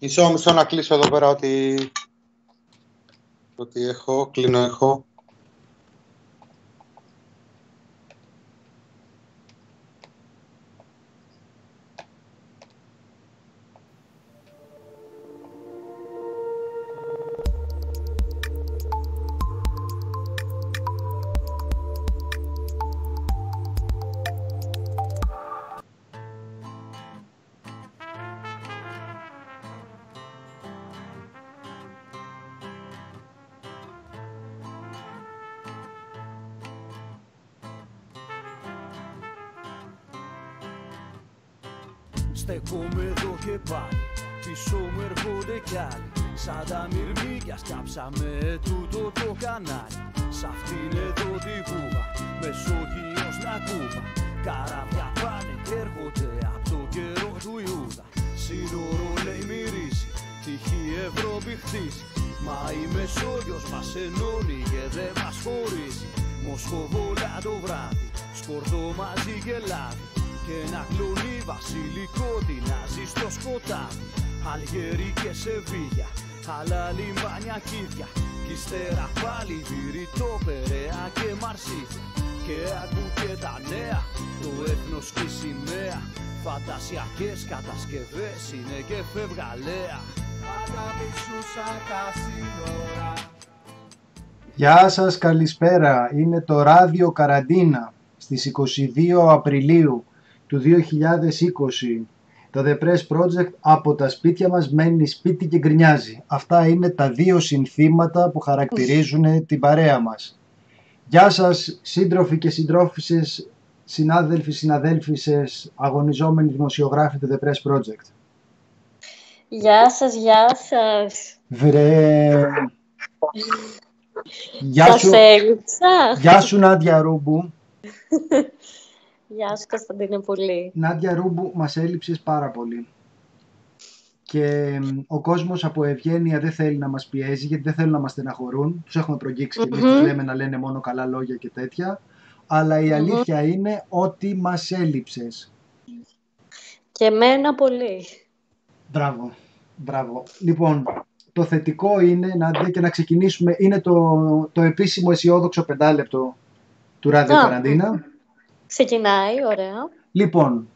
Μισό να κλείσω εδώ πέρα ότι έχω, κλείνω έχω. Στεκόμαι εδώ και πάλι, πίσω μου έρχονται κι άλλοι. Σαν τα μυρμήγκια σκάψαμε τούτο το κανάλι. Σ' αυτήν εδώ τη βούβα, Μεσόγειος να κούβα. Καράβια πάνε και έρχονται απ' το καιρό του Ιούδα. Σύνορο λέει μυρίζει, τυχή Ευρώπη χτίζει. Μα η Μεσόγειος μας ενώνει και δεν μας χωρίζει. Μοσχοβόλα το βράδυ, σκορδό μαζί και λάδι. Και να κλονεί βασιλικό τεινάζει στο σκοτάδι. Αλγερί και Σεβίγια, άλλα λιμάνια κίδια. Κι ύστερα πάλι Βηρητό, Περαία και Μαρσίγια. Και ακού και τα νέα, το έθνος και η σημαία. Φαντασιακές κατασκευές είναι και φευγαλέα. Αναδείξουσα τα σύνορα. Γεια σας, καλησπέρα. Είναι το ράδιο Καραντίνα στις 22 Απριλίου του 2020. Το The Press Project από τα σπίτια μας μένει σπίτι και γκρινιάζει. Αυτά είναι τα δύο συνθήματα που χαρακτηρίζουν την παρέα μας. Γεια σας σύντροφοι και συντρόφισσες, συνάδελφοι, συναδέλφισσες, αγωνιζόμενοι δημοσιογράφοι του The Press Project. Γεια σας, γεια σας. Βρε... Σας έλειψα. Γεια σου Νάντια Ρούμπου. Γεια σου Κωνσταντινούπολη. Νάντια Ρούμπου, μας έλειψες πάρα πολύ. Και ο κόσμος από ευγένεια δεν θέλει να μας πιέζει, γιατί δεν θέλουν να μας στεναχωρούν. Τους έχουμε προγγίξει και εμείς τους λέμε να λένε μόνο καλά λόγια και τέτοια. Αλλά η αλήθεια είναι ότι μας έλειψες. Και εμένα πολύ. Μπράβο, μπράβο. Λοιπόν, το θετικό είναι, Νάντια, και να ξεκινήσουμε, είναι το επίσημο αισιόδοξο πεντάλεπτο του Ράδιο Καραντίνα. Ξεκινάει, ωραία. Λοιπόν,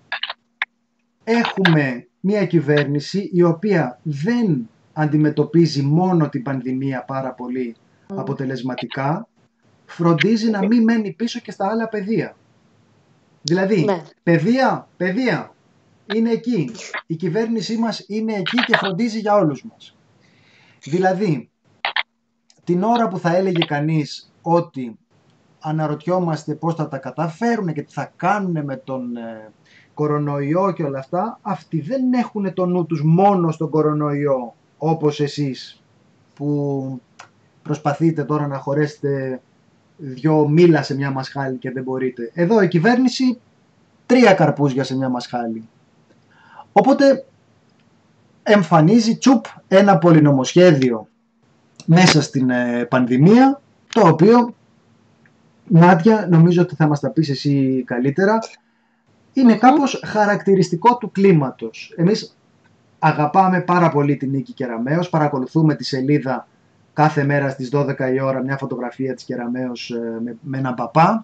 έχουμε μια κυβέρνηση η οποία δεν αντιμετωπίζει μόνο την πανδημία πάρα πολύ αποτελεσματικά, φροντίζει να μην μένει πίσω και στα άλλα πεδία. Δηλαδή, παιδεία είναι εκεί. Η κυβέρνησή μας είναι εκεί και φροντίζει για όλους μας. Δηλαδή, την ώρα που θα έλεγε κανείς ότι αναρωτιόμαστε πώς θα τα καταφέρουν και τι θα κάνουν με τον κορονοϊό και όλα αυτά, αυτοί δεν έχουν το νου τους μόνο στον κορονοϊό, όπως εσείς που προσπαθείτε τώρα να χωρέσετε δυο μήλα σε μια μασχάλη και δεν μπορείτε. Εδώ η κυβέρνηση 3 καρπούζια σε μια μασχάλη. Οπότε εμφανίζει ένα πολυνομοσχέδιο μέσα στην πανδημία, το οποίο, Νάντια, νομίζω ότι θα μας τα πεις εσύ καλύτερα, είναι κάπως χαρακτηριστικό του κλίματος. Εμείς αγαπάμε πάρα πολύ την Νίκη Κεραμέως, παρακολουθούμε τη σελίδα κάθε μέρα στις 12 η ώρα μια φωτογραφία της Κεραμέως με έναν παπά,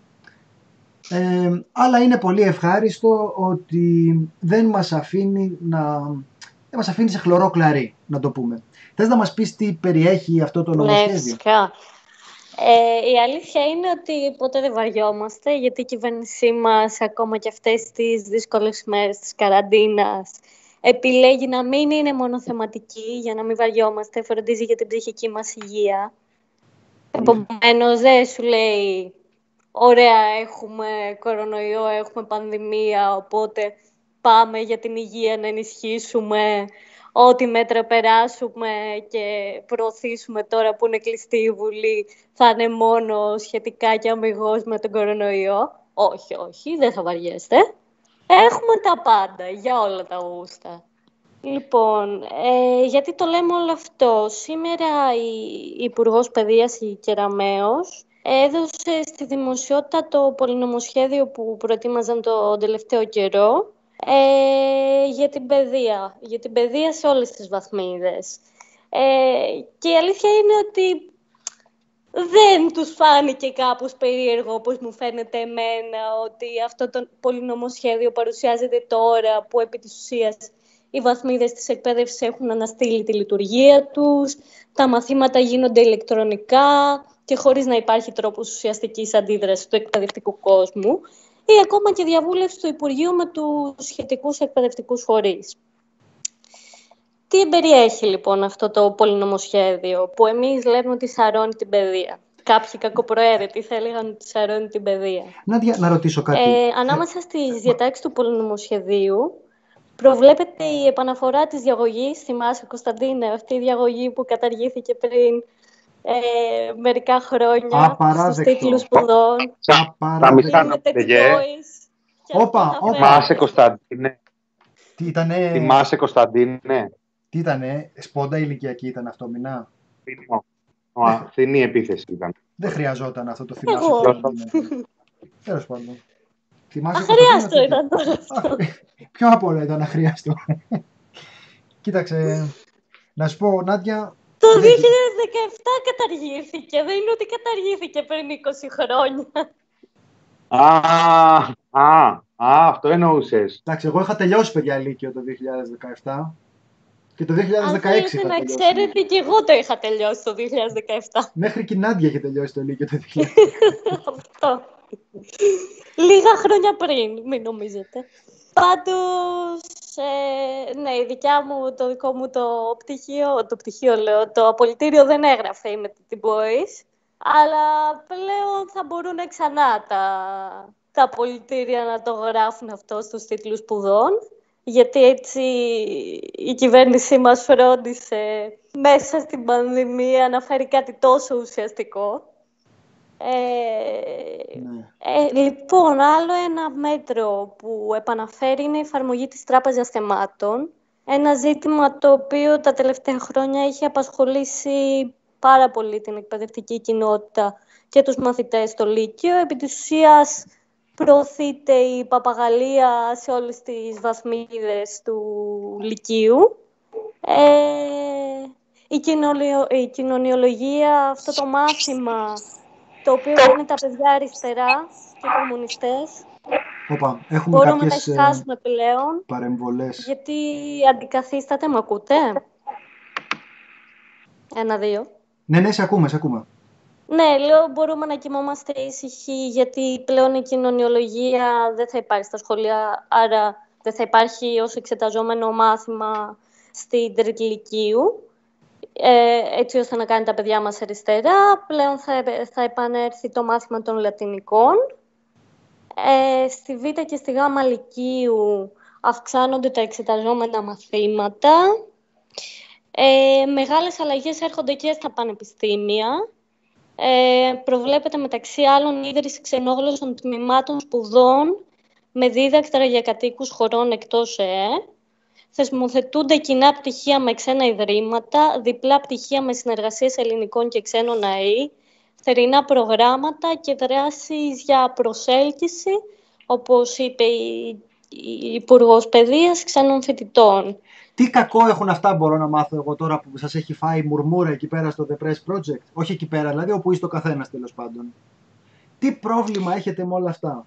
αλλά είναι πολύ ευχάριστο ότι δεν μας αφήνει σε χλωρό κλαρί, να το πούμε. Θες να μας πεις τι περιέχει αυτό το νομοσχέδιο? Φυσικά. Η αλήθεια είναι ότι ποτέ δεν βαριόμαστε, γιατί η κυβέρνησή μας, ακόμα και αυτές τις δύσκολες μέρες της καραντίνας, επιλέγει να μην είναι μόνο θεματική, για να μην βαριόμαστε, φροντίζει για την ψυχική μας υγεία. Επομένως, δεν σου λέει, ωραία, έχουμε κορονοϊό, έχουμε πανδημία, οπότε πάμε για την υγεία να ενισχύσουμε ό,τι μέτρα περάσουμε και προωθήσουμε τώρα που είναι κλειστή η Βουλή θα είναι μόνο σχετικά και αμιγώς με τον κορονοϊό. Όχι, δεν θα βαριέστε. Έχουμε τα πάντα, για όλα τα γούστα. Λοιπόν, γιατί το λέμε όλο αυτό? Σήμερα η Υπουργός Παιδείας, η Κεραμέως, έδωσε στη δημοσιότητα το πολυνομοσχέδιο που προετοίμαζαν τον τελευταίο καιρό, Για την παιδεία. Για την παιδεία σε όλες τις βαθμίδες. Και η αλήθεια είναι ότι δεν τους φάνηκε κάπως περίεργο, όπως μου φαίνεται εμένα, ότι αυτό το πολυνομοσχέδιο παρουσιάζεται τώρα, που επί της ουσίας οι βαθμίδες της εκπαίδευσης έχουν αναστείλει τη λειτουργία τους, τα μαθήματα γίνονται ηλεκτρονικά και χωρίς να υπάρχει τρόπος ουσιαστικής αντίδρασης του εκπαιδευτικού κόσμου, ή ακόμα και διαβούλευση του Υπουργείου με τους σχετικούς εκπαιδευτικούς φορείς. Τι εμπεριέχει λοιπόν αυτό το πολυνομοσχέδιο που εμείς λέμε ότι σαρώνει την παιδεία? Κάποιοι κακοπροαίρετοι θα έλεγαν ότι σαρώνει την παιδεία. Νάντια, να ρωτήσω κάτι. Ανάμεσα στις διατάξεις του πολυνομοσχεδίου προβλέπεται η επαναφορά της διαγωγής. Θυμάσαι, Κωνσταντίνε, αυτή η διαγωγή που καταργήθηκε πριν μερικά χρόνια στους τίτλους σπουδών. Τα μισά να πήγε. Όπα. Θυμάσαι, Κωνσταντίνε. Τι ήτανε? Θυμάσαι, Κωνσταντίνε. Τι ήτανε? Σπόντα ηλικιακή ήταν αυτό, Μινά? Φθηνή επίθεση ήταν. Δεν χρειαζόταν αυτό το θυμάσαι. Τέλος πάντων. Αχρίαστο ήταν τώρα. Ποιο απ' όλα ήταν αχρίαστο? Κοίταξε, να σου πω, Νάντια. Το 2017 καταργήθηκε. Δεν είναι ότι καταργήθηκε πριν 20 χρόνια. Αυτό εννοούσες. Εντάξει, εγώ είχα τελειώσει, παιδιά, Λύκειο το 2017. Και το 2016 αν θέλετε να ξέρετε, και εγώ το είχα τελειώσει το 2017. Μέχρι και η Νάντια είχε τελειώσει το Λύκειο το 2017. Αυτό. Λίγα χρόνια πριν, μην νομίζετε. Πάντως, ναι, το δικό μου το πτυχίο λέω, το απολυτήριο δεν έγραφε είμαι την boys, αλλά πλέον θα μπορούν ξανά τα απολυτήρια να το γράφουν αυτό στους τίτλους σπουδών, γιατί έτσι η κυβέρνησή μας φρόντισε μέσα στην πανδημία να φέρει κάτι τόσο ουσιαστικό. Λοιπόν, άλλο ένα μέτρο που επαναφέρει είναι η εφαρμογή της Τράπεζας Θεμάτων. Ένα ζήτημα το οποίο τα τελευταία χρόνια έχει απασχολήσει πάρα πολύ την εκπαιδευτική κοινότητα και τους μαθητές στο Λύκειο. Επί της ουσίας προωθείται η παπαγαλία σε όλες τις βαθμίδες του Λυκείου. Η κοινωνιολογία, αυτό το μάθημα το οποίο είναι τα παιδιά αριστερά και κομμουνιστές. Έχουμε μπορούμε κάποιες να εισχάσουμε πλέον παρεμβολές. Γιατί αντικαθίσταται, μ' ακούτε? 1-2. Ναι, σε ακούμε. Ναι, λέω μπορούμε να κοιμόμαστε ήσυχοι, γιατί πλέον η κοινωνιολογία δεν θα υπάρχει στα σχολεία, άρα δεν θα υπάρχει ως εξεταζόμενο μάθημα στην τρίτη λυκείου, έτσι ώστε να κάνει τα παιδιά μας αριστερά. Πλέον θα επανέλθει το μάθημα των λατινικών. Στη Β και στη Γ λυκείου αυξάνονται τα εξεταζόμενα μαθήματα. Μεγάλες αλλαγές έρχονται και στα πανεπιστήμια. Προβλέπεται μεταξύ άλλων ίδρυση ξενόγλωσσων τμήματων σπουδών με δίδακτρα για κατοίκους χωρών εκτός ΕΕ. Θεσμοθετούνται κοινά πτυχία με ξένα ιδρύματα, διπλά πτυχία με συνεργασίες ελληνικών και ξένων ΑΕΗ, θερινά προγράμματα και δράσεις για προσέλκυση, όπως είπε η Υπουργός Παιδείας, ξένων φοιτητών. Τι κακό έχουν αυτά, μπορώ να μάθω εγώ τώρα που σας έχει φάει μουρμούρα εκεί πέρα στο The Press Project? Όχι εκεί πέρα, δηλαδή όπου είστε ο καθένας τέλος πάντων. Τι πρόβλημα έχετε με όλα αυτά?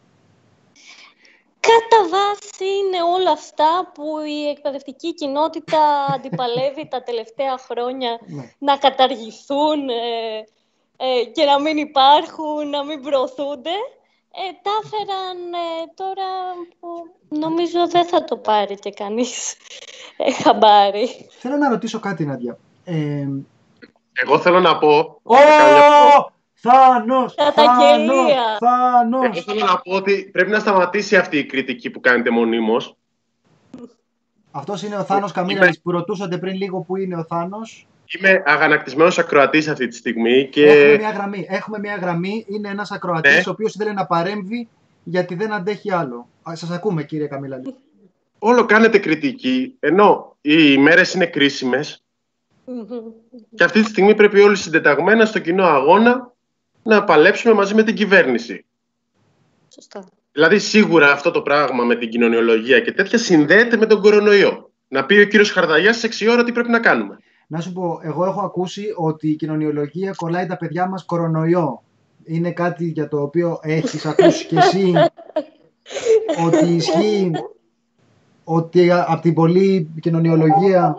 Κατά βάση είναι όλα αυτά που η εκπαιδευτική κοινότητα αντιπαλεύει τα τελευταία χρόνια να καταργηθούν και να μην υπάρχουν, να μην προωθούνται. Τα έφεραν τώρα που νομίζω δεν θα το πάρει και κανείς χαμπάρι. Θέλω να ρωτήσω κάτι, Νάντια. Εγώ θέλω να πω... Θάνος! Εγώ θέλω να πω ότι πρέπει να σταματήσει αυτή η κριτική που κάνετε μονίμως. Αυτός είναι ο Θάνος Καμίλαλης που ρωτούσατε πριν λίγο που είναι ο Θάνος. Είμαι αγανακτισμένος ακροατής αυτή τη στιγμή και... Έχουμε μια γραμμή. Είναι ένας ακροατής ο οποίος ήθελε να παρέμβει γιατί δεν αντέχει άλλο. Σας ακούμε, κύριε Καμίλαλη. Όλο κάνετε κριτική, ενώ οι ημέρες είναι κρίσιμες και αυτή τη στιγμή πρέπει όλοι συντεταγμένα στο κοινό αγώνα να παλέψουμε μαζί με την κυβέρνηση. Σωστά. Δηλαδή, σίγουρα αυτό το πράγμα με την κοινωνιολογία και τέτοια συνδέεται με τον κορονοϊό. Να πει ο κύριος Χαρδαγιάς στις 6 ώρα τι πρέπει να κάνουμε. Να σου πω, εγώ έχω ακούσει ότι η κοινωνιολογία κολλάει τα παιδιά μας κορονοϊό. Είναι κάτι για το οποίο έχεις ακούσει κι εσύ ότι ισχύει, ότι από την πολλή κοινωνιολογία,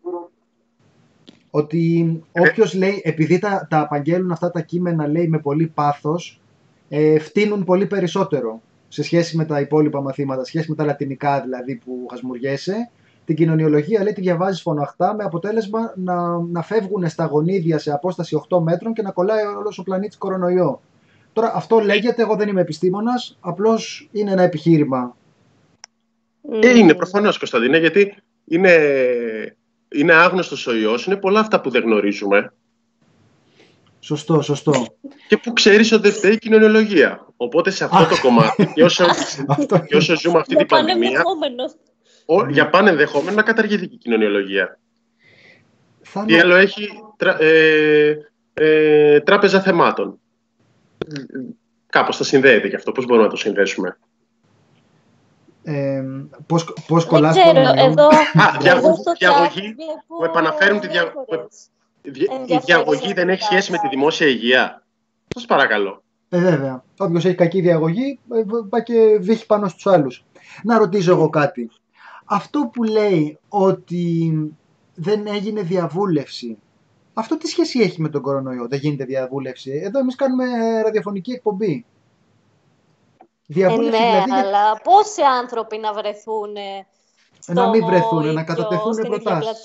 ότι όποιος λέει, επειδή τα απαγγέλουν αυτά τα κείμενα, λέει με πολύ πάθος, φτύνουν πολύ περισσότερο σε σχέση με τα υπόλοιπα μαθήματα, σε σχέση με τα λατινικά δηλαδή που χασμουριέσαι. Την κοινωνιολογία, λέει, τη διαβάζεις φωναχτά, με αποτέλεσμα να φεύγουν στα γονίδια σε απόσταση 8 μέτρων και να κολλάει όλος ο πλανήτης κορονοϊό. Τώρα αυτό λέγεται, εγώ δεν είμαι επιστήμονας, απλώς είναι ένα επιχείρημα. Είναι προφανώς, Κωνσταντίνε, γιατί είναι άγνωστος ο ιός, είναι πολλά αυτά που δεν γνωρίζουμε. Σωστό. Και που ξέρεις ότι φταίει η κοινωνιολογία. Οπότε σε αυτό το κομμάτι, και όσο ζούμε αυτή την πανδημία, για πάνε ενδεχόμενο να καταργηθεί η κοινωνιολογία. Τι άλλο έχει? Τράπεζα θεμάτων. Κάπως θα συνδέεται και αυτό. Πώς μπορούμε να το συνδέσουμε? Πώς κολλάς εδώ διαγωγή που επαναφέρουν η διαγωγή δεν έχει σχέση με τη δημόσια υγεία. Σας παρακαλώ. Βέβαια. Όποιος έχει κακή διαγωγή πάει και βύχει πάνω στους άλλους. Να ρωτήσω εγώ κάτι. Αυτό που λέει ότι δεν έγινε διαβούλευση, αυτό τι σχέση έχει με τον κορονοϊό? Δεν γίνεται διαβούλευση? Εδώ εμείς κάνουμε ραδιοφωνική εκπομπή. Διαβούλευση δηλαδή, αλλά πόσοι άνθρωποι να βρεθούν να μην βρεθούν, να κατατεθούν προτάσεις.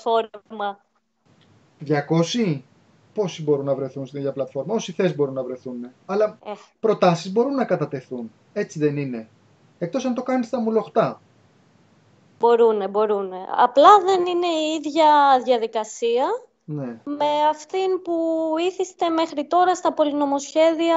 200? Πόσοι μπορούν να βρεθούν στην ίδια πλατφόρμα? Όσοι θες μπορούν να βρεθούν. Αλλά προτάσεις μπορούν να κατατεθούν. Έτσι δεν είναι? Εκτός αν το κάνεις στα μουλοχτά. Μπορούν. Απλά δεν είναι η ίδια διαδικασία με αυτήν που ήθιστε μέχρι τώρα στα πολυνομοσχέδια.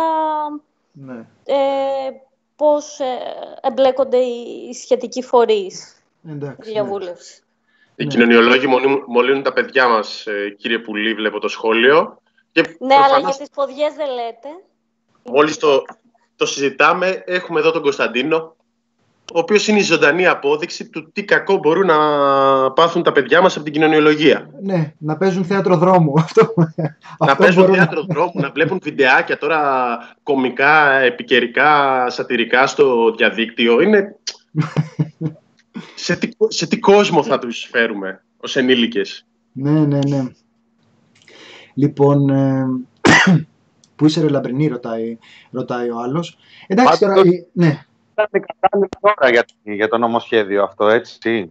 Πώς εμπλέκονται οι σχετικοί φορείς. Διαβούλευση. Οι κοινωνιολόγοι μολύνουν τα παιδιά μας, κύριε Πουλή, βλέπω το σχόλιο. Και αλλά για τις ποδιές δεν λέτε. Μόλις το συζητάμε, έχουμε εδώ τον Κωνσταντίνο, ο οποίος είναι η ζωντανή απόδειξη του τι κακό μπορούν να πάθουν τα παιδιά μας από την κοινωνιολογία. Ναι, να παίζουν θέατρο δρόμου. Να παίζουν θέατρο δρόμου, να βλέπουν βιντεάκια τώρα κωμικά, επικαιρικά, σατιρικά στο διαδίκτυο. Είναι... σε τι κόσμο θα τους φέρουμε ως ενήλικες? Ναι. Λοιπόν, πού είσαι ρε Λαμπρινή, ρωτάει ο άλλος. Εντάξει τώρα, ναι. Ήταν η κατάλληλη ώρα για το νομοσχέδιο αυτό, έτσι.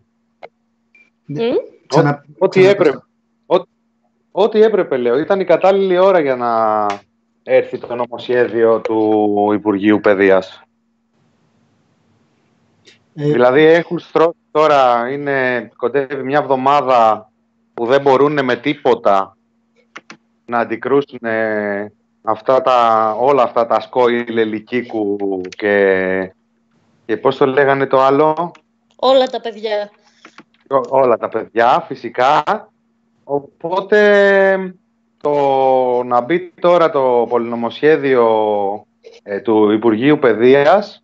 Ό,τι έπρεπε, λέω. Ήταν η κατάλληλη ώρα για να έρθει το νομοσχέδιο του Υπουργείου Παιδείας. Δηλαδή έχουν στρώσει τώρα, κοντεύει μια εβδομάδα που δεν μπορούν με τίποτα να αντικρούσουν όλα αυτά τα σκόιλ Λυκίκου και πώς το λέγανε το άλλο? Όλα τα παιδιά. Όλα τα παιδιά, φυσικά. Οπότε να μπει τώρα το πολυνομοσχέδιο του Υπουργείου Παιδείας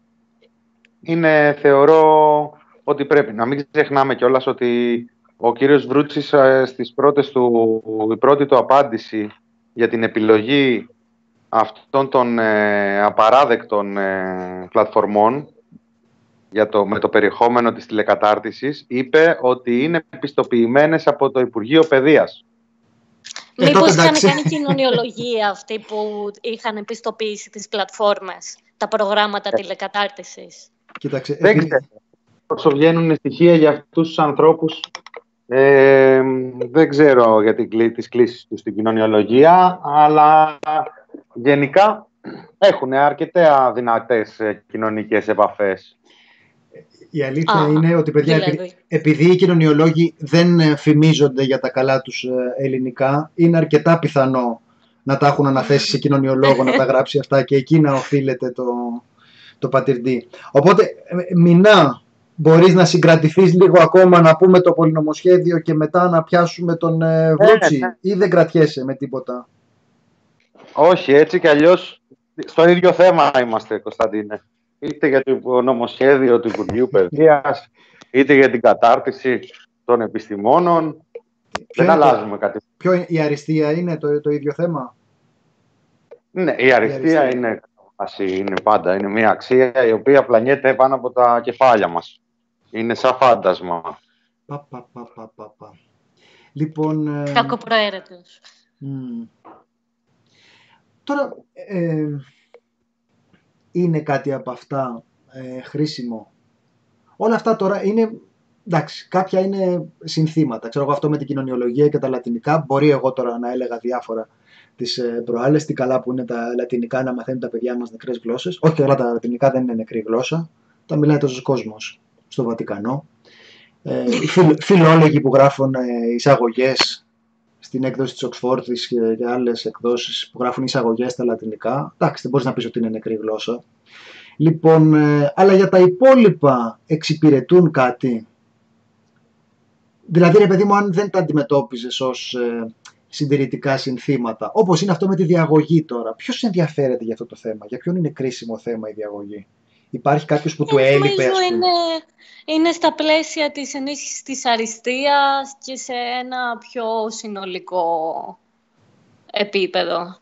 θεωρώ ότι πρέπει. Να μην ξεχνάμε κιόλας ότι ο κύριος Βρούτσης η πρώτη του απάντηση για την επιλογή αυτών των απαράδεκτων πλατφορμών με το περιεχόμενο της τηλεκατάρτισης, είπε ότι είναι πιστοποιημένες από το Υπουργείο Παιδείας. Μήπως είχαν κάνει κοινωνιολογία αυτοί που είχαν πιστοποιήσει τις πλατφόρμες, τα προγράμματα τηλεκατάρτισης? Κοίταξε, δεν ξέρω πόσο βγαίνουν στοιχεία για αυτούς τους ανθρώπους. Δεν ξέρω για τις κλήσεις τους στην κοινωνιολογία, αλλά γενικά έχουν αρκετά δυνατές κοινωνικές επαφές. Η αλήθεια είναι ότι, παιδιά, επειδή οι κοινωνιολόγοι δεν φημίζονται για τα καλά τους ελληνικά, είναι αρκετά πιθανό να τα έχουν αναθέσει σε κοινωνιολόγο να τα γράψει αυτά και εκεί να οφείλεται το πατυρντή. Οπότε, Μινά, μπορείς να συγκρατηθείς λίγο ακόμα να πούμε το πολυνομοσχέδιο και μετά να πιάσουμε τον Βρούτσι, ή δεν κρατιέσαι με τίποτα? Όχι, έτσι κι αλλιώς στο ίδιο θέμα είμαστε, Κωνσταντίνε. είτε για το νομοσχέδιο του Υπουργείου Παιδείας, είτε για την κατάρτιση των επιστημόνων. Δεν αλλάζουμε κάτι. Η αριστεία είναι το ίδιο θέμα? Ναι, η αριστεία είναι πάντα. Είναι μια αξία η οποία πλανιέται πάνω από τα κεφάλια μας. Είναι σαν φάντασμα. Λοιπόν, κακοπροαίρετος. Τώρα, είναι κάτι από αυτά χρήσιμο? Όλα αυτά τώρα είναι, εντάξει, κάποια είναι συνθήματα. Ξέρω εγώ, αυτό με την κοινωνιολογία και τα λατινικά, μπορεί εγώ τώρα να έλεγα διάφορα τις προάλλες, τι καλά που είναι τα λατινικά να μαθαίνουν τα παιδιά μας νεκρές γλώσσες. Όχι και όλα τα λατινικά δεν είναι νεκρή γλώσσα, τα μιλάει τόσος κόσμος στο Βατικανό. Φιλόλογοι που γράφουν εισαγωγές στην έκδοση της Οξφόρδης και άλλες εκδόσεις που γράφουν εισαγωγές στα λατινικά. Εντάξει, δεν μπορείς να πεις ότι είναι νεκρή γλώσσα. Λοιπόν, αλλά για τα υπόλοιπα εξυπηρετούν κάτι? Δηλαδή, ρε παιδί μου, αν δεν τα αντιμετώπιζες ως συντηρητικά συνθήματα, όπως είναι αυτό με τη διαγωγή τώρα, ποιος ενδιαφέρεται για αυτό το θέμα? Για ποιον είναι κρίσιμο θέμα η διαγωγή? Υπάρχει κάποιος που του έλειπε, ας πούμε? Είναι στα πλαίσια της ενίσχυσης της αριστείας και σε ένα πιο συνολικό επίπεδο.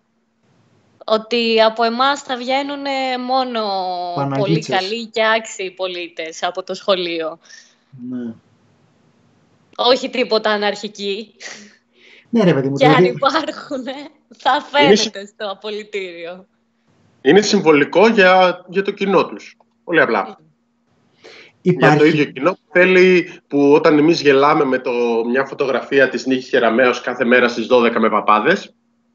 Ότι από εμάς θα βγαίνουν μόνο πολύ καλοί και άξιοι πολίτες από το σχολείο. Ναι. Όχι τίποτα αναρχικοί. Ναι, ρε παιδί μου. Και αν υπάρχουν, θα φαίνεται στο απολυτήριο. Είναι συμβολικό για το κοινό τους. Πολύ απλά. Για το ίδιο κοινό που θέλει, που όταν εμείς γελάμε με μια φωτογραφία της Νίκης Κεραμέως κάθε μέρα στις 12 με παπάδες,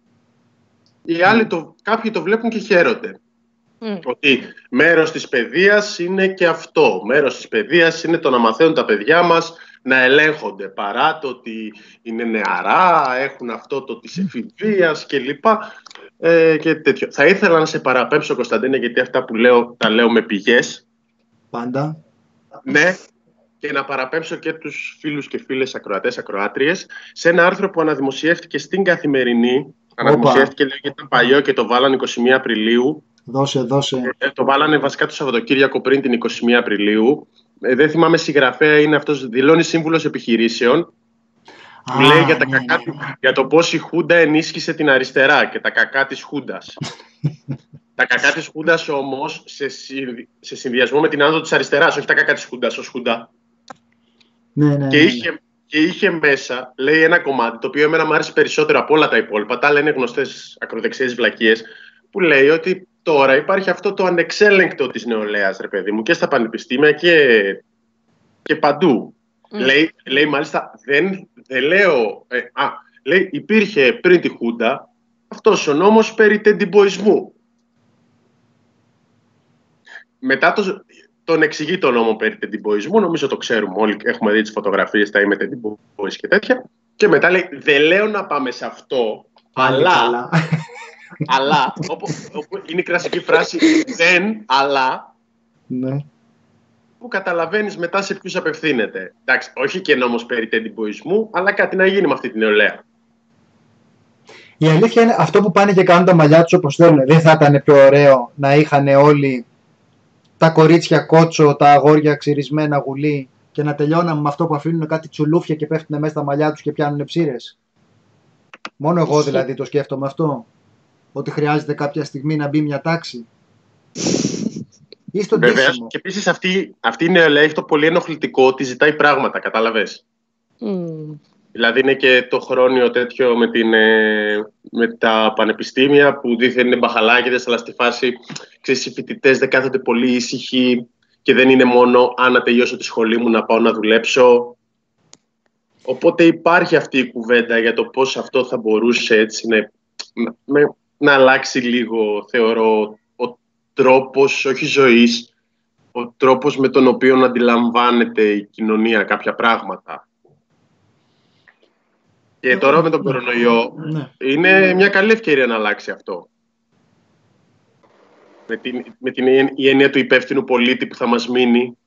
οι άλλοι κάποιοι το βλέπουν και χαίρονται. Ότι μέρος της παιδείας είναι και αυτό. Μέρος της παιδείας είναι το να μαθαίνουν τα παιδιά μας να ελέγχονται, παρά το ότι είναι νεαρά, έχουν αυτό το της εφηβείας κλπ. Και τέτοιο. Θα ήθελα να σε παραπέμψω, Κωνσταντίνε, γιατί αυτά που λέω τα λέω με πηγές. Πάντα. Ναι, και να παραπέμψω και τους φίλους και φίλες ακροατές, ακροάτριες, σε ένα άρθρο που αναδημοσιεύτηκε στην Καθημερινή. Αναδημοσιεύτηκε, λέει, γιατί ήταν παλιό και το βάλανε 21 Απριλίου. Δώσε. Το βάλανε βασικά το Σαββατοκύριακο πριν την 21 Απριλίου. Δεν θυμάμαι συγγραφέα, είναι αυτός, δηλώνει σύμβουλος επιχειρήσεων. Που λέει για το πώς η Χούντα ενίσχυσε την αριστερά και τα κακά της Χούντας. Τα κακά της Χούντας όμως σε συνδυασμό με την άνοδο της αριστεράς, όχι τα κακά της Χούντας ως Χούντα. Ναι. Και είχε μέσα, λέει, ένα κομμάτι το οποίο εμένα μου άρεσε περισσότερο από όλα τα υπόλοιπα. Τα άλλα είναι γνωστές ακροδεξιές βλακίες, που λέει ότι τώρα υπάρχει αυτό το ανεξέλεγκτο της νεολαίας, ρε παιδί μου, και στα πανεπιστήμια και παντού. Λέει μάλιστα, δεν λέω... λέει, υπήρχε πριν τη Χούντα αυτός ο νόμος περί τεντιμποϊσμού. Μετά τον εξηγεί τον νόμο περί τεντιμποϊσμού, νομίζω το ξέρουμε όλοι, έχουμε δει τις φωτογραφίες, τα είμαι τεντιμποϊς και τέτοια. Και μετά λέει, δεν λέω να πάμε σε αυτό, αλλά όπου είναι η κλασική φράση δεν, αλλά, ναι, που καταλαβαίνεις μετά σε ποιους απευθύνεται. Εντάξει, όχι και νόμος περί τεντιμποϊσμού, αλλά κάτι να γίνει με αυτή την νεολαία. Η αλήθεια είναι, αυτό που πάνε και κάνουν τα μαλλιά τους όπως θέλουν, δεν θα ήταν πιο ωραίο να είχαν όλοι τα κορίτσια κότσο, τα αγόρια ξυρισμένα γουλή και να τελειώναμε με αυτό που αφήνουν κάτι τσουλούφια και πέφτουν μέσα στα μαλλιά τους και πιάνουν ψήρες? Μόνο εγώ δηλαδή το σκέφτομαι αυτό, ότι χρειάζεται κάποια στιγμή να μπει μια τάξη. Ή στον τίσιμο. Και επίσης αυτή η νεολαία έχει το πολύ ενοχλητικό ότι ζητάει πράγματα, κατάλαβες. Δηλαδή είναι και το χρόνιο τέτοιο με τα πανεπιστήμια που δήθεν είναι μπαχαλάκιδες, αλλά στη φάση, ξέρεις, οι φοιτητές δεν κάθονται πολύ ήσυχοι και δεν είναι μόνο αν να τελειώσω τη σχολή μου να πάω να δουλέψω. Οπότε υπάρχει αυτή η κουβέντα για το πώς αυτό θα μπορούσε έτσι να αλλάξει λίγο, θεωρώ, ο τρόπος, όχι ζωής, ο τρόπος με τον οποίο αντιλαμβάνεται η κοινωνία κάποια πράγματα. Και τώρα με τον κορονοϊό είναι μια καλή ευκαιρία να αλλάξει αυτό. Με την έννοια του υπεύθυνου πολίτη που θα μας μείνει.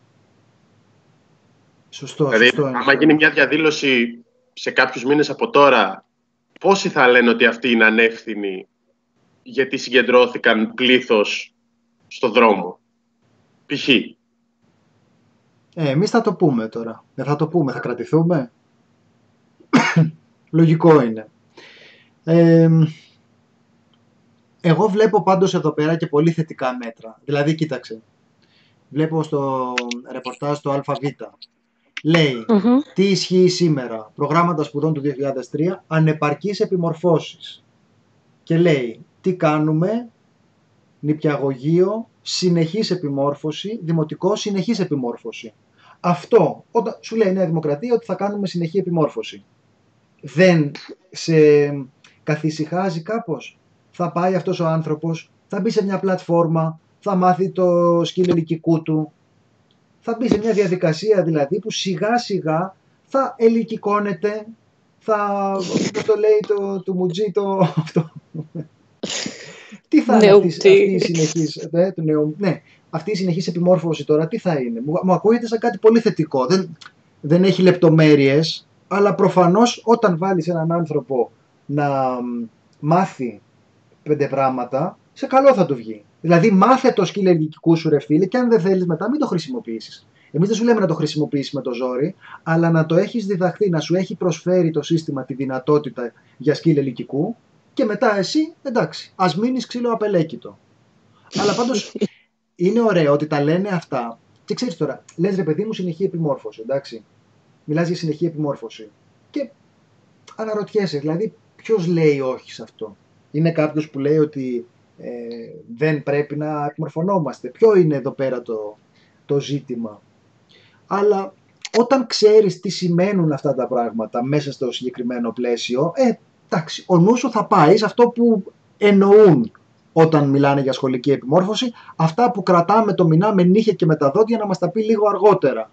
Σωστό. Δηλαδή, άμα γίνει μια διαδήλωση σε κάποιους μήνες από τώρα, πόσοι θα λένε ότι αυτοί είναι ανεύθυνοι γιατί συγκεντρώθηκαν πλήθος στο δρόμο? π.χ. Εμείς θα το πούμε τώρα. Δεν θα το πούμε, θα κρατηθούμε. Λογικό είναι. Εγώ βλέπω πάντως εδώ πέρα και πολύ θετικά μέτρα. Δηλαδή, κοίταξε. Βλέπω στο ρεπορτάζ το ΑΒ. Λέει, τι ισχύει σήμερα. Προγράμματα σπουδών του 2003, ανεπαρκείς επιμορφώσεις. Και λέει, τι κάνουμε, νηπιαγωγείο, συνεχής επιμόρφωση, δημοτικό, συνεχής επιμόρφωση. Αυτό, όταν σου λέει η Νέα Δημοκρατία ότι θα κάνουμε συνεχή επιμόρφωση, δεν σε καθησυχάζει κάπως? Θα πάει αυτός ο άνθρωπος, θα μπει σε μια πλατφόρμα, θα μάθει το σκύλ ελικικού του, θα μπει σε μια διαδικασία δηλαδή που σιγά σιγά θα ελικικώνεται, θα, όπως το λέει το Μουτζί, αυτό. Τι θα είναι αυτή η συνεχής, αυτή η συνεχής επιμόρφωση τώρα, τι θα είναι? Μου ακούγεται σαν κάτι πολύ θετικό, δεν έχει λεπτομέρειες, αλλά προφανώς όταν βάλεις έναν άνθρωπο να μάθει 5 πράγματα, σε καλό θα του βγει. Δηλαδή μάθε το σκύλ ελικικού σου, ρε φίλε, και αν δεν θέλεις μετά μην το χρησιμοποιήσεις. Εμείς δεν σου λέμε να το χρησιμοποιήσεις με το ζόρι, αλλά να το έχεις διδαχθεί, να σου έχει προσφέρει το σύστημα τη δυνατότητα για σκύλ ελικικού και μετά εσύ, εντάξει, ας μείνεις ξύλο απελέκητο. Αλλά πάντως είναι ωραίο ότι τα λένε αυτά και ξέρεις τώρα, λες ρε παιδί μου συνεχή επιμόρφωση, εντάξει. Μιλάς για συνεχή επιμόρφωση και αναρωτιέσαι, δηλαδή ποιος λέει όχι σε αυτό? Είναι κάποιος που λέει ότι δεν πρέπει να εκμορφωνόμαστε? Ποιο είναι εδώ πέρα το ζήτημα? Αλλά όταν ξέρεις τι σημαίνουν αυτά τα πράγματα μέσα στο συγκεκριμένο πλαίσιο, εντάξει, ο νους σου θα πάει σε αυτό που εννοούν όταν μιλάνε για σχολική επιμόρφωση, αυτά που κρατάμε το μηνά με νύχια και με τα δόντια να μας τα πει λίγο αργότερα.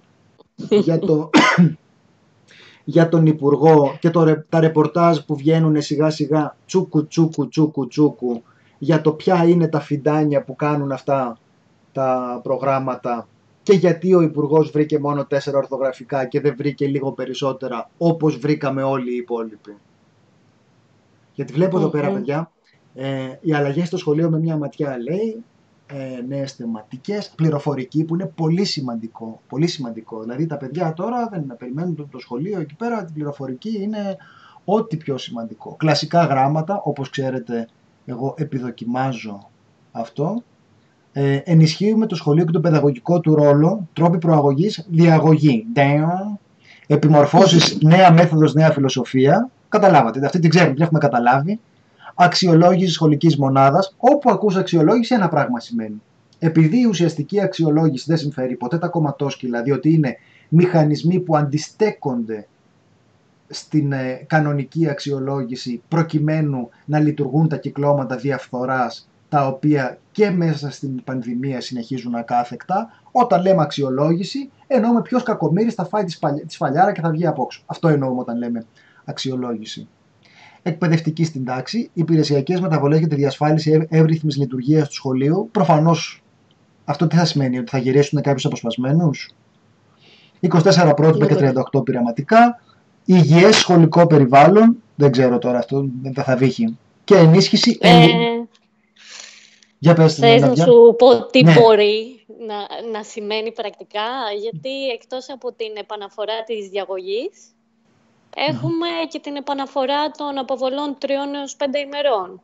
Για τον Υπουργό και τα ρεπορτάζ που βγαίνουν σιγά σιγά τσούκου για το ποια είναι τα φιντάνια που κάνουν αυτά τα προγράμματα και γιατί ο Υπουργός βρήκε μόνο 4 ορθογραφικά και δεν βρήκε λίγο περισσότερα όπως βρήκαμε όλοι οι υπόλοιποι. Γιατί βλέπω εδώ πέρα, παιδιά, οι αλλαγές στο σχολείο με μια ματιά λέει, νέες θεματικές, πληροφορική που είναι πολύ σημαντικό, πολύ σημαντικό. Δηλαδή τα παιδιά τώρα δεν περιμένουν το σχολείο εκεί πέρα, την πληροφορική είναι ό,τι πιο σημαντικό. Κλασικά γράμματα, όπως ξέρετε εγώ επιδοκιμάζω αυτό. Ενισχύουμε το σχολείο και το παιδαγωγικό του ρόλο, τρόποι προαγωγής, διαγωγή. Επιμορφώσεις, νέα μέθοδος, νέα φιλοσοφία. Καταλάβατε, αυτή την ξέρουμε, την έχουμε καταλάβει. Αξιολόγηση σχολικής μονάδας. Όπου ακούς αξιολόγηση, ένα πράγμα σημαίνει. Επειδή η ουσιαστική αξιολόγηση δεν συμφέρει ποτέ τα κομματόσκυλα, διότι είναι μηχανισμοί που αντιστέκονται στην κανονική αξιολόγηση προκειμένου να λειτουργούν τα κυκλώματα διαφθοράς, τα οποία και μέσα στην πανδημία συνεχίζουν ακάθεκτα. Όταν λέμε αξιολόγηση, εννοούμε ποιος κακομοίρης θα φάει τη σφαλιάρα και θα βγει απόξω. Αυτό εννοούμε όταν λέμε αξιολόγηση. Εκπαιδευτική στην τάξη, υπηρεσιακές μεταβολές για τη διασφάλιση εύρυθμης λειτουργίας του σχολείου. Προφανώς αυτό τι θα σημαίνει, ότι θα γυρίσουν κάποιους αποσπασμένους? 24 πρότυπα και 38 πειραματικά. Υγιές σχολικό περιβάλλον, δεν ξέρω τώρα αυτό, δεν θα βύχει. Και ενίσχυση. Για πες, θες να σου πω τι μπορεί να σημαίνει πρακτικά, γιατί εκτός από την επαναφορά της διαγωγής, έχουμε και την επαναφορά των αποβολών 3 έως 5 ημερών.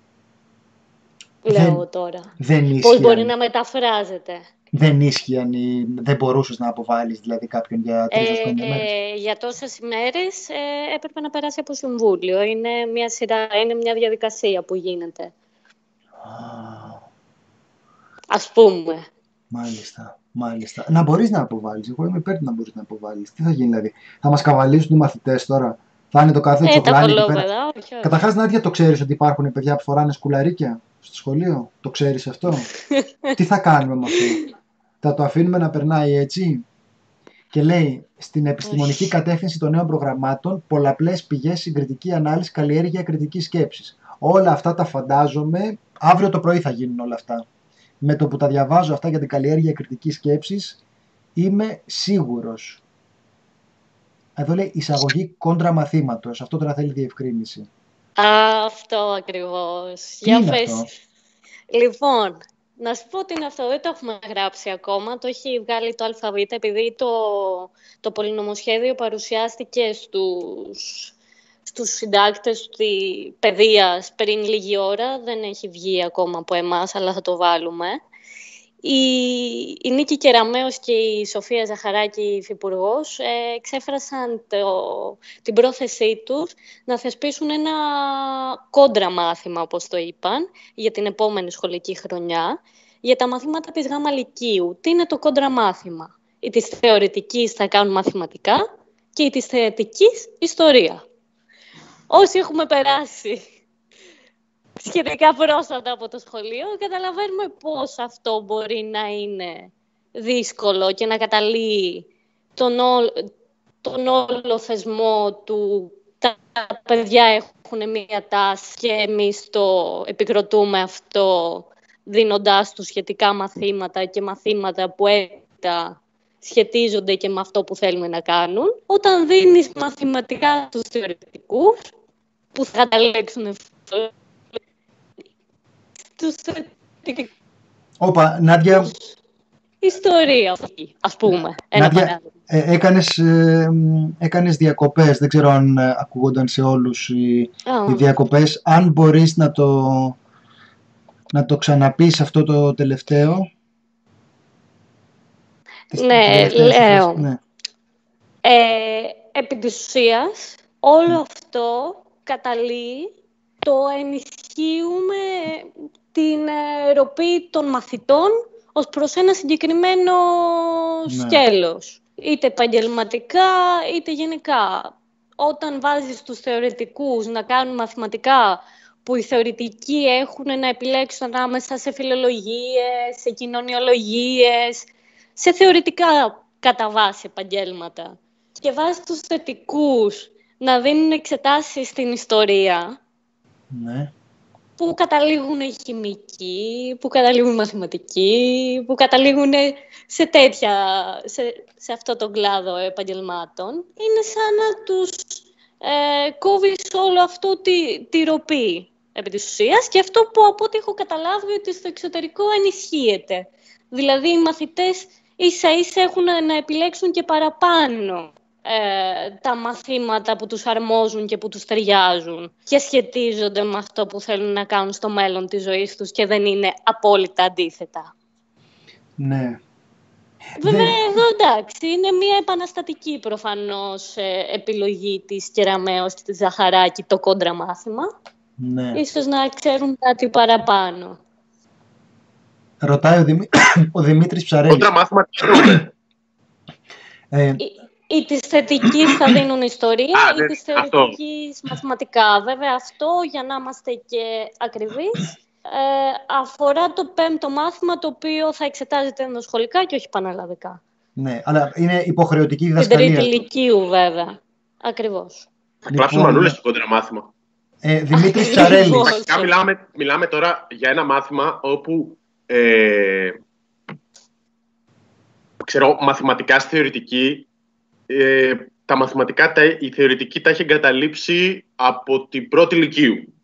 Λέω τώρα. Πώς μπορεί να μεταφράζεται. Δεν ίσχυαν δεν μπορούσες να αποβάλεις δηλαδή κάποιον για 3 έως 5 ημέρες. Για τόσες ημέρες έπρεπε να περάσει από συμβούλιο. Είναι μια σειρά, είναι μια διαδικασία που γίνεται. Ας πούμε. Μάλιστα. Να μπορείς να αποβάλεις. Εγώ είμαι υπέρ να μπορείς να αποβάλεις. Τι θα γίνει δηλαδή? Θα μας καβαλήσουν οι μαθητές τώρα? Θα είναι το κάθε τσοκλάνι εκεί πέρα? Καταρχάς, Νάντια, το ξέρεις ότι υπάρχουν παιδιά που φοράνε σκουλαρίκια στο σχολείο? Το ξέρεις αυτό? Τι θα κάνουμε με αυτό? Θα το αφήνουμε να περνάει έτσι? Και λέει, στην επιστημονική κατεύθυνση των νέων προγραμμάτων, πολλαπλές πηγές, συγκριτική ανάλυση, καλλιέργεια κριτικής σκέψης. Όλα αυτά τα φαντάζομαι, αύριο το πρωί θα γίνουν όλα αυτά. Με το που τα διαβάζω αυτά για την καλλιέργεια κριτικής σκέψης, είμαι σίγουρος. Εδώ λέει εισαγωγή κόντρα μαθήματος. Αυτό τώρα θέλει διευκρίνηση. Αυτό ακριβώς. Για πες. Λοιπόν, Να σου πω την αυτό, δεν το έχουμε γράψει ακόμα, το έχει βγάλει το ΑΒ, επειδή το πολυνομοσχέδιο παρουσιάστηκε στους συντάκτες παιδείας πριν λίγη ώρα, δεν έχει βγει ακόμα από εμάς, αλλά θα το βάλουμε. Η Νίκη Κεραμέως και η Σοφία Ζαχαράκη, η υφυπουργός, εξέφρασαν την πρόθεσή τους να θεσπίσουν ένα κόντρα μάθημα, όπως το είπαν, για την επόμενη σχολική χρονιά, για τα μαθήματα της Γ' Λυκείου. Τι είναι το κόντρα μάθημα? Η της θεωρητικής θα κάνουν μαθηματικά και η της θεατικής ιστορία. Όσοι έχουμε περάσει σχετικά πρόσφατα από το σχολείο, καταλαβαίνουμε πώς αυτό μπορεί να είναι δύσκολο και να καταλύει τον όλο θεσμό του τα παιδιά έχουν μία τάση και εμείς το επικροτούμε αυτό, δίνοντάς τους σχετικά μαθήματα και μαθήματα που έπειτα σχετίζονται και με αυτό που θέλουμε να κάνουν. Όταν δίνεις μαθηματικά τους θεωρητικούς, που θα καταλέξουν τους θεωρητικούς. Όπα, Νάντια. Ιστορία, ας πούμε. Νάντια, έκανες διακοπές, δεν ξέρω αν ακούγονταν σε όλους οι διακοπές. Αν μπορείς να το ξαναπείς αυτό το τελευταίο. Ναι, λέω. Ναι. Επί της ουσίας, όλο αυτό καταλύει το ενισχύουμε την ροπή των μαθητών ως προς ένα συγκεκριμένο σκέλος. Είτε επαγγελματικά, είτε γενικά. Όταν βάζεις τους θεωρητικούς να κάνουν μαθηματικά, που οι θεωρητικοί έχουν να επιλέξουν ανάμεσα σε φιλολογίες, σε κοινωνιολογίες, σε θεωρητικά κατά βάση επαγγέλματα. Και βάζεις τους θετικούς να δίνουν εξετάσεις στην ιστορία, ναι, που καταλήγουν χημικοί, που καταλήγουν μαθηματικοί, που καταλήγουν σε αυτό τον κλάδο επαγγελμάτων. Είναι σαν να τους κόβεις όλο αυτό τη ροπή επί της ουσίας, και αυτό που από ό,τι έχω καταλάβει ότι στο εξωτερικό ενισχύεται. Δηλαδή οι μαθητές ίσα-ίσα έχουν να επιλέξουν και παραπάνω τα μαθήματα που τους αρμόζουν και που τους ταιριάζουν και σχετίζονται με αυτό που θέλουν να κάνουν στο μέλλον της ζωής τους και δεν είναι απόλυτα αντίθετα. Ναι. Βέβαια, εδώ εντάξει, είναι μια επαναστατική προφανώς επιλογή της Κεραμέως και της Ζαχαράκη, το κόντρα μάθημα. Ναι. Ίσως να ξέρουν κάτι παραπάνω. Ρωτάει ο Δημήτρης Ψαρέλης. Κόντρα μάθημα τι εννοούμε? Ή της θετικής θα δίνουν ιστορία ή της θεωρητικής μαθηματικά. Βέβαια αυτό, για να είμαστε και ακριβείς, αφορά το 5ο μάθημα, το οποίο θα εξετάζεται ενδοσχολικά και όχι πανελλαδικά. Ναι, αλλά είναι υποχρεωτική διδασκαλία. Στην τρίτη λυκείου, βέβαια. Ακριβώς. Θα κλάψουν μανούλες στο κόντρα μάθημα. Δημήτρης Ψαρέλης. Μιλάμε τώρα για ένα μάθημα όπου ξέρω, μαθηματικά στη θεωρητική, τα μαθηματικά η θεωρητική τα έχει εγκαταλείψει από την πρώτη λυκείου.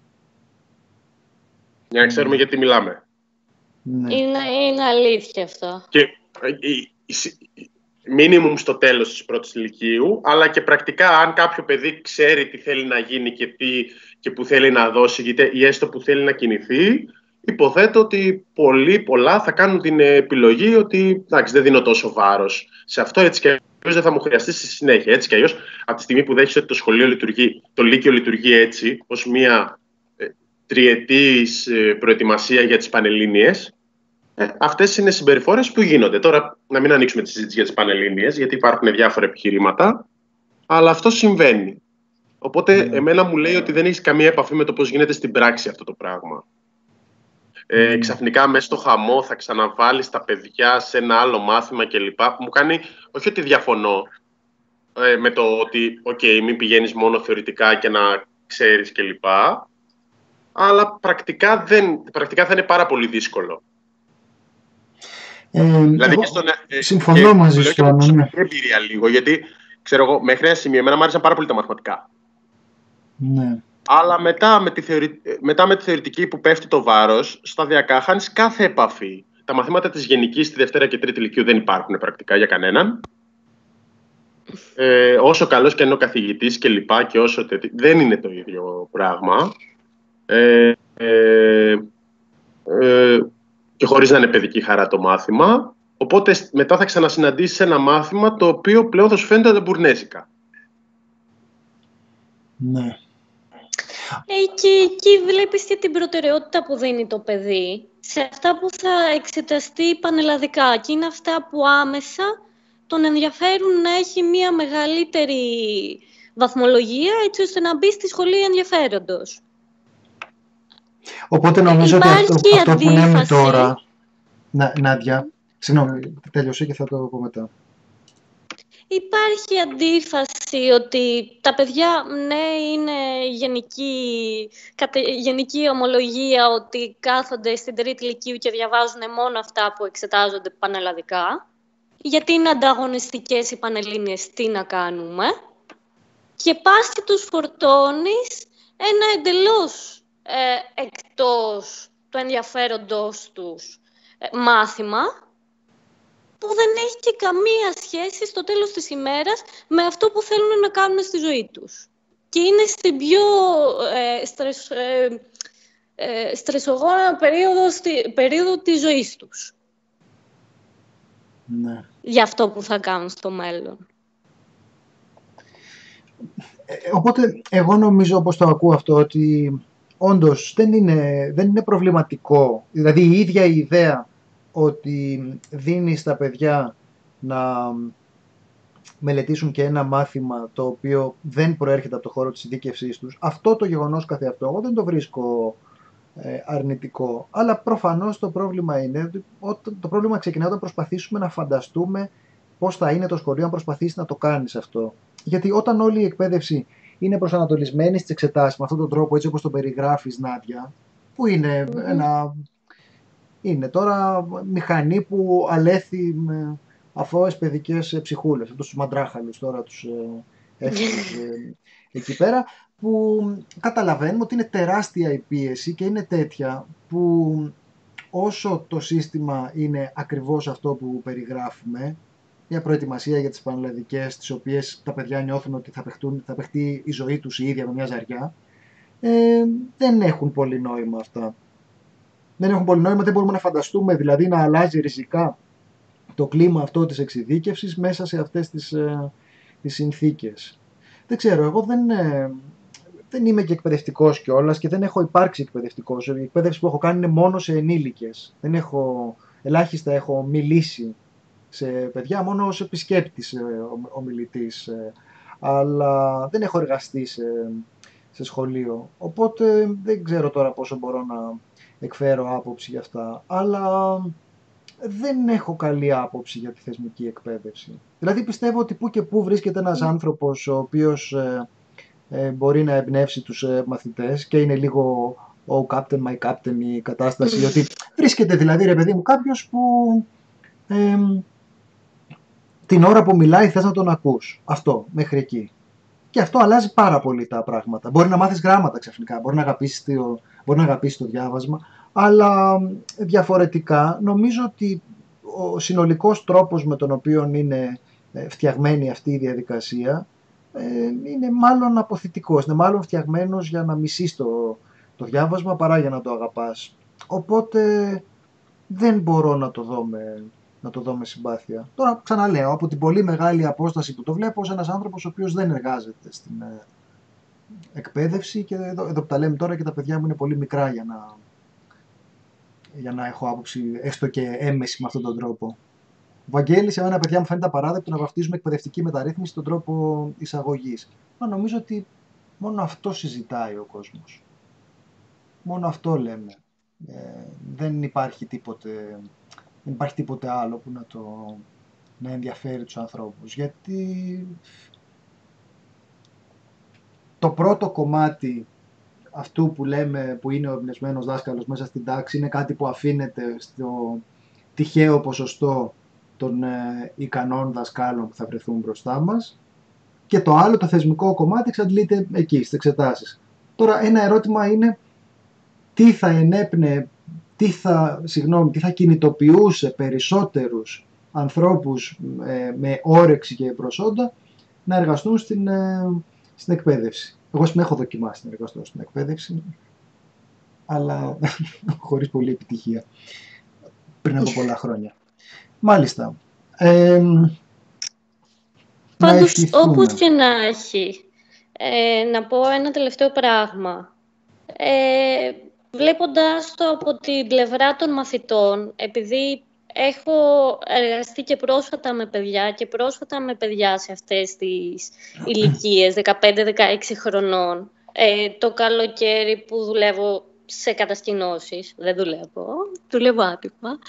Για να ξέρουμε γιατί μιλάμε. Ναι. Είναι αλήθεια αυτό. Και μίνιμουμ στο τέλος της πρώτης λυκείου, αλλά και πρακτικά αν κάποιο παιδί ξέρει τι θέλει να γίνει και που θέλει να δώσει ή έστω που θέλει να κινηθεί, υποθέτω ότι πολλά θα κάνουν την επιλογή ότι εντάξει, δεν δίνω τόσο βάρος σε αυτό, έτσι και αλλιώς δεν θα μου χρειαστεί στη συνέχεια. Έτσι και αλλιώς, από τη στιγμή που δέχεσαι ότι το Λύκειο λειτουργεί έτσι, ως μια τριετής προετοιμασία για τις Πανελλήνιες, αυτές είναι συμπεριφορές που γίνονται. Τώρα, να μην ανοίξουμε τη συζήτηση για τις Πανελλήνιες, γιατί υπάρχουν διάφορα επιχειρήματα, αλλά αυτό συμβαίνει. Οπότε, εμένα μου λέει ότι δεν έχει καμία επαφή με το πώς γίνεται στην πράξη αυτό το πράγμα. Ξαφνικά μέσα στο χαμό θα ξαναβάλεις τα παιδιά σε ένα άλλο μάθημα κλπ. Μου κάνει, όχι ότι διαφωνώ με το ότι μην πηγαίνεις μόνο θεωρητικά και να ξέρεις κλπ. Αλλά πρακτικά θα είναι πάρα πολύ δύσκολο. Δηλαδή συμφωνώ μαζί σου. Είναι εμπειρία λίγο, γιατί ξέρω εγώ, μέχρι ένα σημείο εμένα μου άρεσαν πάρα πολύ τα μαθηματικά. Ναι. Αλλά μετά με τη θεωρητική που πέφτει το βάρος, σταδιακά χάνεις κάθε επαφή. Τα μαθήματα της γενικής στη Δευτέρα και Τρίτη Λυκείου δεν υπάρχουν πρακτικά για κανέναν. Όσο καλός και είναι ο καθηγητής και λοιπά και δεν είναι το ίδιο πράγμα. Και χωρίς να είναι παιδική χαρά το μάθημα. Οπότε μετά θα ξανασυναντήσεις ένα μάθημα το οποίο πλέον θα σου φαίνεται ανταμπουρνέζικα. Ναι. Και εκεί βλέπεις και την προτεραιότητα που δίνει το παιδί σε αυτά που θα εξεταστεί πανελλαδικά. Και είναι αυτά που άμεσα τον ενδιαφέρουν να έχει μια μεγαλύτερη βαθμολογία, έτσι ώστε να μπει στη σχολή ενδιαφέροντος. Οπότε νομίζω ότι αυτό που λέμε τώρα... Νάντια, συγγνώμη, τέλειωσε και θα το πω μετά. Υπάρχει αντίφαση ότι τα παιδιά, ναι, είναι γενική ομολογία ότι κάθονται στην Τρίτη Λυκείου και διαβάζουν μόνο αυτά που εξετάζονται πανελλαδικά. Γιατί είναι ανταγωνιστικές οι πανελλήνιες, τι να κάνουμε. Και πας και τους φορτώνεις ένα εντελώς εκτός του ενδιαφέροντος τους μάθημα, που δεν έχει και καμία σχέση στο τέλος της ημέρας με αυτό που θέλουν να κάνουν στη ζωή τους. Και είναι στην πιο στρεσογόνα περίοδο της ζωής τους. Ναι. Για αυτό που θα κάνουν στο μέλλον. Οπότε εγώ νομίζω, όπως το ακούω αυτό, ότι όντως δεν είναι προβληματικό. Δηλαδή η ίδια η ιδέα ότι δίνει στα παιδιά να μελετήσουν και ένα μάθημα το οποίο δεν προέρχεται από το χώρο της ειδίκευσής τους, αυτό το γεγονός καθεαυτό εγώ δεν το βρίσκω αρνητικό. Αλλά προφανώς το πρόβλημα είναι ότι το πρόβλημα ξεκινάει όταν προσπαθήσουμε να φανταστούμε πώς θα είναι το σχολείο αν προσπαθήσει να το κάνεις αυτό. Γιατί όταν όλη η εκπαίδευση είναι προσανατολισμένη στις εξετάσεις με αυτόν τον τρόπο, έτσι όπως το περιγράφεις, Νάντια, που είναι είναι τώρα μηχανή που αλέθη με αθώες παιδικές ψυχούλες, αυτούς τους μαντράχαλους τώρα τους εκεί πέρα, που καταλαβαίνουμε ότι είναι τεράστια η πίεση και είναι τέτοια που όσο το σύστημα είναι ακριβώς αυτό που περιγράφουμε, μια προετοιμασία για τις πανελλαδικές, τις οποίες τα παιδιά νιώθουν ότι θα παιχτεί η ζωή τους η ίδια με μια ζαριά, δεν έχουν πολύ νόημα αυτά. Δεν έχουν πολύ νόημα, δεν μπορούμε να φανταστούμε δηλαδή να αλλάζει ριζικά το κλίμα αυτό της εξειδίκευσης μέσα σε αυτές τις συνθήκες. Δεν ξέρω, εγώ δεν είμαι και εκπαιδευτικός κιόλας και δεν έχω υπάρξει εκπαιδευτικός. Η εκπαίδευση που έχω κάνει είναι μόνο σε ενήλικες. Ελάχιστα έχω μιλήσει σε παιδιά, μόνο ως επισκέπτης ομιλητής, αλλά δεν έχω εργαστεί σε σχολείο. Οπότε δεν ξέρω τώρα πόσο μπορώ να εκφέρω άποψη για αυτά, αλλά δεν έχω καλή άποψη για τη θεσμική εκπαίδευση. Δηλαδή πιστεύω ότι που και που βρίσκεται ένας άνθρωπος ο οποίος μπορεί να εμπνεύσει τους μαθητές και είναι λίγο «Oh captain, my captain» η κατάσταση, ότι βρίσκεται δηλαδή, ρε παιδί μου, κάποιος που την ώρα που μιλάει θες να τον ακούς. Αυτό, μέχρι εκεί. Και αυτό αλλάζει πάρα πολύ τα πράγματα. Μπορεί να μάθεις γράμματα ξαφνικά, μπορεί να αγαπήσεις το διάβασμα, αλλά διαφορετικά νομίζω ότι ο συνολικός τρόπος με τον οποίο είναι φτιαγμένη αυτή η διαδικασία είναι μάλλον αποθητικός, είναι μάλλον φτιαγμένος για να μισείς το διάβασμα παρά για να το αγαπάς. Οπότε δεν μπορώ να το δω με συμπάθεια. Τώρα ξαναλέω, από την πολύ μεγάλη απόσταση που το βλέπω, ως ένας άνθρωπος ο οποίος δεν εργάζεται στην εκπαίδευση, και εδώ που τα λέμε τώρα και τα παιδιά μου είναι πολύ μικρά για να έχω άποψη έστω και έμμεση με αυτόν τον τρόπο. Βαγγέλη, σε μένα παιδιά μου φαίνεται απαράδεκτο να βαφτίζουμε εκπαιδευτική μεταρρύθμιση στον τρόπο εισαγωγής. Μα νομίζω ότι μόνο αυτό συζητάει ο κόσμος. Μόνο αυτό λέμε. Δεν υπάρχει τίποτε άλλο που να ενδιαφέρει τους ανθρώπους. Γιατί το πρώτο κομμάτι αυτού που λέμε που είναι ο εμπνευσμένος δάσκαλος μέσα στην τάξη είναι κάτι που αφήνεται στο τυχαίο ποσοστό των ικανών δασκάλων που θα βρεθούν μπροστά μας, και το άλλο, το θεσμικό κομμάτι, εξαντλείται εκεί, στις εξετάσεις. Τώρα ένα ερώτημα είναι τι θα ενέπνε, τι θα κινητοποιούσε περισσότερους ανθρώπους με όρεξη και προσόντα να εργαστούν στην εκπαίδευση. Εγώ έχω δοκιμάσει να εργαστώ στην εκπαίδευση, αλλά χωρίς πολλή επιτυχία πριν από πολλά χρόνια. Μάλιστα. Πάντως, όπως και να έχει, να πω ένα τελευταίο πράγμα. Βλέποντας το από την πλευρά των μαθητών, επειδή έχω εργαστεί και πρόσφατα με παιδιά σε αυτές τις ηλικίες, 15-16 χρονών, το καλοκαίρι που δουλεύω σε κατασκηνώσεις, δεν δουλεύω άτυπα,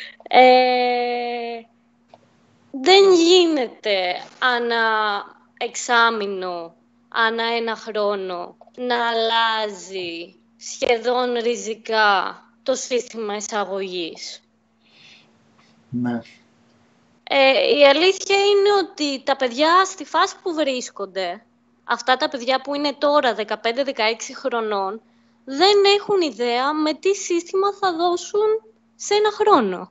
δεν γίνεται ανά εξάμηνο, ανά ένα χρόνο, να αλλάζει σχεδόν ριζικά το σύστημα εισαγωγής. Ναι. Η αλήθεια είναι ότι τα παιδιά στη φάση που βρίσκονται, αυτά τα παιδιά που είναι τώρα 15-16 χρονών, δεν έχουν ιδέα με τι σύστημα θα δώσουν σε ένα χρόνο.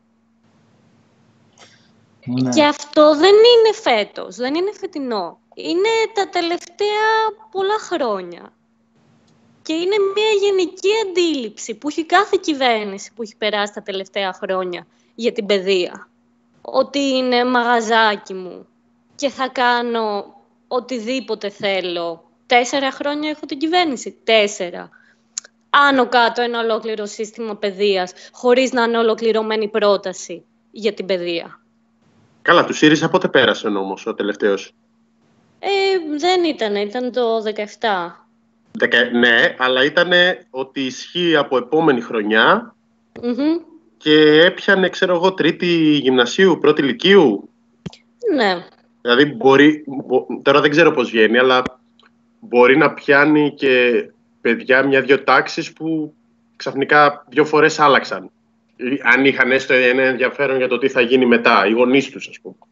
Ναι. Και αυτό δεν είναι φέτος, δεν είναι φετινό. Είναι τα τελευταία πολλά χρόνια. Και είναι μια γενική αντίληψη που έχει κάθε κυβέρνηση που έχει περάσει τα τελευταία χρόνια για την παιδεία. Ότι είναι μαγαζάκι μου και θα κάνω οτιδήποτε θέλω. 4 χρόνια έχω την κυβέρνηση. 4. Άνω κάτω ένα ολόκληρο σύστημα παιδείας, χωρίς να είναι ολοκληρωμένη πρόταση για την παιδεία. Καλά, του ΣΥΡΙΖΑ πότε πέρασε ο νόμος, ο τελευταίος? Δεν ήταν το 17. Ναι, αλλά ήταν ότι ισχύει από επόμενη χρονιά και έπιανε, ξέρω εγώ, τρίτη γυμνασίου, πρώτη λυκείου. Ναι. Δηλαδή τώρα δεν ξέρω πώς βγαίνει, αλλά μπορεί να πιάνει και παιδιά 1-2 τάξεις που ξαφνικά 2 φορές άλλαξαν. Αν είχαν έστω ένα ενδιαφέρον για το τι θα γίνει μετά, οι γονείς τους, ας πούμε.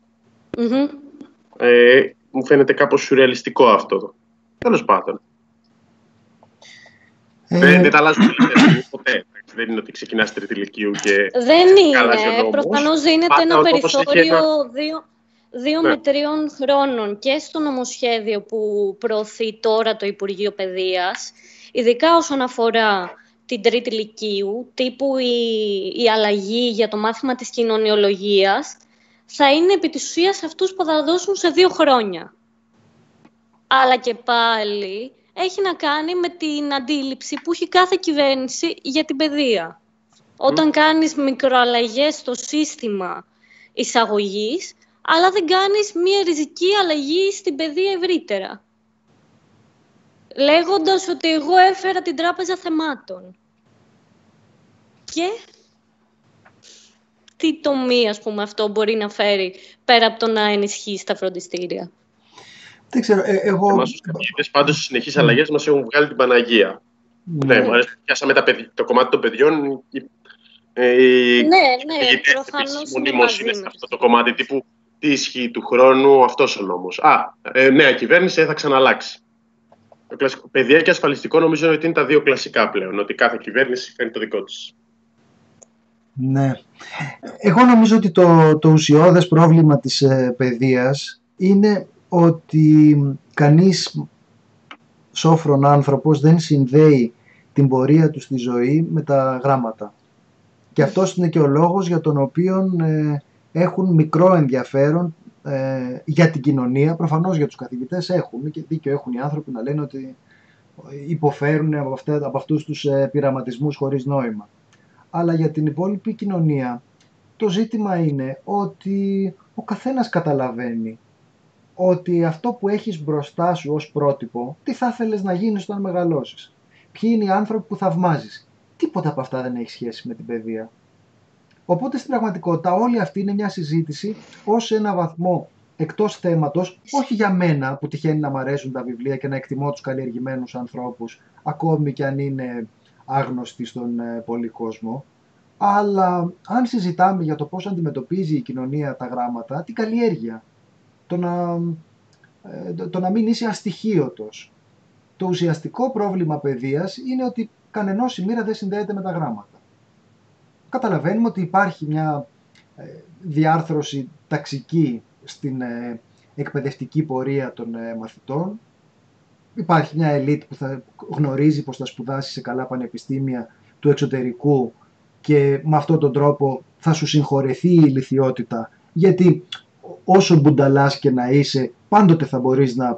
Μου φαίνεται κάπως σουρεαλιστικό αυτό. Τέλος πάντων. Δεν τα αλλάζουν ποτέ. Δεν είναι ότι ξεκινάς τρίτη λυκείου και δεν είναι. Προφανώς δίνεται ένα περιθώριο 2 με 3 χρόνων και στο νομοσχέδιο που προωθεί τώρα το Υπουργείο Παιδείας, ειδικά όσον αφορά την τρίτη λυκείου, τύπου η αλλαγή για το μάθημα της κοινωνιολογίας, θα είναι επί της ουσίας αυτούς που θα δώσουν σε 2 χρόνια. Αλλά και πάλι έχει να κάνει με την αντίληψη που έχει κάθε κυβέρνηση για την παιδεία. Όταν κάνεις μικροαλλαγές στο σύστημα εισαγωγής, αλλά δεν κάνεις μία ριζική αλλαγή στην παιδεία ευρύτερα. Λέγοντας ότι εγώ έφερα την τράπεζα θεμάτων. Και τι τομή, ας πούμε, αυτό μπορεί να φέρει πέρα από το να ενισχύσει τα φροντιστήρια. Δεν ξέρω, εγώ... Πάντως, οι συνεχείς αλλαγές μας έχουν βγάλει την Παναγία. Ναι, μου αρέσει. Πιάσαμε το κομμάτι των παιδιών. Ναι, προφανώς μονίμως είναι σε αυτό το κομμάτι τύπου τι ισχύει του χρόνου, αυτός ο νόμος. Νέα κυβέρνηση θα ξαναλλάξει. Παιδεία και ασφαλιστικό νομίζω ότι είναι τα 2 κλασικά πλέον, ότι κάθε κυβέρνηση κάνει το δικό της. Ναι. Εγώ νομίζω ότι το ουσιώδες πρόβλημα της παιδείας είναι ότι κανείς σόφρον άνθρωπος δεν συνδέει την πορεία του στη ζωή με τα γράμματα. Και αυτός είναι και ο λόγος για τον οποίο έχουν μικρό ενδιαφέρον για την κοινωνία. Προφανώς για τους καθηγητές έχουν και δίκιο έχουν οι άνθρωποι να λένε ότι υποφέρουν από αυτούς τους πειραματισμούς χωρίς νόημα. Αλλά για την υπόλοιπη κοινωνία το ζήτημα είναι ότι ο καθένας καταλαβαίνει ότι αυτό που έχεις μπροστά σου ως πρότυπο, τι θα ήθελες να γίνεις όταν μεγαλώσεις. Ποιοι είναι οι άνθρωποι που θαυμάζεις. Τίποτα από αυτά δεν έχει σχέση με την παιδεία. Οπότε στην πραγματικότητα όλη αυτή είναι μια συζήτηση ως ένα βαθμό εκτός θέματος, όχι για μένα που τυχαίνει να μ' αρέσουν τα βιβλία και να εκτιμώ τους καλλιεργημένους ανθρώπους, ακόμη και αν είναι άγνωστοι στον πολύ κόσμο, αλλά αν συζητάμε για το πώς αντιμετωπίζει η κοινωνία τα γράμματα, την καλλιέργεια, το να μην είσαι αστοιχείωτος, το ουσιαστικό πρόβλημα παιδείας είναι ότι κανενός η μοίρα δεν συνδέεται με τα γράμματα. Καταλαβαίνουμε ότι υπάρχει μια διάρθρωση ταξική στην εκπαιδευτική πορεία των μαθητών. Υπάρχει μια ελίτ που θα γνωρίζει πως θα σπουδάσει σε καλά πανεπιστήμια του εξωτερικού και με αυτόν τον τρόπο θα σου συγχωρεθεί η ηλιθιότητα, γιατί όσο μπουνταλάς και να είσαι, πάντοτε θα μπορείς να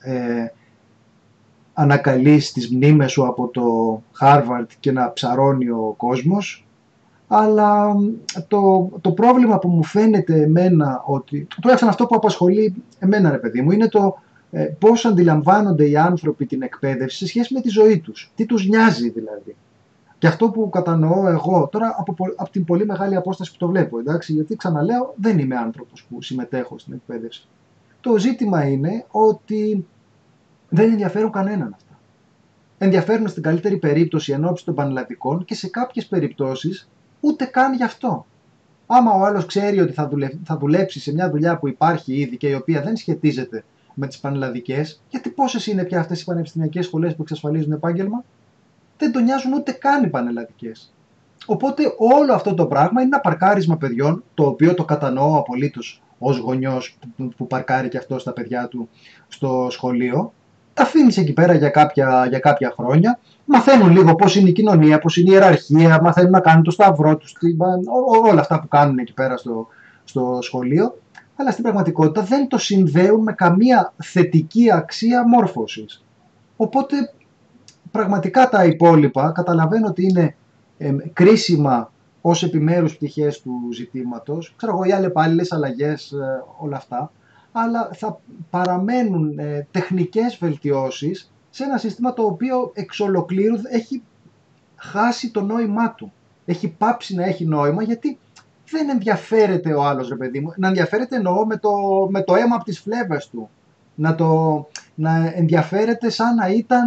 ανακαλείς τις μνήμες σου από το Harvard και να ψαρώνει ο κόσμος. Αλλά το πρόβλημα που μου φαίνεται εμένα, ότι τουλάχιστον αυτό που απασχολεί εμένα, ρε παιδί μου, είναι το πώς αντιλαμβάνονται οι άνθρωποι την εκπαίδευση σε σχέση με τη ζωή τους. Τι τους νοιάζει δηλαδή. Και αυτό που κατανοώ εγώ, τώρα από την πολύ μεγάλη απόσταση που το βλέπω, εντάξει, γιατί ξαναλέω δεν είμαι άνθρωπος που συμμετέχω στην εκπαίδευση. Το ζήτημα είναι ότι δεν ενδιαφέρουν κανέναν αυτά. Ενδιαφέρουν στην καλύτερη περίπτωση ενόψει των πανελλαδικών και σε κάποιες περιπτώσεις ούτε καν γι' αυτό. Άμα ο άλλος ξέρει ότι θα δουλέψει σε μια δουλειά που υπάρχει ήδη και η οποία δεν σχετίζεται με τις πανελλαδικές, γιατί πόσες είναι πια αυτές οι πανεπιστημιακές σχολές που εξασφαλίζουν επάγγελμα, δεν τον νοιάζουν ούτε καν οι πανελλαδικές. Οπότε όλο αυτό το πράγμα είναι ένα παρκάρισμα παιδιών, το οποίο το κατανοώ απολύτως ως γονιός που παρκάρει και αυτό στα παιδιά του στο σχολείο. Τα αφήνεις εκεί πέρα για κάποια χρόνια, μαθαίνουν λίγο πώς είναι η κοινωνία, πώς είναι η ιεραρχία, μαθαίνουν να κάνουν το σταυρό τους, όλα αυτά που κάνουν εκεί πέρα στο σχολείο, αλλά στην πραγματικότητα δεν το συνδέουν με καμία θετική αξία μόρφωσης. Οπότε πραγματικά τα υπόλοιπα καταλαβαίνω ότι είναι κρίσιμα ως επιμέρους πτυχές του ζητήματος, ξέρω εγώ, οι αλλεπάλληλες αλλαγές, όλα αυτά, αλλά θα παραμένουν τεχνικές βελτιώσεις σε ένα σύστημα το οποίο εξ ολοκλήρου έχει χάσει το νόημά του. Έχει πάψει να έχει νόημα, γιατί δεν ενδιαφέρεται ο άλλος, ρε παιδί μου. Να ενδιαφέρεται εννοώ με το αίμα από τις φλέβες του. Να ενδιαφέρεται σαν να ήταν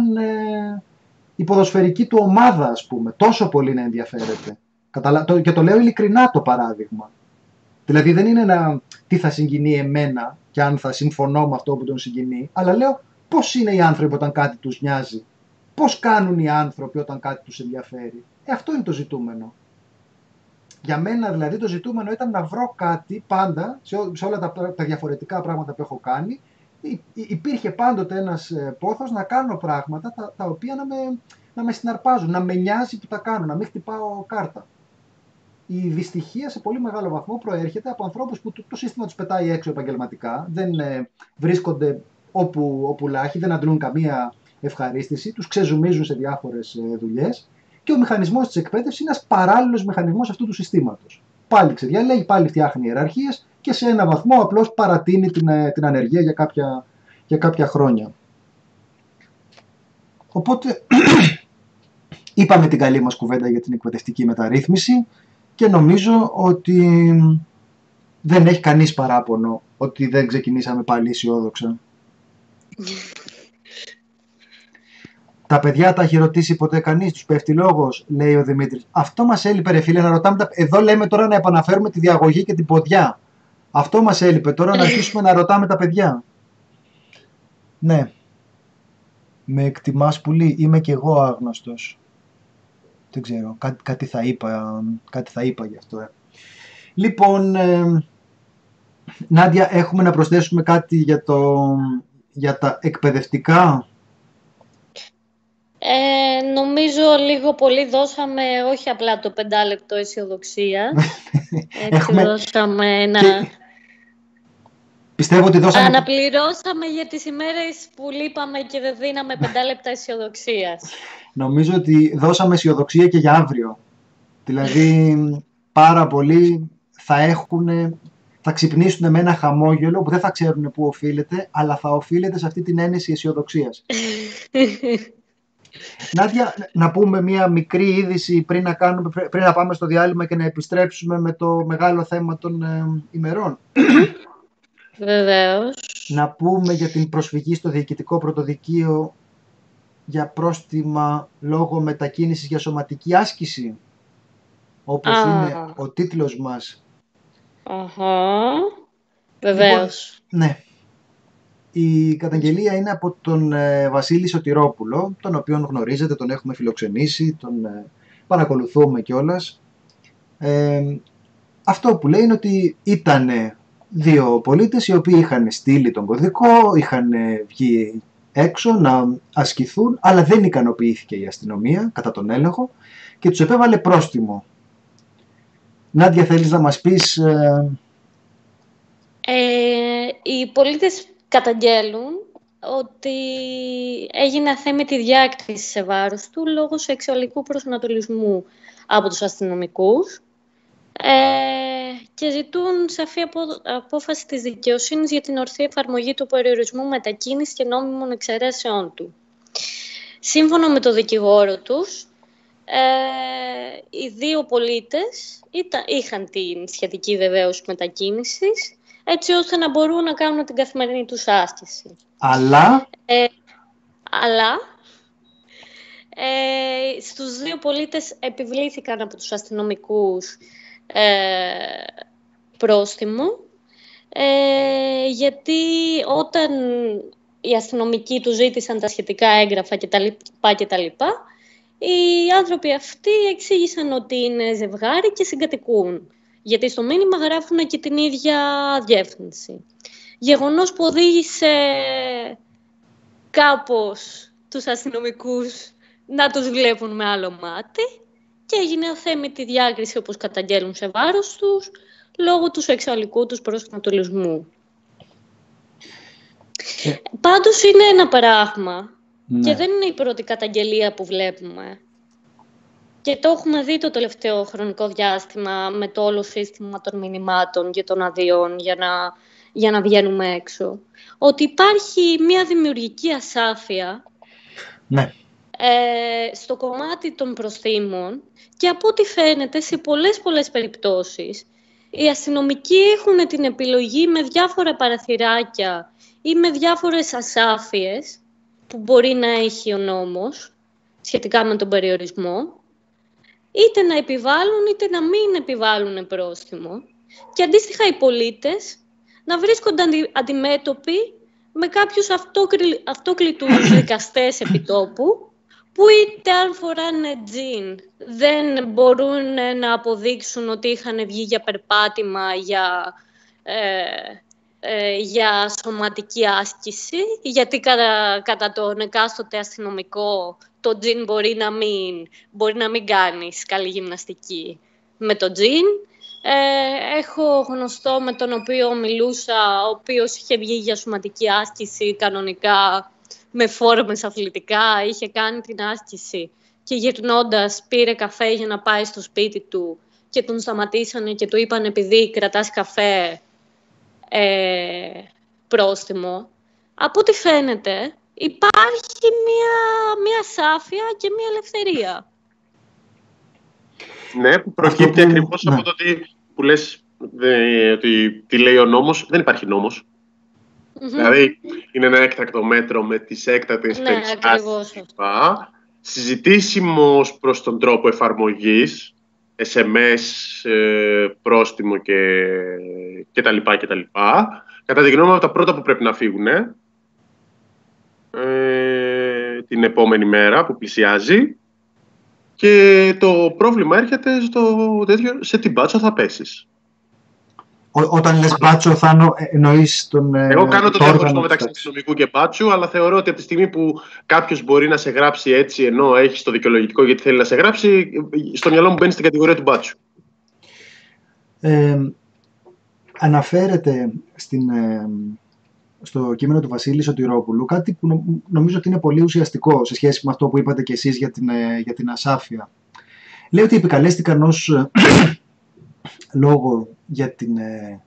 η ποδοσφαιρική του ομάδα, ας πούμε. Τόσο πολύ να ενδιαφέρεται. Και το λέω ειλικρινά το παράδειγμα. Δηλαδή δεν είναι τι θα συγκινεί εμένα και αν θα συμφωνώ με αυτό που τον συγκινεί, αλλά λέω πώς είναι οι άνθρωποι όταν κάτι τους νοιάζει. Πώς κάνουν οι άνθρωποι όταν κάτι τους ενδιαφέρει. Αυτό είναι το ζητούμενο. Για μένα δηλαδή το ζητούμενο ήταν να βρω κάτι πάντα, σε όλα τα διαφορετικά πράγματα που έχω κάνει, υπήρχε πάντοτε ένας πόθος να κάνω πράγματα τα οποία να με συναρπάζουν, να με νοιάζει που τα κάνω, να μην χτυπάω κάρτα. Η δυστυχία σε πολύ μεγάλο βαθμό προέρχεται από ανθρώπους που το σύστημα τους πετάει έξω επαγγελματικά, δεν βρίσκονται όπου λάχει, δεν αντλούν καμία ευχαρίστηση, τους ξεζουμίζουν σε διάφορες δουλειές και ο μηχανισμός της εκπαίδευσης είναι ένας παράλληλος μηχανισμός αυτού του συστήματος. Πάλι ξεδιαλέγει, πάλι φτιάχνει ιεραρχίες και σε ένα βαθμό απλώς παρατείνει την ανεργία για κάποια χρόνια. Οπότε είπαμε την καλή μας κουβέντα για την εκπαιδευτική μεταρρύθμιση και νομίζω ότι δεν έχει κανείς παράπονο ότι δεν ξεκινήσαμε πάλι αισιόδοξα. Τα παιδιά τα έχει ρωτήσει ποτέ κανείς, τους πέφτει λόγος, λέει ο Δημήτρης. Αυτό μας έλειπε, ρε φίλε, να ρωτάμε. Εδώ λέμε τώρα να επαναφέρουμε τη διαγωγή και την ποδιά. Αυτό μας έλειπε τώρα, να αρχίσουμε να ρωτάμε τα παιδιά. Ναι. Με εκτιμάς πολύ, είμαι κι εγώ άγνωστος. Δεν ξέρω, κάτι θα είπα γι' αυτό. Λοιπόν, Νάντια, έχουμε να προσθέσουμε κάτι για τα εκπαιδευτικά. Νομίζω λίγο πολύ δώσαμε όχι απλά το 5 λεπτό αισιοδοξία. Δώσαμε ένα... Πιστεύω ότι δώσαμε... Αναπληρώσαμε για τις ημέρες που λείπαμε και δεν δίναμε 5 λεπτά αισιοδοξίας. Νομίζω ότι δώσαμε αισιοδοξία και για αύριο. Δηλαδή πάρα πολλοί θα ξυπνήσουν με ένα χαμόγελο που δεν θα ξέρουν πού οφείλεται, αλλά θα οφείλεται σε αυτή την ένεση αισιοδοξίας. Νάντια, να πούμε μία μικρή είδηση πριν να πάμε στο διάλειμμα και να επιστρέψουμε με το μεγάλο θέμα των ημερών. Βεβαίως. Να πούμε για την προσφυγή στο Διοικητικό Πρωτοδικείο για πρόστιμα λόγω μετακίνησης για σωματική άσκηση, όπως είναι ο τίτλος μας. Βεβαίως. Λοιπόν, ναι. Η καταγγελία είναι από τον Βασίλη Σωτηρόπουλο, τον οποίον γνωρίζετε, τον έχουμε φιλοξενήσει, τον παρακολουθούμε κιόλας. Αυτό που λέει είναι ότι ήταν δύο πολίτες οι οποίοι είχαν στείλει τον κωδικό, είχαν βγει έξω να ασκηθούν, αλλά δεν ικανοποιήθηκε η αστυνομία κατά τον έλεγχο και τους επέβαλε πρόστιμο. Νάντια, θέλεις να μας πεις... Οι πολίτες καταγγέλουν ότι έγινε αθέμητη διάκριση σε βάρος του λόγω σεξουαλικού προσανατολισμού από τους αστυνομικούς και ζητούν σαφή απόφαση της δικαιοσύνης για την ορθή εφαρμογή του περιορισμού μετακίνησης και νόμιμων εξαιρέσεών του. Σύμφωνα με το δικηγόρο τους, οι δύο πολίτες είχαν την σχετική βεβαίωση μετακίνησης, έτσι ώστε να μπορούν να κάνουν την καθημερινή τους άσκηση. Αλλά στους δύο πολίτες επιβλήθηκαν από τους αστυνομικούς πρόστιμο, γιατί όταν οι αστυνομικοί τους ζήτησαν τα σχετικά έγγραφα κτλ. Οι άνθρωποι αυτοί εξήγησαν ότι είναι ζευγάρι και συγκατοικούν. Γιατί στο μήνυμα γράφουν και την ίδια διεύθυνση. Γεγονός που οδήγησε κάπως τους αστυνομικούς να τους βλέπουν με άλλο μάτι και έγινε αθέμητη διάκριση, όπως καταγγέλουν, σε βάρος τους λόγω του σεξουαλικού τους προσανατολισμού. Πάντως είναι ένα πράγμα και δεν είναι η πρώτη καταγγελία που βλέπουμε. Και το έχουμε δει το τελευταίο χρονικό διάστημα με το όλο σύστημα των μηνυμάτων και των αδειών για να βγαίνουμε έξω. Ότι υπάρχει μια δημιουργική ασάφεια στο κομμάτι των προστίμων και από ό,τι φαίνεται σε πολλές περιπτώσεις οι αστυνομικοί έχουν την επιλογή με διάφορα παραθυράκια ή με διάφορες ασάφειες που μπορεί να έχει ο νόμος σχετικά με τον περιορισμό, είτε να επιβάλλουν είτε να μην επιβάλλουν πρόστιμο και αντίστοιχα οι πολίτες να βρίσκονται αντιμέτωποι με κάποιους αυτόκλητους δικαστές επιτόπου που είτε αν φοράνε τζιν δεν μπορούν να αποδείξουν ότι είχαν βγει για περπάτημα για σωματική άσκηση, γιατί κατά τον εκάστοτε αστυνομικό το τζιν μπορεί να μην κάνεις καλή γυμναστική με το τζιν. Έχω γνωστό με τον οποίο μιλούσα, ο οποίος είχε βγει για σωματική άσκηση κανονικά με φόρμες αθλητικά, είχε κάνει την άσκηση και γυρνώντας πήρε καφέ για να πάει στο σπίτι του και τον σταματήσανε και του είπαν επειδή κρατάς καφέ πρόστιμο. Από ό,τι φαίνεται υπάρχει μια σάφια και μια ελευθερία. Ναι, που προκύπτει ακριβώς από το που λες ότι τι λέει ο νόμος. Δεν υπάρχει νόμος. Δηλαδή, είναι ένα έκτακτο μέτρο με τις έκτακτες περιστάσεις. Συζητήσιμος προς τον τρόπο εφαρμογής, SMS, πρόστιμο και τα λοιπά και τα λοιπά. Κατά τη γνώμη μου, από τα πρώτα που πρέπει να φύγουν την επόμενη μέρα που πλησιάζει. Και το πρόβλημα έρχεται σε τι μπάτσο θα πέσεις. Όταν λες μπάτσο θα εννοείς τον... Εγώ κάνω το διαχωρισμό μεταξύ αστυνομικού και μπάτσου, αλλά θεωρώ ότι από τη στιγμή που κάποιος μπορεί να σε γράψει έτσι ενώ έχει το δικαιολογητικό γιατί θέλει να σε γράψει, στο μυαλό μου μπαίνει στην κατηγορία του μπάτσου. Αναφέρεται στο κείμενο του Βασίλη Σωτηρόπουλου κάτι που νομίζω ότι είναι πολύ ουσιαστικό σε σχέση με αυτό που είπατε και εσείς για την ασάφεια. Λέει ότι επικαλέστηκαν ως λόγο για την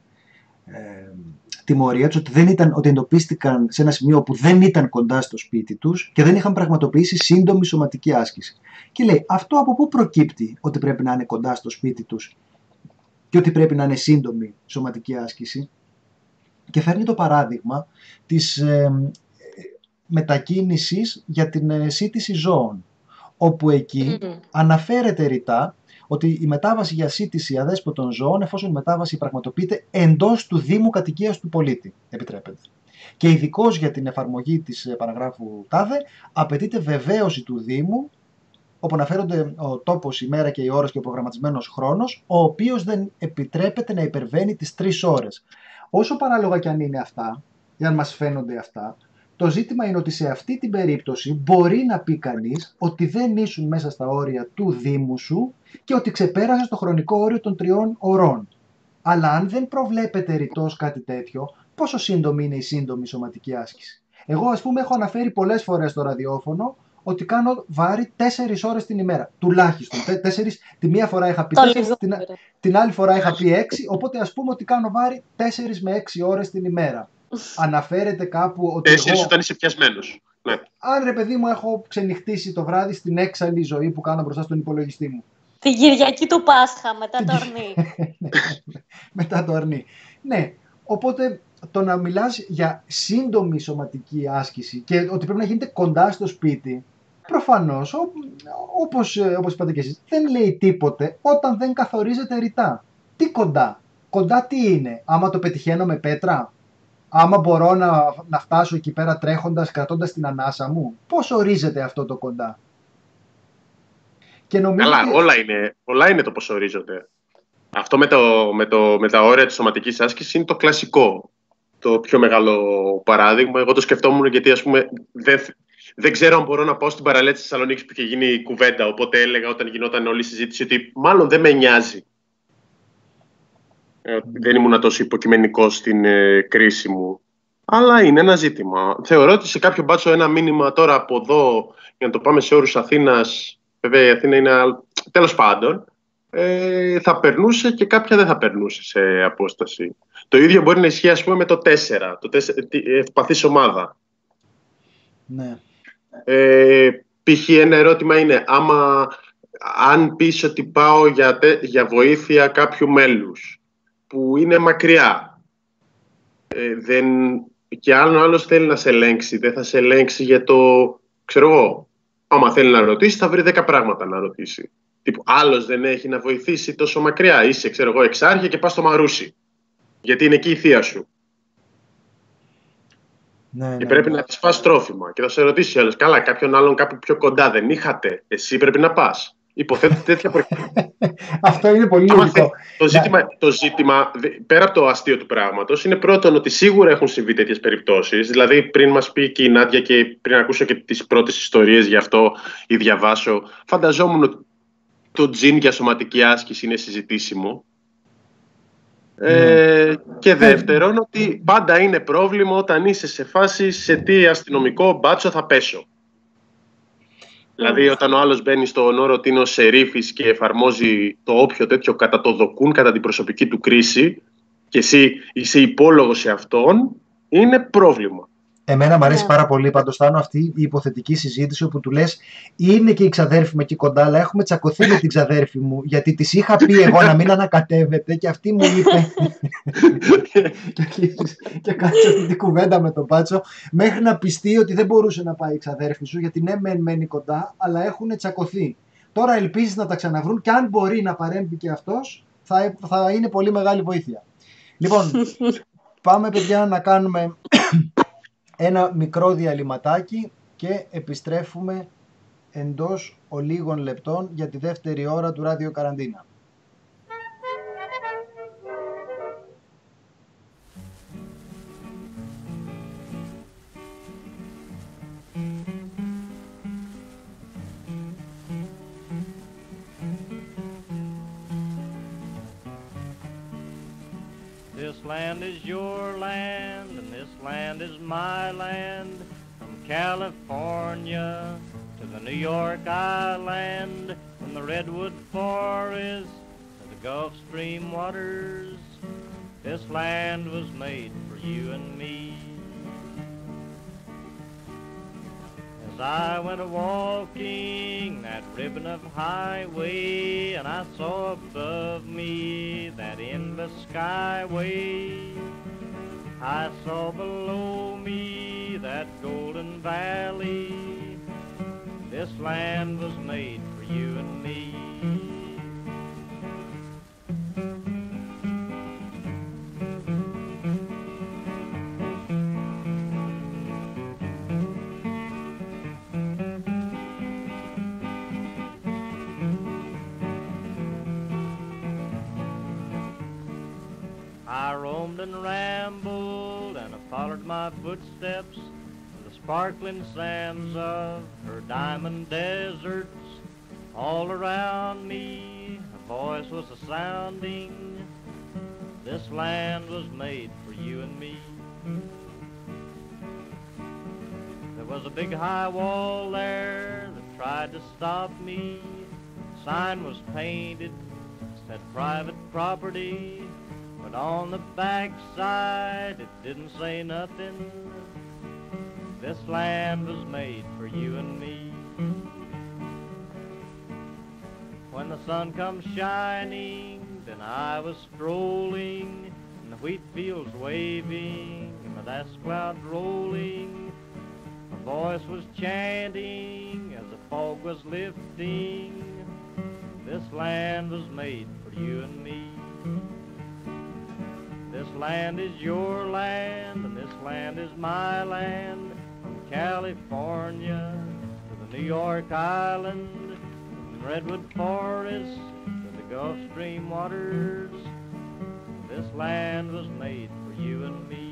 τιμωρία τους ότι εντοπίστηκαν σε ένα σημείο που δεν ήταν κοντά στο σπίτι τους και δεν είχαν πραγματοποιήσει σύντομη σωματική άσκηση. Και λέει, αυτό από πού προκύπτει ότι πρέπει να είναι κοντά στο σπίτι τους και ότι πρέπει να είναι σύντομη σωματική άσκηση? Και φέρνει το παράδειγμα της μετακίνησης για την σύτηση ζώων, όπου εκεί αναφέρεται ρητά ότι η μετάβαση για σύτηση αδέσποτων ζώων, εφόσον η μετάβαση πραγματοποιείται εντός του Δήμου κατοικίας του πολίτη, επιτρέπεται. Και ειδικώς για την εφαρμογή της παραγράφου τάδε, απαιτείται βεβαίωση του Δήμου, όπου αναφέρονται ο τόπος, η μέρα και οι ώρες και ο προγραμματισμένος χρόνος, ο οποίος δεν επιτρέπεται να υπερβαίνει τις 3 ώρες. Όσο παράλογα κι αν είναι αυτά, ή αν μας φαίνονται αυτά, το ζήτημα είναι ότι σε αυτή την περίπτωση μπορεί να πει κανείς ότι δεν ήσουν μέσα στα όρια του Δήμου σου και ότι ξεπέρασες το χρονικό όριο των 3 ωρών. Αλλά αν δεν προβλέπεται ρητός κάτι τέτοιο, πόσο σύντομη είναι η σύντομη σωματική άσκηση? Εγώ, ας πούμε, έχω αναφέρει πολλές φορές στο ραδιόφωνο ότι κάνω βάρη 4 ώρες την ημέρα. Τουλάχιστον. 4, τη μία φορά είχα πει 4, την άλλη φορά είχα πει 6, οπότε ας πούμε ότι κάνω βάρη 4 με 6 ώρες την ημέρα. Αναφέρεται κάπου ότι. 4 όταν είσαι πιασμένος. Ναι. Αν ρε παιδί μου, έχω ξενυχτήσει το βράδυ στην έξαλλη ζωή που κάνω μπροστά στον υπολογιστή μου. Την Κυριακή του Πάσχα, μετά το αρνί. Μετά το αρνί. Ναι, οπότε το να μιλάς για σύντομη σωματική άσκηση και ότι πρέπει να γίνεται κοντά στο σπίτι, προφανώς, όπως είπατε και εσείς, δεν λέει τίποτε όταν δεν καθορίζεται ρητά. Τι κοντά? Κοντά τι είναι? Άμα το πετυχαίνω με πέτρα? Άμα μπορώ να φτάσω εκεί πέρα τρέχοντας, κρατώντας την ανάσα μου? Πώς ορίζεται αυτό το κοντά? Και νομίζω καλά, όλα είναι το πώς ορίζονται. Αυτό με τα όρια της σωματικής άσκησης είναι το κλασικό. Το πιο μεγάλο παράδειγμα. Εγώ το σκεφτόμουν γιατί, ας πούμε, δεν ξέρω αν μπορώ να πάω στην παραλία της Θεσσαλονίκης που είχε γίνει η κουβέντα. Οπότε έλεγα όταν γινόταν όλη η συζήτηση ότι μάλλον δεν με νοιάζει. Δεν ήμουν τόσο υποκειμενικός στην κρίση μου. Αλλά είναι ένα ζήτημα. Θεωρώ ότι σε κάποιο μπάτσο ένα μήνυμα τώρα από εδώ, για να το πάμε σε όρους Αθήνας, βέβαια η Αθήνα είναι τέλος πάντων, θα περνούσε και κάποια δεν θα περνούσε σε απόσταση. Το ίδιο μπορεί να ισχύει, ας πούμε, με το 4, ευπαθής ομάδα. Ναι. Π.χ. ένα ερώτημα είναι, αν πεις ότι πάω για βοήθεια κάποιου μέλους που είναι μακριά, και αν ο άλλος θέλει να σε ελέγξει, δεν θα σε ελέγξει για το, ξέρω εγώ, άμα θέλει να ρωτήσει θα βρει 10 πράγματα να ρωτήσει. Τύπου, άλλος δεν έχει να βοηθήσει τόσο μακριά, είσαι, ξέρω εγώ, Εξάρχεια και πας στο Μαρούσι, γιατί είναι εκεί η θεία σου. Ναι, και πρέπει να της φας τρόφιμα και θα σε ρωτήσει άλλος, καλά, κάποιον άλλον κάπου πιο κοντά δεν είχατε, εσύ πρέπει να πας. Υποθέτω τέτοια Αυτό είναι πολύ λογικό. Το ζήτημα, πέρα από το αστείο του πράγματος, είναι πρώτον ότι σίγουρα έχουν συμβεί τέτοιες περιπτώσεις. Δηλαδή, πριν μας πει και η Νάντια και πριν ακούσω και τις πρώτες ιστορίες γι' αυτό ή διαβάσω, φανταζόμουν ότι το τζιν για σωματική άσκηση είναι συζητήσιμο. Και δεύτερον, ότι πάντα είναι πρόβλημα όταν είσαι σε φάση σε τι αστυνομικό μπάτσο θα πέσω. Δηλαδή, όταν ο άλλος μπαίνει στον όρο ότι είναι ο σερίφης και εφαρμόζει το όποιο τέτοιο κατά το δοκούν, κατά την προσωπική του κρίση, και εσύ είσαι υπόλογος σε αυτόν, είναι πρόβλημα. Εμένα μου αρέσει πάρα πολύ πάντως, Θάνο, αυτή η υποθετική συζήτηση όπου του λες είναι και η ξαδέρφη μου εκεί κοντά, αλλά έχουμε τσακωθεί με την ξαδέρφη μου γιατί της είχα πει εγώ να μην ανακατεύεται και αυτή μου είπε και κάτσε αυτή την κουβέντα με τον Πάτσο μέχρι να πιστεί ότι δεν μπορούσε να πάει η ξαδέρφη σου γιατί ναι μένει κοντά αλλά έχουν τσακωθεί. Τώρα ελπίζεις να τα ξαναβρούν και αν μπορεί να παρέμβει και αυτός θα είναι πολύ μεγάλη βοήθεια. Λοιπόν, πάμε παιδιά να κάνουμε ένα μικρό διαλυματάκι και επιστρέφουμε εντός ολίγων λεπτών για τη δεύτερη ώρα του Ράδιο Καραντίνα. This land is your land, and this land is my land. From California to the New York Island, from the Redwood Forest to the Gulf Stream waters, this land was made for you and me. As I went a-walking that ribbon of highway, and I saw above me that endless skyway, I saw below me that golden valley. This land was made for you and me. I roamed and rambled, and I followed my footsteps in the sparkling sands of her diamond deserts. All around me, a voice was a-sounding, this land was made for you and me. There was a big high wall there that tried to stop me. Sign was painted, said private property, but on the back side it didn't say nothing. This land was made for you and me. When the sun comes shining, then I was strolling in the wheat fields waving and the dust clouds rolling. My voice was chanting as the fog was lifting. This land was made for you and me. This land is your land, and this land is my land. From California to the New York Island, from Redwood Forest to the Gulf Stream waters, this land was made for you and me.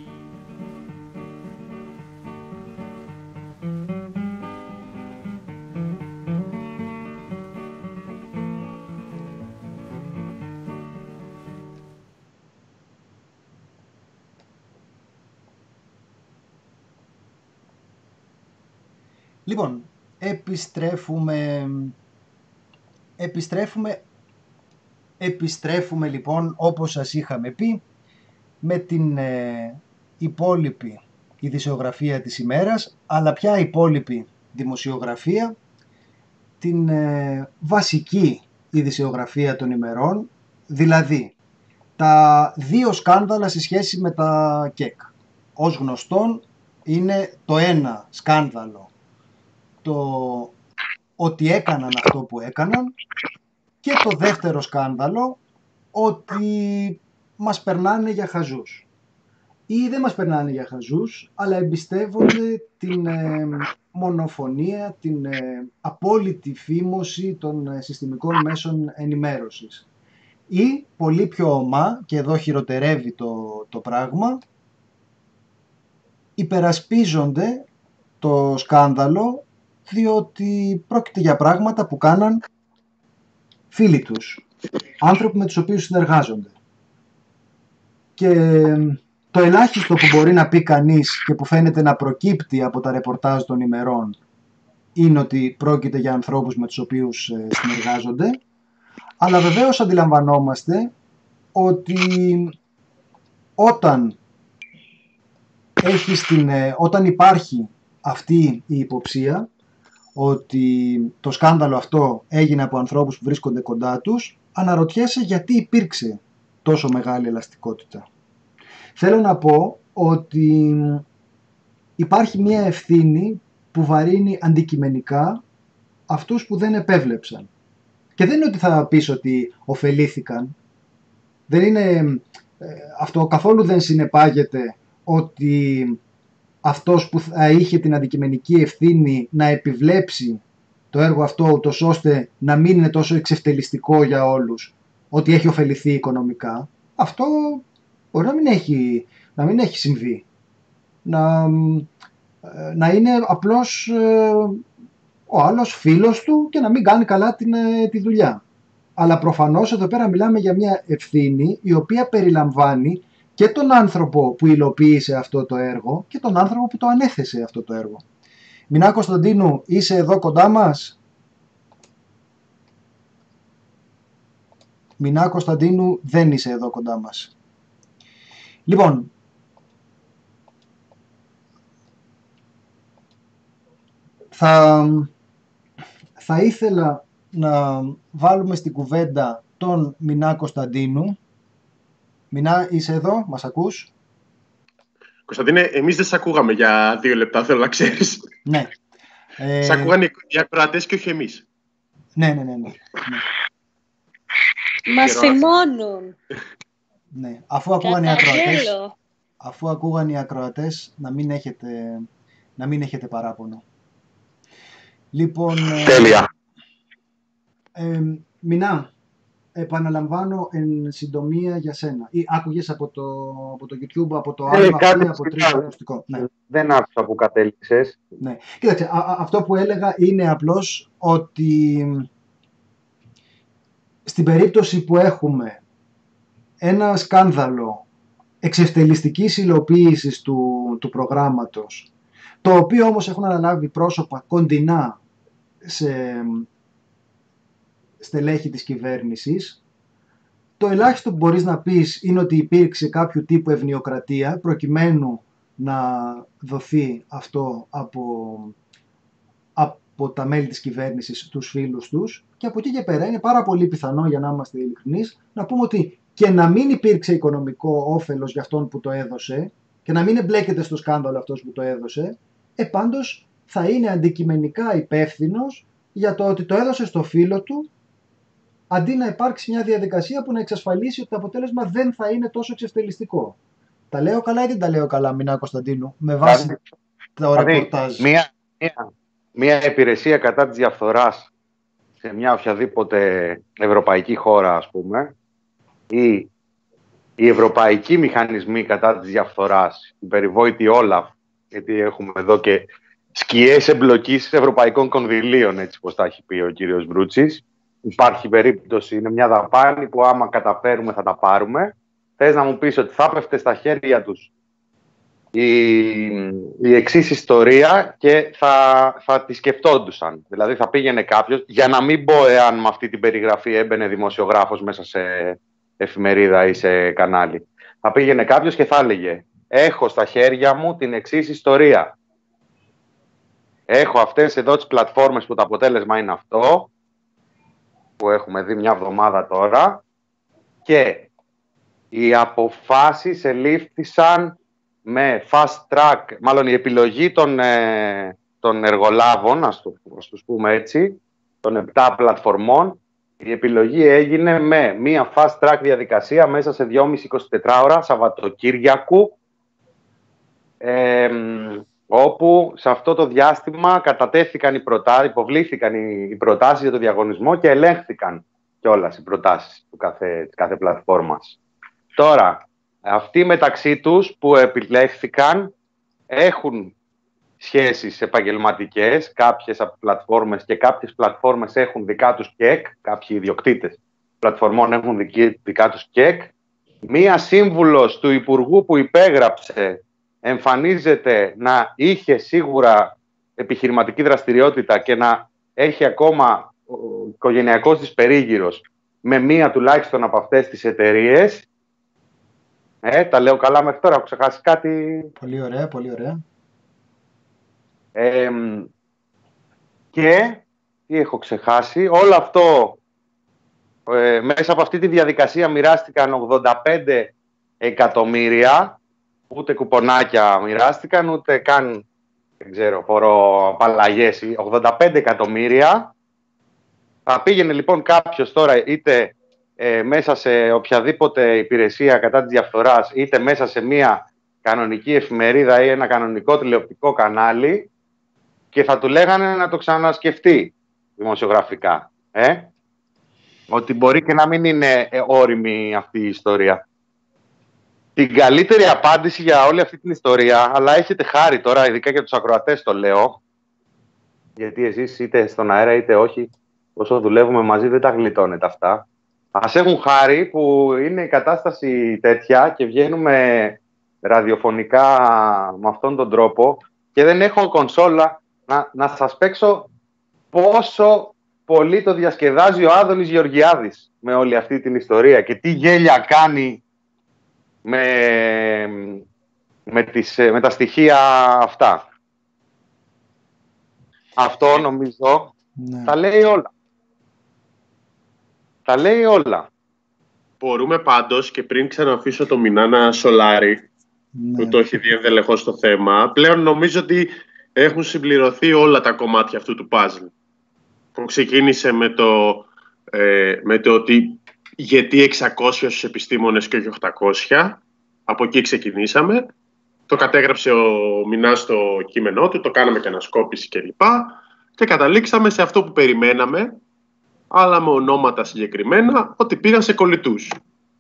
Λοιπόν, επιστρέφουμε λοιπόν, όπως σας είχαμε πει, με την υπόλοιπη ειδησιογραφία της ημέρας, αλλά ποια υπόλοιπη δημοσιογραφία, την βασική ειδησιογραφία των ημερών, δηλαδή τα δύο σκάνδαλα σε σχέση με τα ΚΕΚ. Ως γνωστόν είναι το ένα σκάνδαλο το ότι έκαναν αυτό που έκαναν και το δεύτερο σκάνδαλο ότι μας περνάνε για χαζούς. Ή δεν μας περνάνε για χαζούς, αλλά εμπιστεύονται την μονοφωνία, την απόλυτη φήμωση των συστημικών μέσων ενημέρωσης. Ή πολύ πιο ομά, και εδώ χειροτερεύει το πράγμα, υπερασπίζονται το σκάνδαλο διότι πρόκειται για πράγματα που κάναν φίλοι τους, άνθρωποι με τους οποίους συνεργάζονται. Και το ελάχιστο που μπορεί να πει κανείς και που φαίνεται να προκύπτει από τα ρεπορτάζ των ημερών είναι ότι πρόκειται για ανθρώπους με τους οποίους συνεργάζονται, αλλά βεβαίως αντιλαμβανόμαστε ότι όταν υπάρχει αυτή η υποψία ότι το σκάνδαλο αυτό έγινε από ανθρώπους που βρίσκονται κοντά τους, αναρωτιέσαι γιατί υπήρξε τόσο μεγάλη ελαστικότητα. Θέλω να πω ότι υπάρχει μια ευθύνη που βαρύνει αντικειμενικά αυτούς που δεν επέβλεψαν. Και δεν είναι ότι θα πεις ότι ωφελήθηκαν. Δεν είναι, αυτό καθόλου δεν συνεπάγεται ότι αυτός που θα είχε την αντικειμενική ευθύνη να επιβλέψει το έργο αυτό ούτως ώστε να μην είναι τόσο εξευτελιστικό για όλους, ότι έχει ωφεληθεί οικονομικά. Αυτό μπορεί να μην έχει συμβεί. Να είναι απλώς ο άλλος φίλος του και να μην κάνει καλά τη δουλειά. Αλλά προφανώς εδώ πέρα μιλάμε για μια ευθύνη η οποία περιλαμβάνει και τον άνθρωπο που υλοποίησε αυτό το έργο και τον άνθρωπο που το ανέθεσε αυτό το έργο. Μινά Κωνσταντίνου, είσαι εδώ κοντά μας? Μινά Κωνσταντίνου, δεν είσαι εδώ κοντά μας. Λοιπόν, θα ήθελα να βάλουμε στην κουβέντα τον Μινά Κωνσταντίνου. Μινά, είσαι εδώ, μας ακούς? Κωνσταντίνε, εμείς δεν σε ακούγαμε για 2 λεπτά, θέλω να ξέρεις. Ναι. Σε ακούγαν οι ακροατές και όχι εμείς. Ναι. Μας θυμώνουν. Ναι, αφού ακούγαν οι ακροατές, να μην έχετε παράπονο. Λοιπόν, τέλεια. Μινά, επαναλαμβάνω εν συντομία για σένα. Ή άκουγες από το YouTube, από το άλλο, από τρίτο ακουστικό. Ναι. Δεν άκουσα που κατέληξες. Ναι. Κοίταξε, αυτό που έλεγα είναι απλώς ότι στην περίπτωση που έχουμε ένα σκάνδαλο εξευτελιστικής υλοποίησης του προγράμματος, το οποίο όμως έχουν αναλάβει πρόσωπα κοντινά σε στελέχη της κυβέρνησης, το ελάχιστο που μπορείς να πεις είναι ότι υπήρξε κάποιο τύπου ευνοιοκρατία προκειμένου να δοθεί αυτό από τα μέλη της κυβέρνησης στους φίλους τους, και από εκεί και πέρα είναι πάρα πολύ πιθανό, για να είμαστε ειλικρινείς, να πούμε ότι και να μην υπήρξε οικονομικό όφελος για αυτόν που το έδωσε και να μην εμπλέκεται στο σκάνδαλο αυτός που το έδωσε, πάντως θα είναι αντικειμενικά υπεύθυνος για το ότι το έδωσε στο φίλο του, αντί να υπάρξει μια διαδικασία που να εξασφαλίσει ότι το αποτέλεσμα δεν θα είναι τόσο εξευτελιστικό. Τα λέω καλά ή δεν τα λέω καλά, Μινά Κωνσταντίνου, με βάση το ρεπορτάζ? Μια υπηρεσία κατά της διαφθοράς σε μια οποιαδήποτε ευρωπαϊκή χώρα, ας πούμε, ή οι ευρωπαϊκοί μηχανισμοί κατά της διαφθοράς, η περιβόητη Όλαφ, γιατί έχουμε εδώ και σκιές εμπλοκής ευρωπαϊκών κονδυλίων, έτσι πως τα έχει πει ο κύριος Βρούτσης. Υπάρχει περίπτωση, είναι μια δαπάνη που άμα καταφέρουμε θα τα πάρουμε. Θες να μου πεις ότι θα πέφτε στα χέρια τους η εξής ιστορία και θα τη σκεφτόντουσαν. Δηλαδή θα πήγαινε κάποιος, για να μην πω εάν με αυτή την περιγραφή έμπαινε δημοσιογράφος μέσα σε εφημερίδα ή σε κανάλι, θα πήγαινε κάποιος και θα έλεγε: έχω στα χέρια μου την εξής ιστορία. Έχω αυτές εδώ τις πλατφόρμες που το αποτέλεσμα είναι αυτό, που έχουμε δει μια εβδομάδα τώρα, και οι αποφάσεις ελήφθησαν με fast track, μάλλον η επιλογή των εργολάβων, ας τους πούμε έτσι, των 7 πλατφορμών, η επιλογή έγινε με μια fast track διαδικασία μέσα σε 2,5-24 ώρα Σαββατοκύριακου, όπου σε αυτό το διάστημα κατατέθηκαν υποβλήθηκαν οι προτάσεις για το διαγωνισμό και ελέγχθηκαν κιόλας οι προτάσεις της κάθε πλατφόρμας. Τώρα, αυτοί μεταξύ τους που επιλέχθηκαν έχουν σχέσεις επαγγελματικές, κάποιες από πλατφόρμες, και κάποιες πλατφόρμες έχουν δικά τους ΚΕΚ, κάποιοι ιδιοκτήτες πλατφορμών έχουν δικά τους ΚΕΚ. Μία σύμβουλος του Υπουργού που υπέγραψε εμφανίζεται να είχε σίγουρα επιχειρηματική δραστηριότητα και να έχει ακόμα οικογενειακός της περίγυρος με μία τουλάχιστον από αυτές τις εταιρείες. Τα λέω καλά μέχρι τώρα, έχω ξεχάσει κάτι? Πολύ ωραία, πολύ ωραία. Και τι έχω ξεχάσει? Όλο αυτό, μέσα από αυτή τη διαδικασία μοιράστηκαν 85 εκατομμύρια, ούτε κουπονάκια μοιράστηκαν, ούτε καν, δεν ξέρω, φοροαπαλλαγές, 85 εκατομμύρια. Θα πήγαινε λοιπόν κάποιος τώρα είτε μέσα σε οποιαδήποτε υπηρεσία κατά της διαφθοράς, είτε μέσα σε μια κανονική εφημερίδα ή ένα κανονικό τηλεοπτικό κανάλι, και θα του λέγανε να το ξανασκεφτεί δημοσιογραφικά. Ότι μπορεί και να μην είναι όριμη αυτή η ιστορία. Την καλύτερη απάντηση για όλη αυτή την ιστορία, αλλά έχετε χάρη τώρα, ειδικά για τους ακροατές το λέω, γιατί εσείς είτε στον αέρα είτε όχι, όσο δουλεύουμε μαζί δεν τα γλιτώνετε αυτά. Ας έχουν χάρη που είναι η κατάσταση τέτοια και βγαίνουμε ραδιοφωνικά με αυτόν τον τρόπο και δεν έχω κονσόλα να σας παίξω πόσο πολύ το διασκεδάζει ο Άδωνης Γεωργιάδης με όλη αυτή την ιστορία και τι γέλια κάνει με τα στοιχεία αυτά. Αυτό νομίζω τα λέει όλα. Τα λέει όλα. Μπορούμε πάντως, και πριν ξαναφήσω το Μινάνα Σολάρη, που το έχει δει ενδελεχώς στο θέμα, πλέον νομίζω ότι έχουν συμπληρωθεί όλα τα κομμάτια αυτού του παζλ. Που ξεκίνησε με το ότι γιατί 600 επιστήμονες και όχι 800. Από εκεί ξεκινήσαμε. Το κατέγραψε ο Μινάς στο κείμενό του, το κάναμε και ανασκόπηση κλπ. Και καταλήξαμε σε αυτό που περιμέναμε, άλλα με ονόματα συγκεκριμένα, ότι πήγαν σε κολλητούς.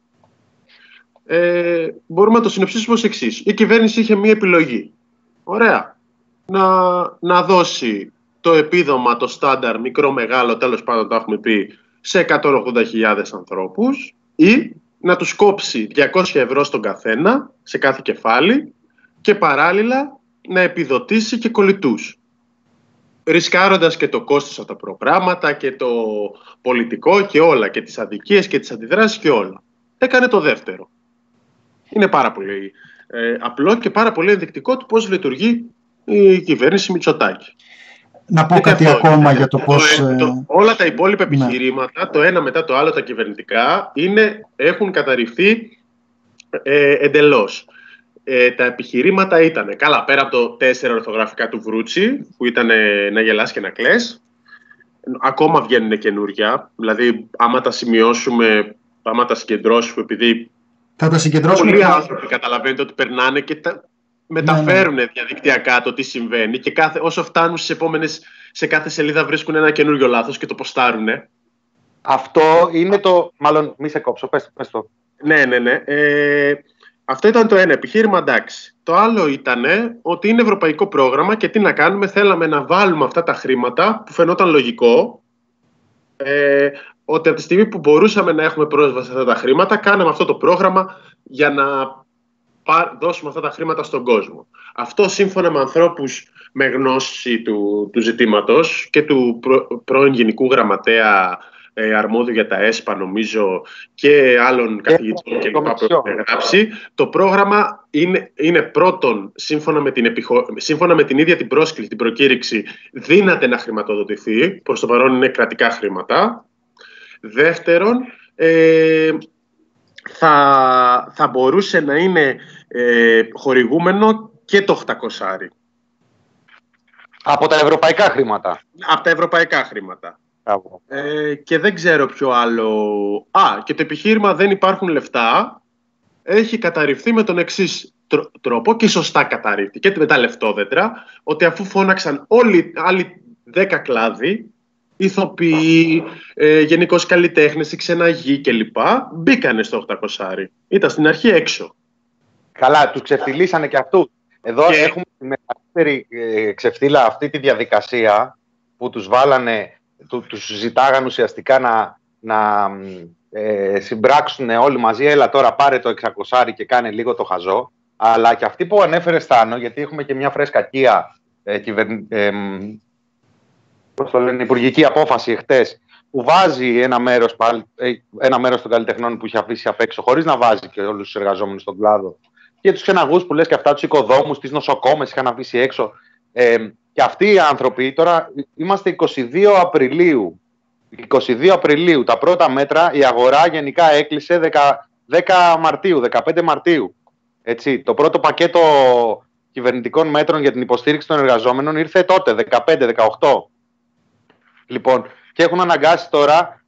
Μπορούμε να το συνοψίσουμε ως εξής. Η κυβέρνηση είχε μία επιλογή. Ωραία. Να δώσει το επίδομα, το στάνταρ, μικρό, μεγάλο, τέλος πάντων το έχουμε πει, σε 180.000 ανθρώπους, ή να τους κόψει 200 ευρώ στον καθένα, σε κάθε κεφάλι, και παράλληλα να επιδοτήσει και κολλητούς. Ρισκάροντας και το κόστος από τα προγράμματα και το πολιτικό και όλα, και τις αδικίες και τις αντιδράσεις και όλα. Έκανε το δεύτερο. Είναι πάρα πολύ απλό και πάρα πολύ ενδεικτικό του πώς λειτουργεί η κυβέρνηση Μητσοτάκη. Να πω κάτι ακόμα για το πώς... όλα τα υπόλοιπα επιχειρήματα, το ένα μετά το άλλο τα κυβερνητικά, έχουν καταρριφθεί εντελώς. Τα επιχειρήματα ήταν, καλά, πέρα από το 4 ορθογραφικά του Βρούτσι, που ήταν να γελάς και να κλαις, ακόμα βγαίνουν καινούρια. Δηλαδή, άμα τα σημειώσουμε, άμα τα συγκεντρώσουμε, επειδή θα τα συγκεντρώσουμε. Πολλοί άνθρωποι καταλαβαίνετε ότι περνάνε και μεταφέρουν διαδικτυακά το τι συμβαίνει, και όσο φτάνουν σε κάθε σελίδα βρίσκουν ένα καινούριο λάθος και το ποστάρουνε. Αυτό είναι το... Μάλλον μη σε κόψω, πες το. Ναι. Αυτό ήταν το ένα επιχείρημα, εντάξει. Το άλλο ήταν ότι είναι ευρωπαϊκό πρόγραμμα και τι να κάνουμε, θέλαμε να βάλουμε αυτά τα χρήματα που φαινόταν λογικό, ότι από τη στιγμή που μπορούσαμε να έχουμε πρόσβαση σε αυτά τα χρήματα, κάναμε αυτό το πρόγραμμα για να δώσουμε αυτά τα χρήματα στον κόσμο. Αυτό σύμφωνα με ανθρώπους με γνώση του ζητήματος και του πρώην Γενικού Γραμματέα αρμόδιου για τα ΕΣΠΑ, νομίζω, και άλλων καθηγητών και λοιπά που έχουν γράψει, το πρόγραμμα είναι πρώτον, σύμφωνα με την ίδια την πρόσκληση, την προκήρυξη, δύναται να χρηματοδοτηθεί, προς το παρόν είναι κρατικά χρήματα. Δεύτερον, θα μπορούσε να είναι χορηγούμενο και το 800. Από τα ευρωπαϊκά χρήματα. Από τα ευρωπαϊκά χρήματα. Και δεν ξέρω ποιο άλλο... και το επιχείρημα δεν υπάρχουν λεφτά έχει καταρριφθεί με τον εξής τρόπο, και σωστά καταρριφθεί και με τα λεφτόδεντρα, ότι αφού φώναξαν άλλοι 10 κλάδοι, ηθοποιοί, γενικώς καλλιτέχνες, ξεναγοί κλπ, μπήκανε στο 800. Ήταν στην αρχή έξω. Καλά, τους ξεφτυλίσανε και αυτούς. Εδώ έχουμε τη μεγαλύτερη ξεφτύλα, αυτή τη διαδικασία που τους βάλανε, τους ζητάγαν ουσιαστικά να συμπράξουν όλοι μαζί. Έλα τώρα πάρε το 600 και κάνε λίγο το χαζό. Αλλά και αυτή που ανέφερε Στάνο, γιατί έχουμε και μια φρεσκακία υπουργική απόφαση εχθές, που βάζει ένα μέρος των καλλιτεχνών που είχε αφήσει απ' έξω, χωρίς να βάζει και όλους τους εργαζόμενους στον κλάδο, και τους ξεναγούς που λες και αυτά, τους οικοδόμους, τις νοσοκόμες είχαν αφήσει έξω. Και αυτοί οι άνθρωποι, τώρα είμαστε 22 Απριλίου. 22 Απριλίου, τα πρώτα μέτρα, η αγορά γενικά έκλεισε 10 Μαρτίου, 15 Μαρτίου. Έτσι, το πρώτο πακέτο κυβερνητικών μέτρων για την υποστήριξη των εργαζόμενων ήρθε τότε, 15-18. Λοιπόν, και έχουν αναγκάσει τώρα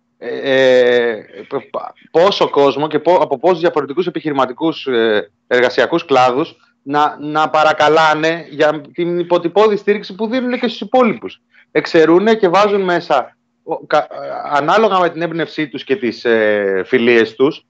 πόσο κόσμο και από πόσους διαφορετικούς επιχειρηματικούς εργασιακούς κλάδους να παρακαλάνε για την υποτυπώδη στήριξη που δίνουν και στους υπόλοιπους. Εξαιρούν και βάζουν μέσα, ανάλογα με την έμπνευσή τους και τις φιλίες τους.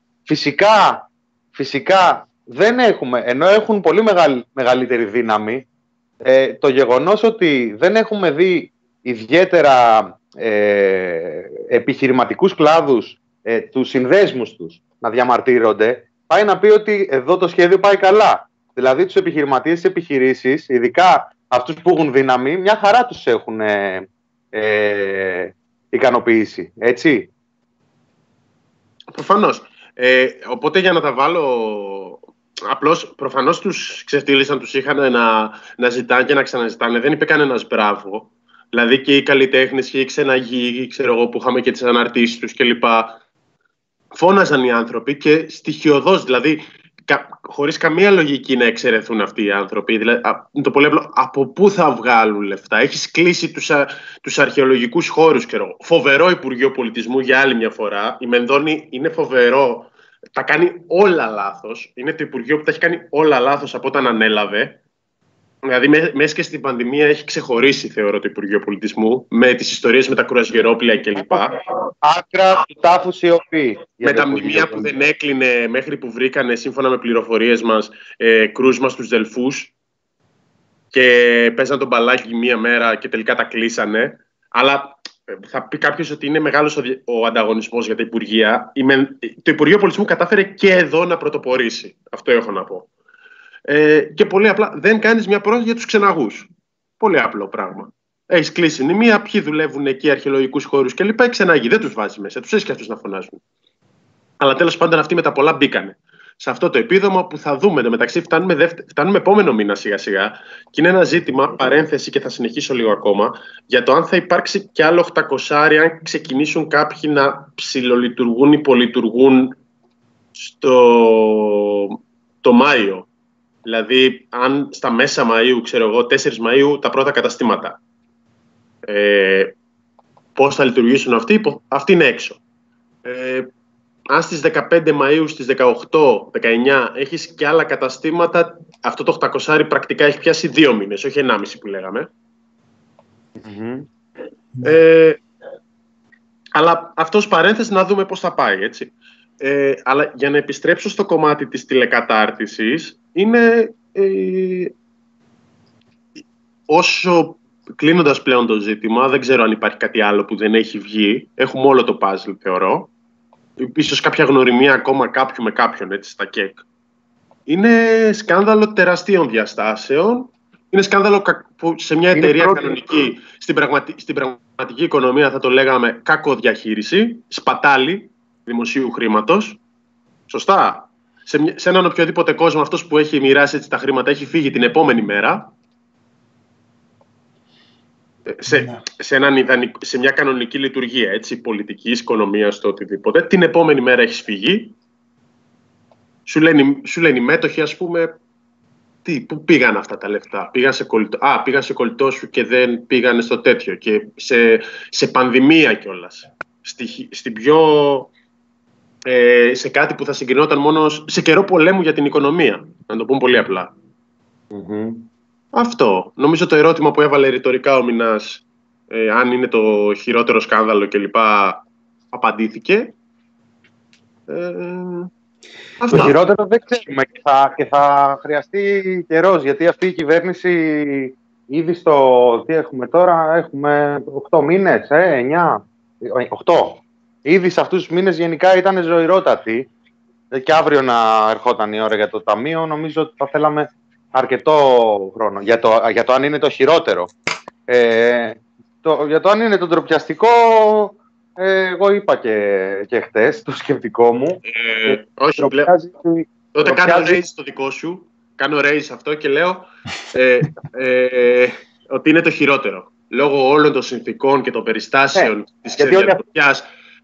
Φυσικά δεν έχουμε, ενώ έχουν πολύ μεγαλύτερη δύναμη, το γεγονός ότι δεν έχουμε δει ιδιαίτερα επιχειρηματικούς κλάδους, τους συνδέσμους τους να διαμαρτύρονται, πάει να πει ότι εδώ το σχέδιο πάει καλά. Δηλαδή τους επιχειρηματίες, τις επιχειρήσεις, ειδικά αυτούς που έχουν δύναμη, μια χαρά τους έχουν ικανοποιήσει. Έτσι. Προφανώς. Οπότε για να τα βάλω... Απλώς προφανώς τους ξεφτύλισαν, τους είχαν να ζητάνε και να ξαναζητάνε. Δεν είπε κανένας μπράβο. Δηλαδή και οι καλλιτέχνες και οι ξεναγοί, ξέρω εγώ, που είχαμε και τις αναρτήσεις τους κλπ. Φώναζαν οι άνθρωποι και στοιχειωδώς, δηλαδή χωρίς καμία λογική να εξαιρεθούν αυτοί οι άνθρωποι. Δηλαδή, το πολύ απλό, από πού θα βγάλουν λεφτά. Έχεις κλείσει τους αρχαιολογικούς χώρους, ξέρω. Φοβερό Υπουργείο Πολιτισμού για άλλη μια φορά. Η Μενδώνη είναι φοβερό. Τα κάνει όλα λάθος. Είναι το Υπουργείο που τα έχει κάνει όλα λάθος από όταν ανέλαβε. Δηλαδή, μέσα και στην πανδημία έχει ξεχωρίσει, θεωρώ, το Υπουργείο Πολιτισμού με τις ιστορίες με τα κουρασγερόπλια κλπ. Άκρα του τάφου σιωπή. Με τα μνημεία που δεν έκλεινε μέχρι που βρήκανε, σύμφωνα με πληροφορίες μας, κρούσμα στους Δελφούς και παίζαν τον μπαλάκι μία μέρα και τελικά τα κλείσανε. Αλλά θα πει κάποιος ότι είναι μεγάλος ο ανταγωνισμός για τα Υπουργεία. Το Υπουργείο Πολιτισμού κατάφερε και εδώ να πρωτοπορήσει. Αυτό έχω να πω. Και πολύ απλά, δεν κάνεις μια πρόταση για τους ξεναγούς. Πολύ απλό πράγμα. Έχεις κλείσει μνημεία, ποιοι δουλεύουν εκεί, αρχαιολογικούς χώρους κλπ. Οι ξεναγοί δεν τους βάζεις μέσα, τους έχεις και αυτούς να φωνάζουν. Αλλά τέλος πάντων αυτοί με τα πολλά μπήκανε σε αυτό το επίδομα που θα δούμε. Μεταξύ φτάνουμε επόμενο μήνα σιγά-σιγά. Και είναι ένα ζήτημα, παρένθεση, και θα συνεχίσω λίγο ακόμα, για το αν θα υπάρξει κι άλλο 800, αν ξεκινήσουν κάποιοι να ψιλολειτουργούν ή πολυλειτουργούν το Μάιο. Δηλαδή, αν στα μέσα Μαΐου, ξέρω εγώ, 4 Μαΐου, τα πρώτα καταστήματα. Πώς θα λειτουργήσουν αυτοί είναι έξω. Αν στις 15 Μαΐου, στις 18, 19 έχεις και άλλα καταστήματα, αυτό το 800 πρακτικά έχει πιάσει 2 μήνες, όχι 1,5 που λέγαμε. Αλλά αυτός παρένθεση να δούμε πώς θα πάει, έτσι. Αλλά για να επιστρέψω στο κομμάτι της τηλεκατάρτισης, είναι όσο κλείνοντας πλέον το ζήτημα, δεν ξέρω αν υπάρχει κάτι άλλο που δεν έχει βγει. Έχουμε όλο το puzzle, θεωρώ. Ίσως κάποια γνωριμία ακόμα κάποιου με κάποιον, έτσι, στα ΚΕΚ. Είναι σκάνδαλο τεραστίων διαστάσεων. Είναι σκάνδαλο που σε μια εταιρεία κανονική, στην πραγματική οικονομία θα το λέγαμε κακοδιαχείριση, σπατάλη δημοσίου χρήματος. Σωστά. Σε έναν οποιοδήποτε κόσμο, αυτός που έχει μοιράσει έτσι τα χρήματα έχει φύγει την επόμενη μέρα. Σε μια κανονική λειτουργία, έτσι, πολιτικής, οικονομίας, το οτιδήποτε. Την επόμενη μέρα έχεις φύγει. Σου λένε οι μέτοχοι, ας πούμε, πού πήγαν αυτά τα λεφτά. Πήγαν σε κολλητό σου και δεν πήγαν στο τέτοιο. Και σε πανδημία κιόλας. Σε κάτι που θα συγκρινόταν μόνο σε καιρό πολέμου για την οικονομία. Να το πούμε πολύ απλά. Αυτό. Νομίζω το ερώτημα που έβαλε ρητορικά ο Μινάς, αν είναι το χειρότερο σκάνδαλο κλπ, απαντήθηκε. Το χειρότερο δεν ξέρουμε και θα χρειαστεί καιρός, γιατί αυτή η κυβέρνηση ήδη τι έχουμε τώρα, έχουμε 8 μήνες, 9, 8. Ήδη σε αυτούς τους μήνες γενικά ήταν ζωηρότατη και αύριο να ερχόταν η ώρα για το ταμείο, νομίζω ότι θα θέλαμε αρκετό χρόνο για το αν είναι το χειρότερο. Για το αν είναι το ντροπιαστικό, εγώ είπα και χτες το σκεπτικό μου. Όχι, τότε κάνω raise το δικό σου, κάνω raise αυτό και λέω ότι είναι το χειρότερο. Λόγω όλων των συνθηκών και των περιστάσεων της ξεδιαδικασίας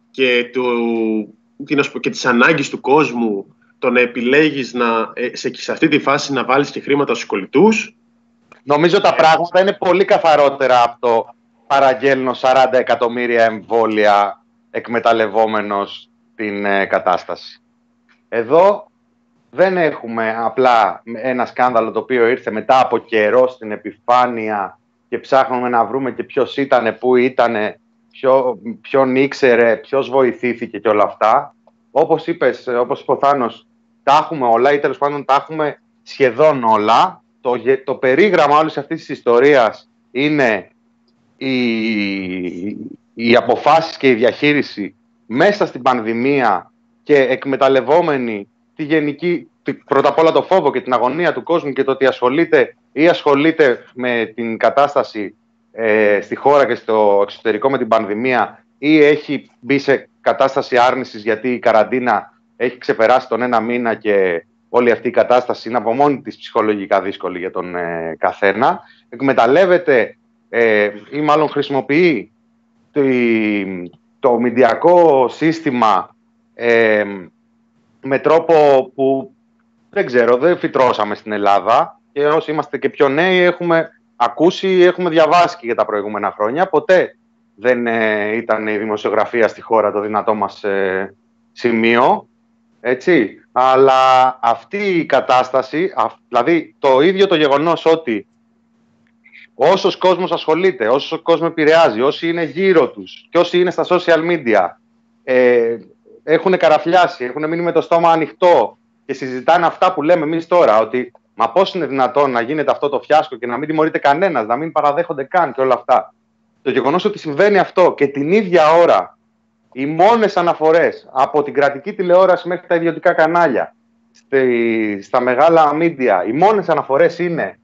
και της ανάγκης του κόσμου, το να επιλέγεις σε αυτή τη φάση να βάλεις και χρήματα στους κολλητούς. Νομίζω τα πράγματα είναι πολύ καθαρότερα από το παραγγέλνω 40 εκατομμύρια εμβόλια εκμεταλλευόμενος την κατάσταση. Εδώ δεν έχουμε απλά ένα σκάνδαλο το οποίο ήρθε μετά από καιρό στην επιφάνεια και ψάχνουμε να βρούμε και ποιος ήτανε, πού ήτανε, ποιον ήξερε, ποιος βοηθήθηκε και όλα αυτά. Όπως είπες, όπως είπε ο Θάνος, τα έχουμε όλα ή τέλος πάντων τα έχουμε σχεδόν όλα. Το περίγραμμα όλης αυτής της ιστορίας είναι οι αποφάσεις και η διαχείριση μέσα στην πανδημία και εκμεταλλευόμενοι τη γενική, πρώτα απ' όλα το φόβο και την αγωνία του κόσμου και το ότι ασχολείται με την κατάσταση στη χώρα και στο εξωτερικό με την πανδημία ή έχει μπει σε κατάσταση άρνησης γιατί η καραντίνα έχει ξεπεράσει τον 1 μήνα και όλη αυτή η κατάσταση είναι από μόνη της ψυχολογικά δύσκολη για τον καθένα. Εκμεταλλεύεται ή μάλλον χρησιμοποιεί το μηντιακό σύστημα με τρόπο που δεν ξέρω, δεν φυτρώσαμε στην Ελλάδα και όσοι είμαστε και πιο νέοι έχουμε ακούσει, έχουμε διαβάσει και για τα προηγούμενα χρόνια. Ποτέ δεν ήταν η δημοσιογραφία στη χώρα το δυνατό μας σημείο, έτσι. Αλλά αυτή η κατάσταση, δηλαδή το ίδιο το γεγονός ότι όσος κόσμος ασχολείται, όσος κόσμο επηρεάζει, όσοι είναι γύρω τους και όσοι είναι στα social media, έχουν καραφιάσει, έχουν μείνει με το στόμα ανοιχτό και συζητάνε αυτά που λέμε εμείς τώρα, ότι μα πώς είναι δυνατόν να γίνεται αυτό το φιάσκο και να μην τιμωρείται κανένας, να μην παραδέχονται καν και όλα αυτά. Το γεγονός ότι συμβαίνει αυτό και την ίδια ώρα οι μόνες αναφορές από την κρατική τηλεόραση μέχρι τα ιδιωτικά κανάλια, στα μεγάλα μίντια, οι μόνες αναφορές είναι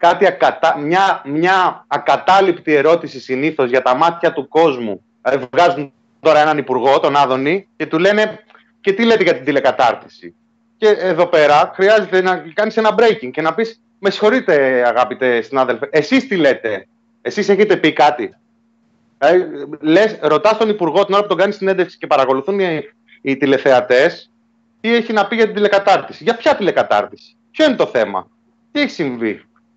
μια ακατάληπτη ερώτηση συνήθως για τα μάτια του κόσμου. Βγάζουν τώρα έναν υπουργό, τον Άδωνη, και του λένε και τι λέτε για την τηλεκατάρτιση. Και εδώ πέρα χρειάζεται να κάνεις ένα breaking και να πεις με συγχωρείτε αγαπητέ συνάδελφε, εσείς τι λέτε, εσείς έχετε πει κάτι. Ρωτάς τον υπουργό την ώρα που τον κάνει συνέντευξη και παρακολουθούν οι τηλεθεατές τι έχει να πει για την τηλεκατάρτιση. Για ποια τηλεκατάρτιση, ποιο είναι το θέμα, τι έχει συμβεί.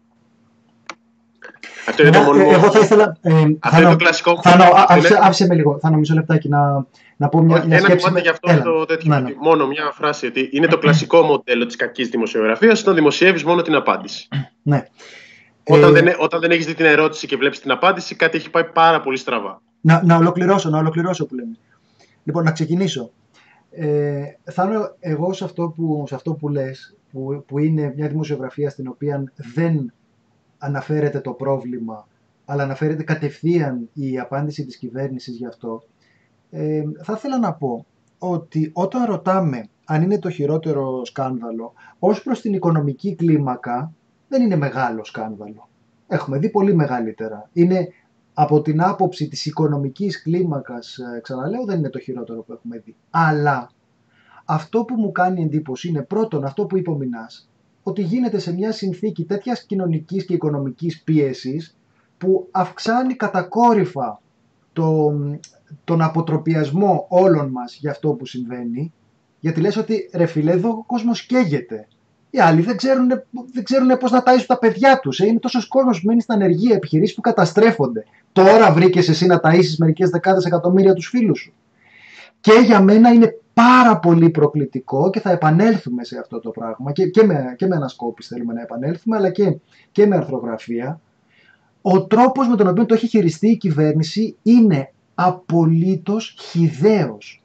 Αυτό είναι το μόνο. Εγώ θα ήθελα. Αυτό είναι το κλασικό. Άφησε με λίγο. Θα νομίζω λεπτάκι να πω μια σκέψη. Ένα κουβέντα για αυτό το τέτοιο. Ναι. Μόνο μια φράση. Ότι είναι το κλασικό μοντέλο της κακής δημοσιογραφίας όταν δημοσιεύεις μόνο την απάντηση. Ναι. Όταν δεν έχεις δει την ερώτηση και βλέπεις την απάντηση, κάτι έχει πάει πάρα πολύ στραβά. Να ολοκληρώσω που λέμε. Λοιπόν, να ξεκινήσω. Θα είμαι εγώ σε αυτό που λες, που είναι μια δημοσιογραφία στην οποία δεν αναφέρεται το πρόβλημα, αλλά αναφέρεται κατευθείαν η απάντηση της κυβέρνησης γι' αυτό. Θα ήθελα να πω ότι όταν ρωτάμε αν είναι το χειρότερο σκάνδαλο, ως προς την οικονομική κλίμακα δεν είναι μεγάλο σκάνδαλο. Έχουμε δει πολύ μεγαλύτερα. Είναι από την άποψη της οικονομικής κλίμακας, ξαναλέω, δεν είναι το χειρότερο που έχουμε δει. Αλλά αυτό που μου κάνει εντύπωση είναι πρώτον αυτό που είπε ο Μινάς, ότι γίνεται σε μια συνθήκη τέτοιας κοινωνικής και οικονομικής πίεσης που αυξάνει κατακόρυφα τον αποτροπιασμό όλων μας για αυτό που συμβαίνει, γιατί λες ότι ρε φίλε, εδώ ο κόσμος καίγεται. Οι άλλοι δεν ξέρουν πώς να ταΐσουν τα παιδιά τους. Είναι τόσος κόσμος που μένει στην ανεργία, επιχειρήσεις που καταστρέφονται. Τώρα βρήκες εσύ να ταΐσεις μερικές δεκάδες εκατομμύρια τους φίλους σου. Και για μένα είναι πάρα πολύ προκλητικό και θα επανέλθουμε σε αυτό το πράγμα και με ανασκόπηση θέλουμε να επανέλθουμε, αλλά και με αρθρογραφία. Ο τρόπος με τον οποίο το έχει χειριστεί η κυβέρνηση είναι απολύτως χυδαίος.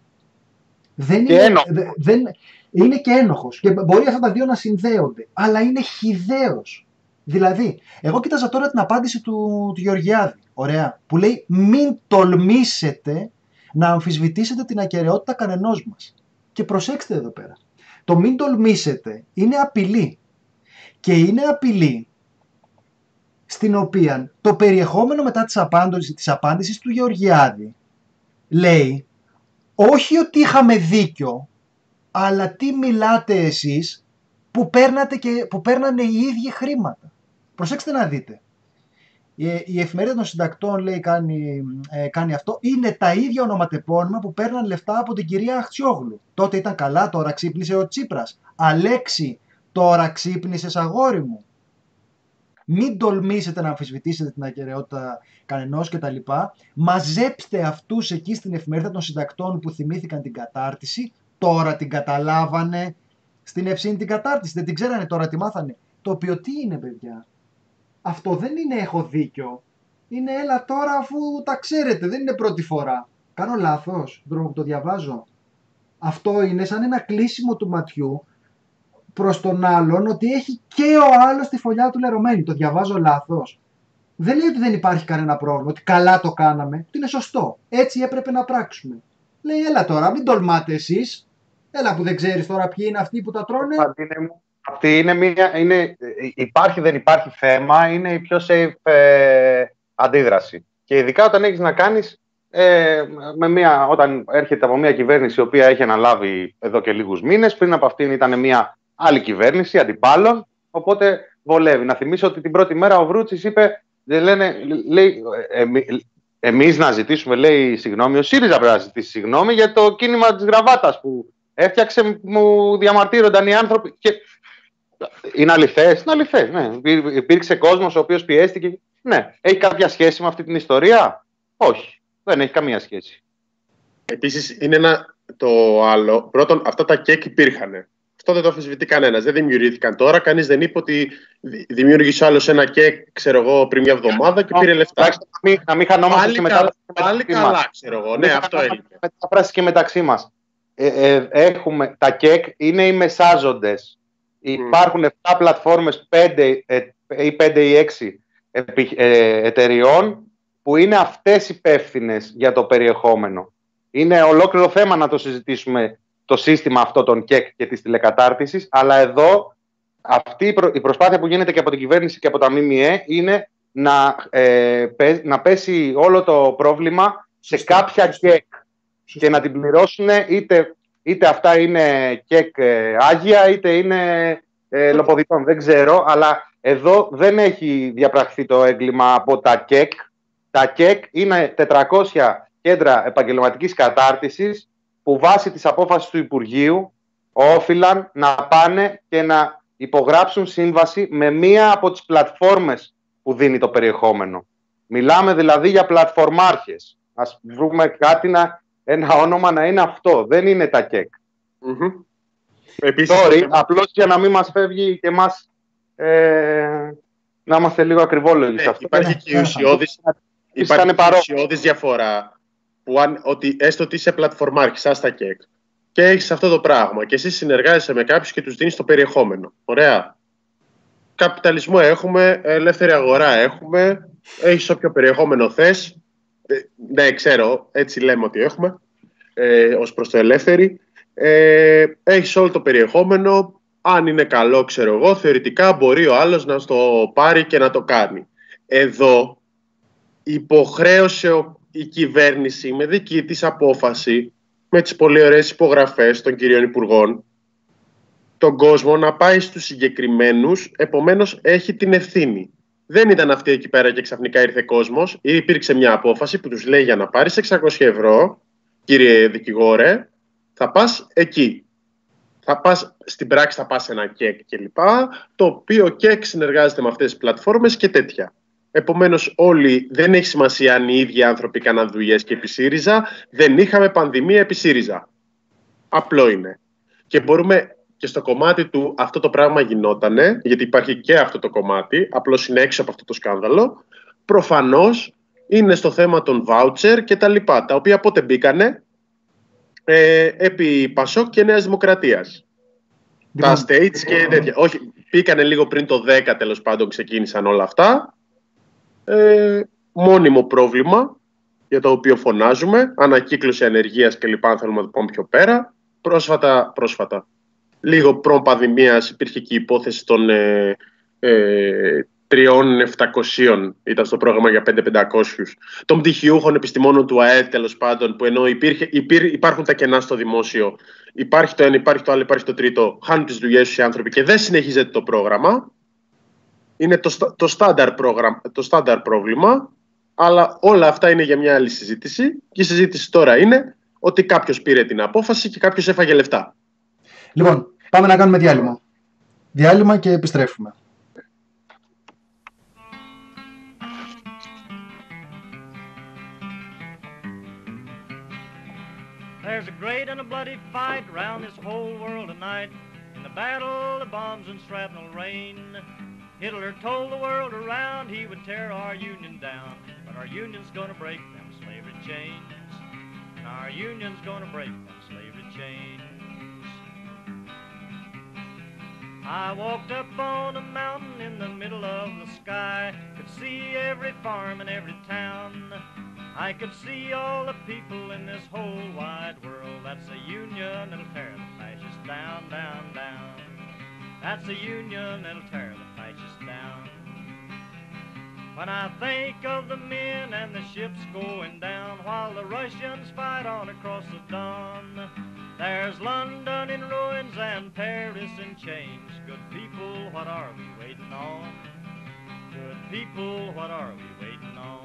Είναι και ένοχος και μπορεί αυτά τα δύο να συνδέονται, αλλά είναι χυδαίος. Δηλαδή, εγώ κοίταζα τώρα την απάντηση του Γεωργιάδη, ωραία, που λέει μην τολμήσετε να αμφισβητήσετε την ακεραιότητα κανενός μας. Και προσέξτε εδώ πέρα. Το μην τολμήσετε είναι απειλή. Και είναι απειλή στην οποία το περιεχόμενο μετά της απάντησης του Γεωργιάδη λέει όχι ότι είχαμε δίκιο, αλλά τι μιλάτε εσείς που παίρνανε οι ίδιοι χρήματα. Προσέξτε να δείτε. Η εφημερίδα των συντακτών λέει κάνει αυτό. Είναι τα ίδια ονοματεπώνυμα που παίρναν λεφτά από την κυρία Αχτσιόγλου. Τότε ήταν καλά, τώρα ξύπνησε ο Τσίπρας. Αλέξη, τώρα ξύπνησες αγόρι μου. Μην τολμήσετε να αμφισβητήσετε την ακεραιότητα κανενός κτλ. Μαζέψτε αυτούς εκεί στην εφημερίδα των συντακτών που θυμήθηκαν την κατάρτιση. Τώρα την καταλάβανε στην Ευσύνη την κατάρτιση. Δεν την ξέρανε, τώρα τη μάθανε. Το οποίο τι είναι, παιδιά. Αυτό δεν είναι έχω δίκιο. Είναι έλα τώρα αφού τα ξέρετε. Δεν είναι πρώτη φορά. Κάνω λάθος τον τρόπο που το διαβάζω. Αυτό είναι σαν ένα κλείσιμο του ματιού προς τον άλλον ότι έχει και ο άλλος τη φωλιά του λερωμένη. Το διαβάζω λάθος. Δεν λέει ότι δεν υπάρχει κανένα πρόβλημα, ότι καλά το κάναμε, ότι είναι σωστό. Έτσι έπρεπε να πράξουμε. Λέει έλα τώρα, μην τολμάτε εσείς. Έλα που δεν ξέρεις τώρα ποιοι είναι αυτοί που τα τρώνε. Αυτή είναι υπάρχει δεν υπάρχει θέμα, είναι η πιο safe αντίδραση. Και ειδικά όταν έχεις να κάνεις όταν έρχεται από μια κυβέρνηση η οποία έχει αναλάβει εδώ και λίγους μήνες, πριν από αυτήν ήταν μια άλλη κυβέρνηση αντιπάλων, οπότε βολεύει. Να θυμίσω ότι την πρώτη μέρα ο Βρούτσης είπε, λέει, εμείς να ζητήσουμε, λέει, συγγνώμη, ο ΣΥΡΙΖΑ πρέπει να ζητήσει συγγνώμη για το κίνημα της γραβάτας που έφτιαξε, μου διαμαρτύρονταν οι άνθρωποι. Και είναι αληθές, είναι αληθές, ναι. Υπήρξε κόσμος ο οποίος πιέστηκε. Ναι. Έχει κάποια σχέση με αυτή την ιστορία? Όχι, δεν έχει καμία σχέση. Επίσης είναι το άλλο. Πρώτον, αυτά τα κέκ υπήρχαν. Αυτό δεν το αμφισβητεί κανένας. Δεν δημιουργήθηκαν τώρα. Κανείς δεν είπε ότι δημιούργησε άλλος ένα κεκ, ξέρω εγώ, πριν μια εβδομάδα και πήρε λεφτά. Να μην χανόμαστε και μετά. Πάλι καλά, ξέρω εγώ. Ναι, αυτό έλειπε. Μετάφραση και μεταξύ μας. Τα κεκ είναι οι μεσάζοντες. Υπάρχουν 7 πλατφόρμες, 5 ή 6 εταιριών που είναι αυτές υπεύθυνες για το περιεχόμενο. Είναι ολόκληρο θέμα να το συζητήσουμε το σύστημα αυτό των ΚΕΚ και της τηλεκατάρτισης, αλλά εδώ αυτή η προσπάθεια που γίνεται και από την κυβέρνηση και από τα ΜΜΕ είναι να πέσει όλο το πρόβλημα σε κάποια ΚΕΚ και να την πληρώσουν είτε αυτά είναι ΚΕΚ άγια είτε είναι λοποδιτών, δεν ξέρω, αλλά εδώ δεν έχει διαπραχθεί το έγκλημα από τα ΚΕΚ. Τα ΚΕΚ είναι 400 κέντρα επαγγελματικής κατάρτισης που βάσει της απόφασης του Υπουργείου όφυλαν να πάνε και να υπογράψουν σύμβαση με μία από τις πλατφόρμες που δίνει το περιεχόμενο. Μιλάμε δηλαδή για πλατφορμάρχες. Ας βρούμε κάτι ένα όνομα να είναι αυτό. Δεν είναι τα ΚΕΚ. Sorry, απλώς για να μην μας φεύγει και εμάς να είμαστε λίγο ακριβόλογοι σε αυτό. Υπάρχει και η ουσιώδης διαφορά που ότι έστω ότι είσαι πλατφορμάρχης, άστα ΚΕΚ, και έχεις αυτό το πράγμα και εσύ συνεργάζεσαι με κάποιους και τους δίνεις το περιεχόμενο. Ωραία. Καπιταλισμό έχουμε, ελεύθερη αγορά έχουμε, έχεις όποιο περιεχόμενο θες. Ναι, ξέρω, έτσι λέμε ότι έχουμε, ως προς το ελεύθερη. Έχεις όλο το περιεχόμενο. Αν είναι καλό, ξέρω εγώ, θεωρητικά μπορεί ο άλλος να το πάρει και να το κάνει. Εδώ υποχρέωσε η κυβέρνηση με δική της απόφαση, με τις πολύ ωραίες υπογραφές των κυρίων υπουργών, τον κόσμο να πάει στους συγκεκριμένους, επομένως έχει την ευθύνη. Δεν ήταν αυτή εκεί πέρα και ξαφνικά ήρθε κόσμος, ή υπήρξε μια απόφαση που τους λέει για να πάρεις 600 ευρώ, κύριε δικηγόρε, θα πας εκεί. Θα πας, στην πράξη θα πας σε ένα ΚΕΚ κλπ. Το οποίο ΚΕΚ συνεργάζεται με αυτές τις πλατφόρμες και τέτοια. Επομένως, όλοι, δεν έχει σημασία αν οι ίδιοι άνθρωποι κάναν δουλειές και επί ΣΥΡΙΖΑ, δεν είχαμε πανδημία επί ΣΥΡΙΖΑ. Απλό είναι. Και μπορούμε και στο κομμάτι του αυτό το πράγμα γινότανε, γιατί υπάρχει και αυτό το κομμάτι, απλώς είναι έξω από αυτό το σκάνδαλο. Προφανώς είναι στο θέμα των βάουτσερ και τα λοιπά, τα οποία πότε μπήκανε, επί Πασόκ και Νέας Δημοκρατίας. Τα states και τέτοια. Όχι, μπήκανε λίγο πριν το 10, τέλος πάντων ξεκίνησαν όλα αυτά. Μόνιμο πρόβλημα για το οποίο φωνάζουμε, ανακύκλωση ανεργίας και λοιπά, αν θέλουμε να το πούμε πιο πέρα. Πρόσφατα, λίγο προ πανδημίας, υπήρχε και η υπόθεση των 3.700, ήταν στο πρόγραμμα για 5.500, των πτυχιούχων επιστημόνων του ΑΕΔ, τέλος πάντων, που ενώ υπάρχουν τα κενά στο δημόσιο, υπάρχει το ένα, υπάρχει το άλλο, υπάρχει το τρίτο, χάνουν τις δουλειές τους οι άνθρωποι και δεν συνεχίζεται το πρόγραμμα. Είναι το στάνταρ πρόβλημα, αλλά όλα αυτά είναι για μια άλλη συζήτηση. Και η συζήτηση τώρα είναι ότι κάποιος πήρε την απόφαση και κάποιος έφαγε λεφτά. Λοιπόν, πάμε να κάνουμε διάλειμμα. Διάλειμμα και επιστρέφουμε. There's a great and a bloody fight round this whole world tonight. In the battle of bombs and shrapnel rain, Hitler told the world around he would tear our union down. But our union's gonna break them slavery chains. And our union's gonna break them slavery chains. I walked up on a mountain in the middle of the sky, could see every farm and every town. I could see all the people in this whole wide world. That's a union that'll tear the fascists down, down, down. That's a union that'll tear the fascists down. When I think of the men and the ships going down while the Russians fight on across the Don, there's London in ruins and Paris in chains. Good people, what are we waiting on? Good people, what are we waiting on?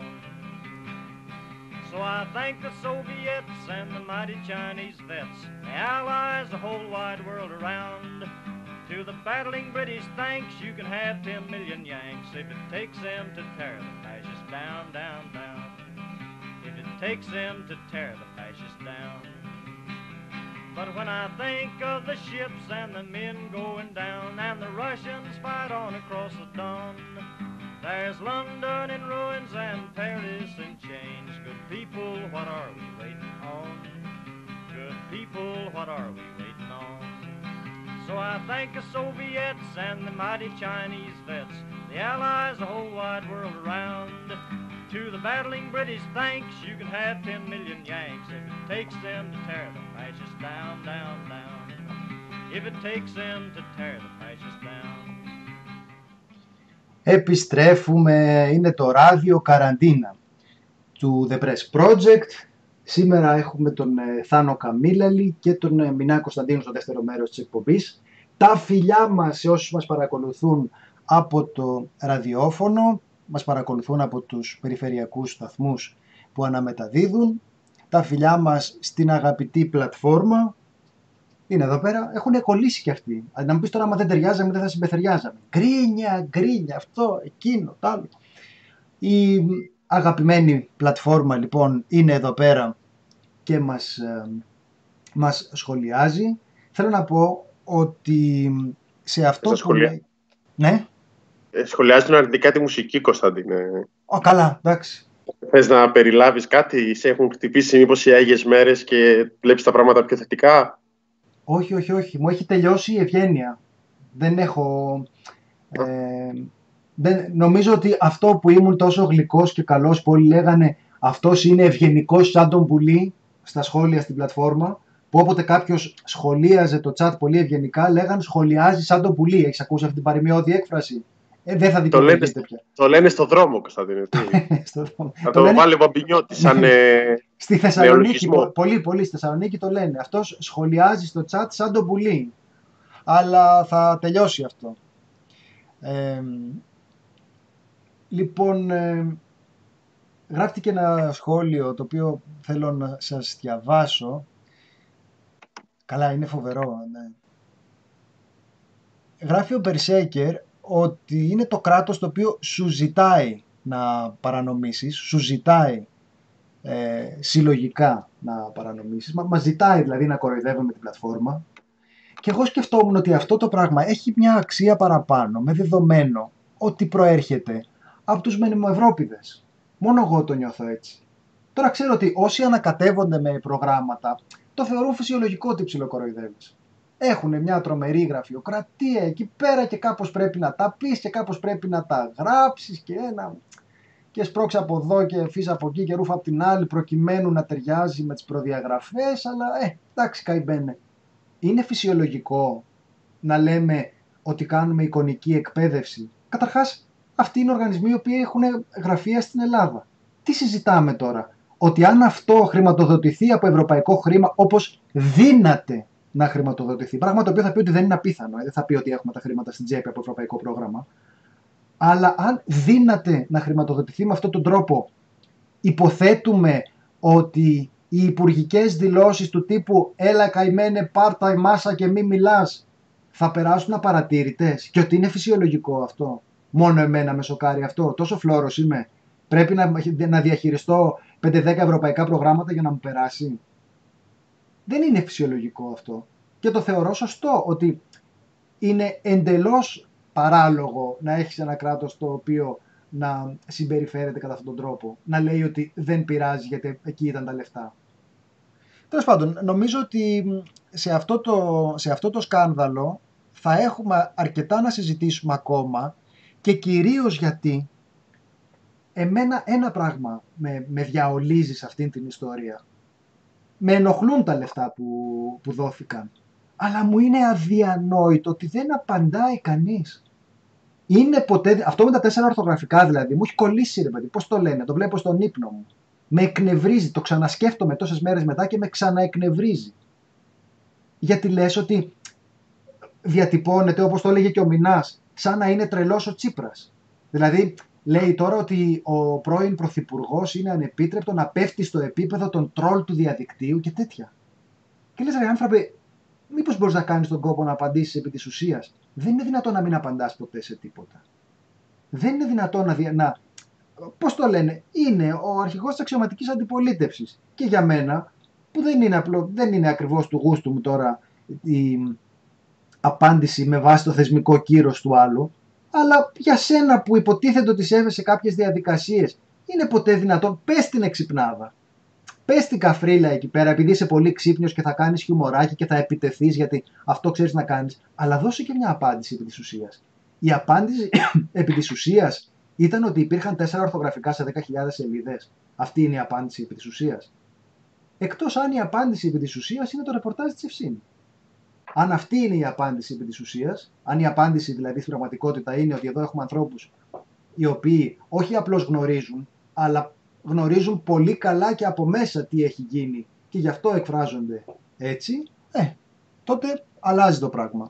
So I thank the Soviets and the mighty Chinese vets, the Allies, the whole wide world around. To the battling British, thanks, you can have 10 million Yanks if it takes them to tear the fascists down, down, down. If it takes them to tear the fascists down. But when I think of the ships and the men going down, and the Russians fight on across the Don, there's London in ruins and Paris in chains. Good people, what are we waiting on? Good people, what are we waiting on? So I thank the Soviets and the mighty Chinese vets, the Allies, the whole wide world around. To the battling British, thanks, you can have 10 million Yanks if it takes them to tear the fascists down, down, down. If it takes them to tear the fascists down. Επιστρέφουμε, είναι το ράδιο Καραντίνα του The Press Project. Σήμερα έχουμε τον Θάνο Καμίλαλη και τον Μινά Κωνσταντίνου στο δεύτερο μέρος της εκπομπής. Τα φιλιά μας σε όσους μας παρακολουθούν από το ραδιόφωνο, μας παρακολουθούν από τους περιφερειακούς σταθμούς που αναμεταδίδουν. Τα φιλιά μας στην αγαπητή πλατφόρμα. Είναι εδώ πέρα, έχουν κολλήσει κι αυτοί. Να μου πεις τώρα, άμα δεν ταιριάζαμε, δεν θα συμπεθεριάζαμε. Γκρίνια, γκρίνια, αυτό, εκείνο, το άλλο. Η αγαπημένη πλατφόρμα λοιπόν είναι εδώ πέρα και μας σχολιάζει. Θέλω να πω ότι σε αυτό που... Ναι. Σχολιάζει τον αρνητικά τη μουσική, Κωνσταντίνε. Καλά, εντάξει. Θες να περιλάβεις κάτι, σε έχουν χτυπήσει μήπως οι Άγιες Μέρες και βλέπεις τα πράγματα πιο θετικά? Όχι. Μου έχει τελειώσει η ευγένεια. Δεν έχω... νομίζω ότι αυτό που ήμουν τόσο γλυκός και καλός που όλοι λέγανε αυτός είναι ευγενικός σαν τον πουλί στα σχόλια στην πλατφόρμα, που όποτε κάποιος σχολίαζε το chat πολύ ευγενικά λέγανε σχολιάζει σαν τον πουλί. Έχεις ακούσει αυτή την παροιμιώδη έκφραση? Δεν θα δικαιολογείται πια. Το λένε στο δρόμο, Κωνσταντίνε. Θα το βάλει Μπαμπινιώτη σαν στη Θεσσαλονίκη, πολύ στη Θεσσαλονίκη το λένε. Αυτός σχολιάζει στο chat σαν τον πουλί. Αλλά θα τελειώσει αυτό. Λοιπόν, γράφτηκε ένα σχόλιο το οποίο θέλω να σας διαβάσω. Καλά, είναι φοβερό. Ναι. Γράφει ο Berserker ότι είναι το κράτος το οποίο σου ζητάει να παρανομήσεις, σου ζητάει συλλογικά να παρανομήσεις, μας ζητάει δηλαδή να κοροϊδεύουμε την πλατφόρμα. Και εγώ σκεφτόμουν ότι αυτό το πράγμα έχει μια αξία παραπάνω, με δεδομένο ότι προέρχεται από τους μενιμοευρόπηδες. Μόνο εγώ το νιώθω έτσι. Τώρα ξέρω ότι όσοι ανακατεύονται με προγράμματα το θεωρούν φυσιολογικό ότι ψιλοκοροϊδεύεις. Έχουν μια τρομερή γραφειοκρατία εκεί πέρα και κάπως πρέπει να τα πεις και κάπως πρέπει να τα γράψεις και σπρώξε από εδώ και αφήσει από εκεί και ρούφα από την άλλη προκειμένου να ταιριάζει με τις προδιαγραφές, αλλά εντάξει, καημένε. Είναι φυσιολογικό να λέμε ότι κάνουμε εικονική εκπαίδευση? Καταρχάς, αυτοί είναι οργανισμοί οι οποίοι έχουν γραφεία στην Ελλάδα. Τι συζητάμε τώρα? Ότι αν αυτό χρηματοδοτηθεί από ευρωπαϊκό χρήμα, όπως δύναται να χρηματοδοτηθεί, πράγμα το οποίο θα πει ότι δεν είναι απίθανο, δεν θα πει ότι έχουμε τα χρήματα στην τσέπη από ευρωπαϊκό πρόγραμμα, αλλά αν δύναται να χρηματοδοτηθεί με αυτόν τον τρόπο, υποθέτουμε ότι οι υπουργικές δηλώσεις του τύπου «έλα καημένε, πάρτα η μάσα και μη μιλάς» θα περάσουν απαρατήρητες και ότι είναι φυσιολογικό αυτό? Μόνο εμένα με σοκάρει αυτό? Τόσο φλόρος είμαι? Πρέπει να διαχειριστώ 5-10 ευρωπαϊκά προγράμματα για να μου περάσει? Δεν είναι φυσιολογικό αυτό. Και το θεωρώ σωστό ότι είναι εντελώς παράλογο να έχεις ένα κράτος το οποίο να συμπεριφέρεται κατά αυτόν τον τρόπο. Να λέει ότι δεν πειράζει γιατί εκεί ήταν τα λεφτά. Τέλος πάντων, νομίζω ότι σε αυτό το σκάνδαλο θα έχουμε αρκετά να συζητήσουμε ακόμα, και κυρίως γιατί εμένα ένα πράγμα με διαολίζει σε αυτήν την ιστορία. Με ενοχλούν τα λεφτά που δόθηκαν, αλλά μου είναι αδιανόητο ότι δεν απαντάει κανείς. Είναι ποτέ, αυτό με τα 4 ορθογραφικά δηλαδή, μου έχει κολλήσει ρε παιδί, πώς το λένε, το βλέπω στον ύπνο μου. Με εκνευρίζει, το ξανασκέφτομαι τόσες μέρες μετά και με ξαναεκνευρίζει. Γιατί λες ότι διατυπώνεται, όπως το έλεγε και ο Μινάς, σαν να είναι τρελός ο Τσίπρας. Δηλαδή, λέει τώρα ότι ο πρώην πρωθυπουργός είναι ανεπίτρεπτο να πέφτει στο επίπεδο των τρόλ του διαδικτύου και τέτοια. Και λες ρε άνθρωπε, μήπως μπορείς να κάνεις τον κόπο να απαντήσεις επί της ουσίας? Δεν είναι δυνατόν να μην απαντάς ποτέ σε τίποτα. Δεν είναι δυνατόν να... Πώς το λένε, είναι ο αρχηγός της αξιωματικής αντιπολίτευσης. Και για μένα, που δεν είναι ακριβώς του γούστου μου τώρα η απάντηση με βάση το θεσμικό κύρος του άλλου, αλλά για σένα που υποτίθεται ότι σέβεσαι κάποιες διαδικασίες, είναι ποτέ δυνατόν? Πες την εξυπνάδα. Πες την καφρίλα εκεί πέρα, επειδή είσαι πολύ ξύπνιος και θα κάνεις χιουμοράκι και θα επιτεθείς γιατί αυτό ξέρεις να κάνεις. Αλλά δώσε και μια απάντηση επί της ουσίας. Η απάντηση επί της ουσίας ήταν ότι υπήρχαν 4 ορθογραφικά σε 10.000 σελίδες. Αυτή είναι η απάντηση επί της ουσίας. Εκτός αν η απάντηση επί της ουσίας είναι το ρεπορτάζ της Ευσύνη. Αν αυτή είναι η απάντηση επί της ουσίας, αν η απάντηση δηλαδή στην πραγματικότητα είναι ότι εδώ έχουμε ανθρώπους οι οποίοι όχι απλώς γνωρίζουν, αλλά γνωρίζουν πολύ καλά και από μέσα τι έχει γίνει και γι' αυτό εκφράζονται έτσι, τότε αλλάζει το πράγμα.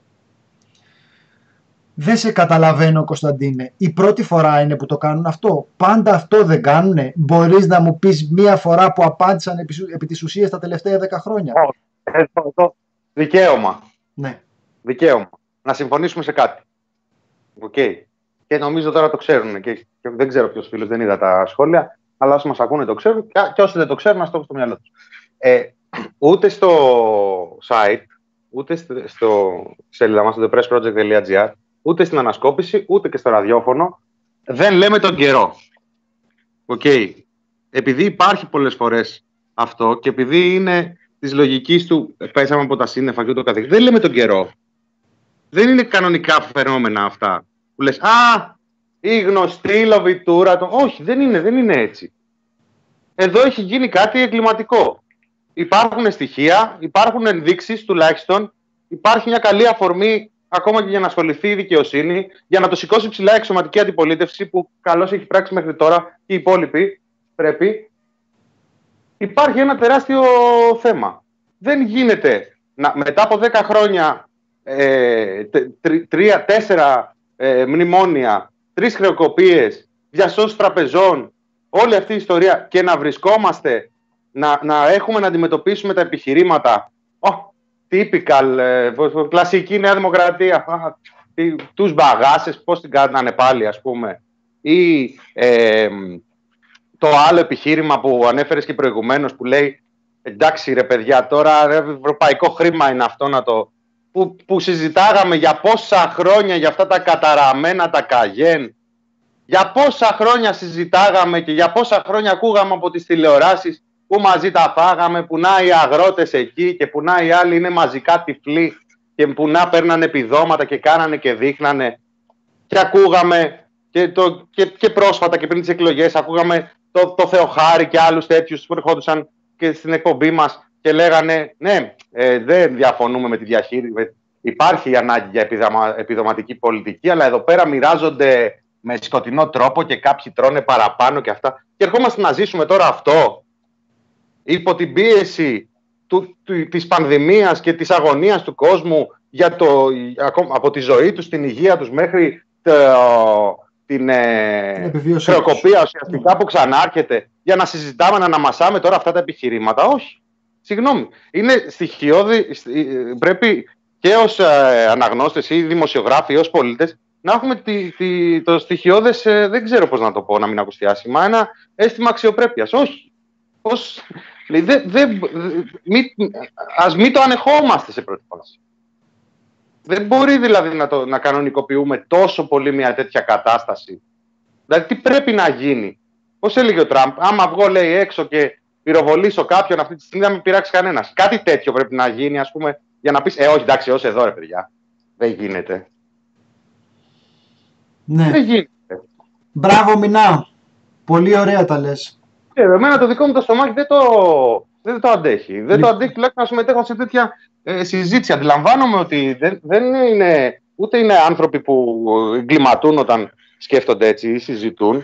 Δεν σε καταλαβαίνω, Κωνσταντίνε. Η πρώτη φορά είναι που το κάνουν αυτό. Πάντα αυτό δεν κάνουνε? Μπορείς να μου πεις μία φορά που απάντησαν επί της ουσίας τα τελευταία 10 χρόνια? Δικαίωμα. Ναι. Δικαίωμα. Να συμφωνήσουμε σε κάτι. Okay. Και νομίζω τώρα το ξέρουν. Και δεν ξέρω ποιος φίλος, δεν είδα τα σχόλια, αλλά όσοι μας ακούνε το ξέρουν. Και όσοι δεν το ξέρουν, να το έχουν στο μυαλό τους. Ούτε στο site, ούτε στο σελίδα μας, στο thepressproject.gr, ούτε στην ανασκόπηση, ούτε και στο ραδιόφωνο, δεν λέμε τον καιρό. Okay. Επειδή υπάρχει πολλές φορές αυτό και επειδή είναι της λογικής του, πέσαμε από τα σύννεφα και ούτω καθεξής, δεν λέμε τον καιρό. Δεν είναι κανονικά φαινόμενα αυτά. Που λες, η γνωστή λοβιτούρα. Όχι, δεν είναι έτσι. Εδώ έχει γίνει κάτι εγκληματικό. Υπάρχουν στοιχεία, υπάρχουν ενδείξεις τουλάχιστον, υπάρχει μια καλή αφορμή ακόμα και για να ασχοληθεί η δικαιοσύνη, για να το σηκώσει ψηλά η εξωματική αντιπολίτευση που καλώς έχει πράξει μέχρι τώρα και οι υπόλοιποι πρέπει. Υπάρχει ένα τεράστιο θέμα. Δεν γίνεται μετά από 10 χρόνια 3-4 μνημόνια, 3 χρεοκοπίες, διασώσεις τραπεζών, όλη αυτή η ιστορία και να βρισκόμαστε να έχουμε να αντιμετωπίσουμε τα επιχειρήματα. Typical, κλασική Νέα Δημοκρατία. Τους μπαγάσες, πώς την κάνανε πάλι, ας πούμε. Ή το άλλο επιχείρημα που ανέφερες και προηγουμένως, που λέει εντάξει ρε παιδιά, τώρα ευρωπαϊκό χρήμα είναι αυτό να το... Που συζητάγαμε για πόσα χρόνια για αυτά τα καταραμένα τα Καγέν. Για πόσα χρόνια συζητάγαμε και για πόσα χρόνια ακούγαμε από τις τηλεοράσεις που μαζί τα φάγαμε, που να οι αγρότες εκεί και που να οι άλλοι είναι μαζικά τυφλοί και που να παίρνανε επιδόματα και κάνανε και δείχνανε. Και ακούγαμε και πρόσφατα και πριν τις εκλογές ακούγαμε το Θεοχάρη και άλλους τέτοιους που ερχόντουσαν και στην εκπομπή μας και λέγανε ναι, δεν διαφωνούμε με τη διαχείριση. Υπάρχει η ανάγκη για επιδοματική πολιτική, αλλά εδώ πέρα μοιράζονται με σκοτεινό τρόπο και κάποιοι τρώνε παραπάνω και αυτά. Και ερχόμαστε να ζήσουμε τώρα αυτό υπό την πίεση της πανδημίας και της αγωνίας του κόσμου από τη ζωή τους, την υγεία τους μέχρι την χρεοκοπία ουσιαστικά που ξανάρχεται, για να συζητάμε, να αναμασάμε τώρα αυτά τα επιχειρήματα. Όχι. Συγγνώμη. Είναι στοιχειώδη. Πρέπει και ως αναγνώστες ή δημοσιογράφοι ή ως πολίτες να έχουμε το στοιχειώδες, δεν ξέρω πώς να το πω, να μην ακουστεί άσχημα, ένα αίσθημα αξιοπρέπειας. Όχι. Ας μην το ανεχόμαστε σε πρώτη φάση. Δεν μπορεί δηλαδή να κανονικοποιούμε τόσο πολύ μια τέτοια κατάσταση. Δηλαδή τι πρέπει να γίνει? Πώς έλεγε ο Τραμπ, άμα βγω λέει έξω και πυροβολήσω κάποιον αυτή τη στιγμή δεν με πειράξει κανένας. Κάτι τέτοιο πρέπει να γίνει, ας πούμε, για να πεις όχι εντάξει, ως εδώ ρε παιδιά. Δεν γίνεται. Ναι. Δεν γίνεται. Μπράβο Μινά. Πολύ ωραία τα λες. Εμένα το δικό μου το στομάχι δεν το αντέχει. Δεν το αντέχει τουλάχιστον να συμμετέχω σε τέτοια συζήτηση. Αντιλαμβάνομαι ότι δεν είναι, ούτε είναι άνθρωποι που εγκληματούν όταν σκέφτονται έτσι ή συζητούν,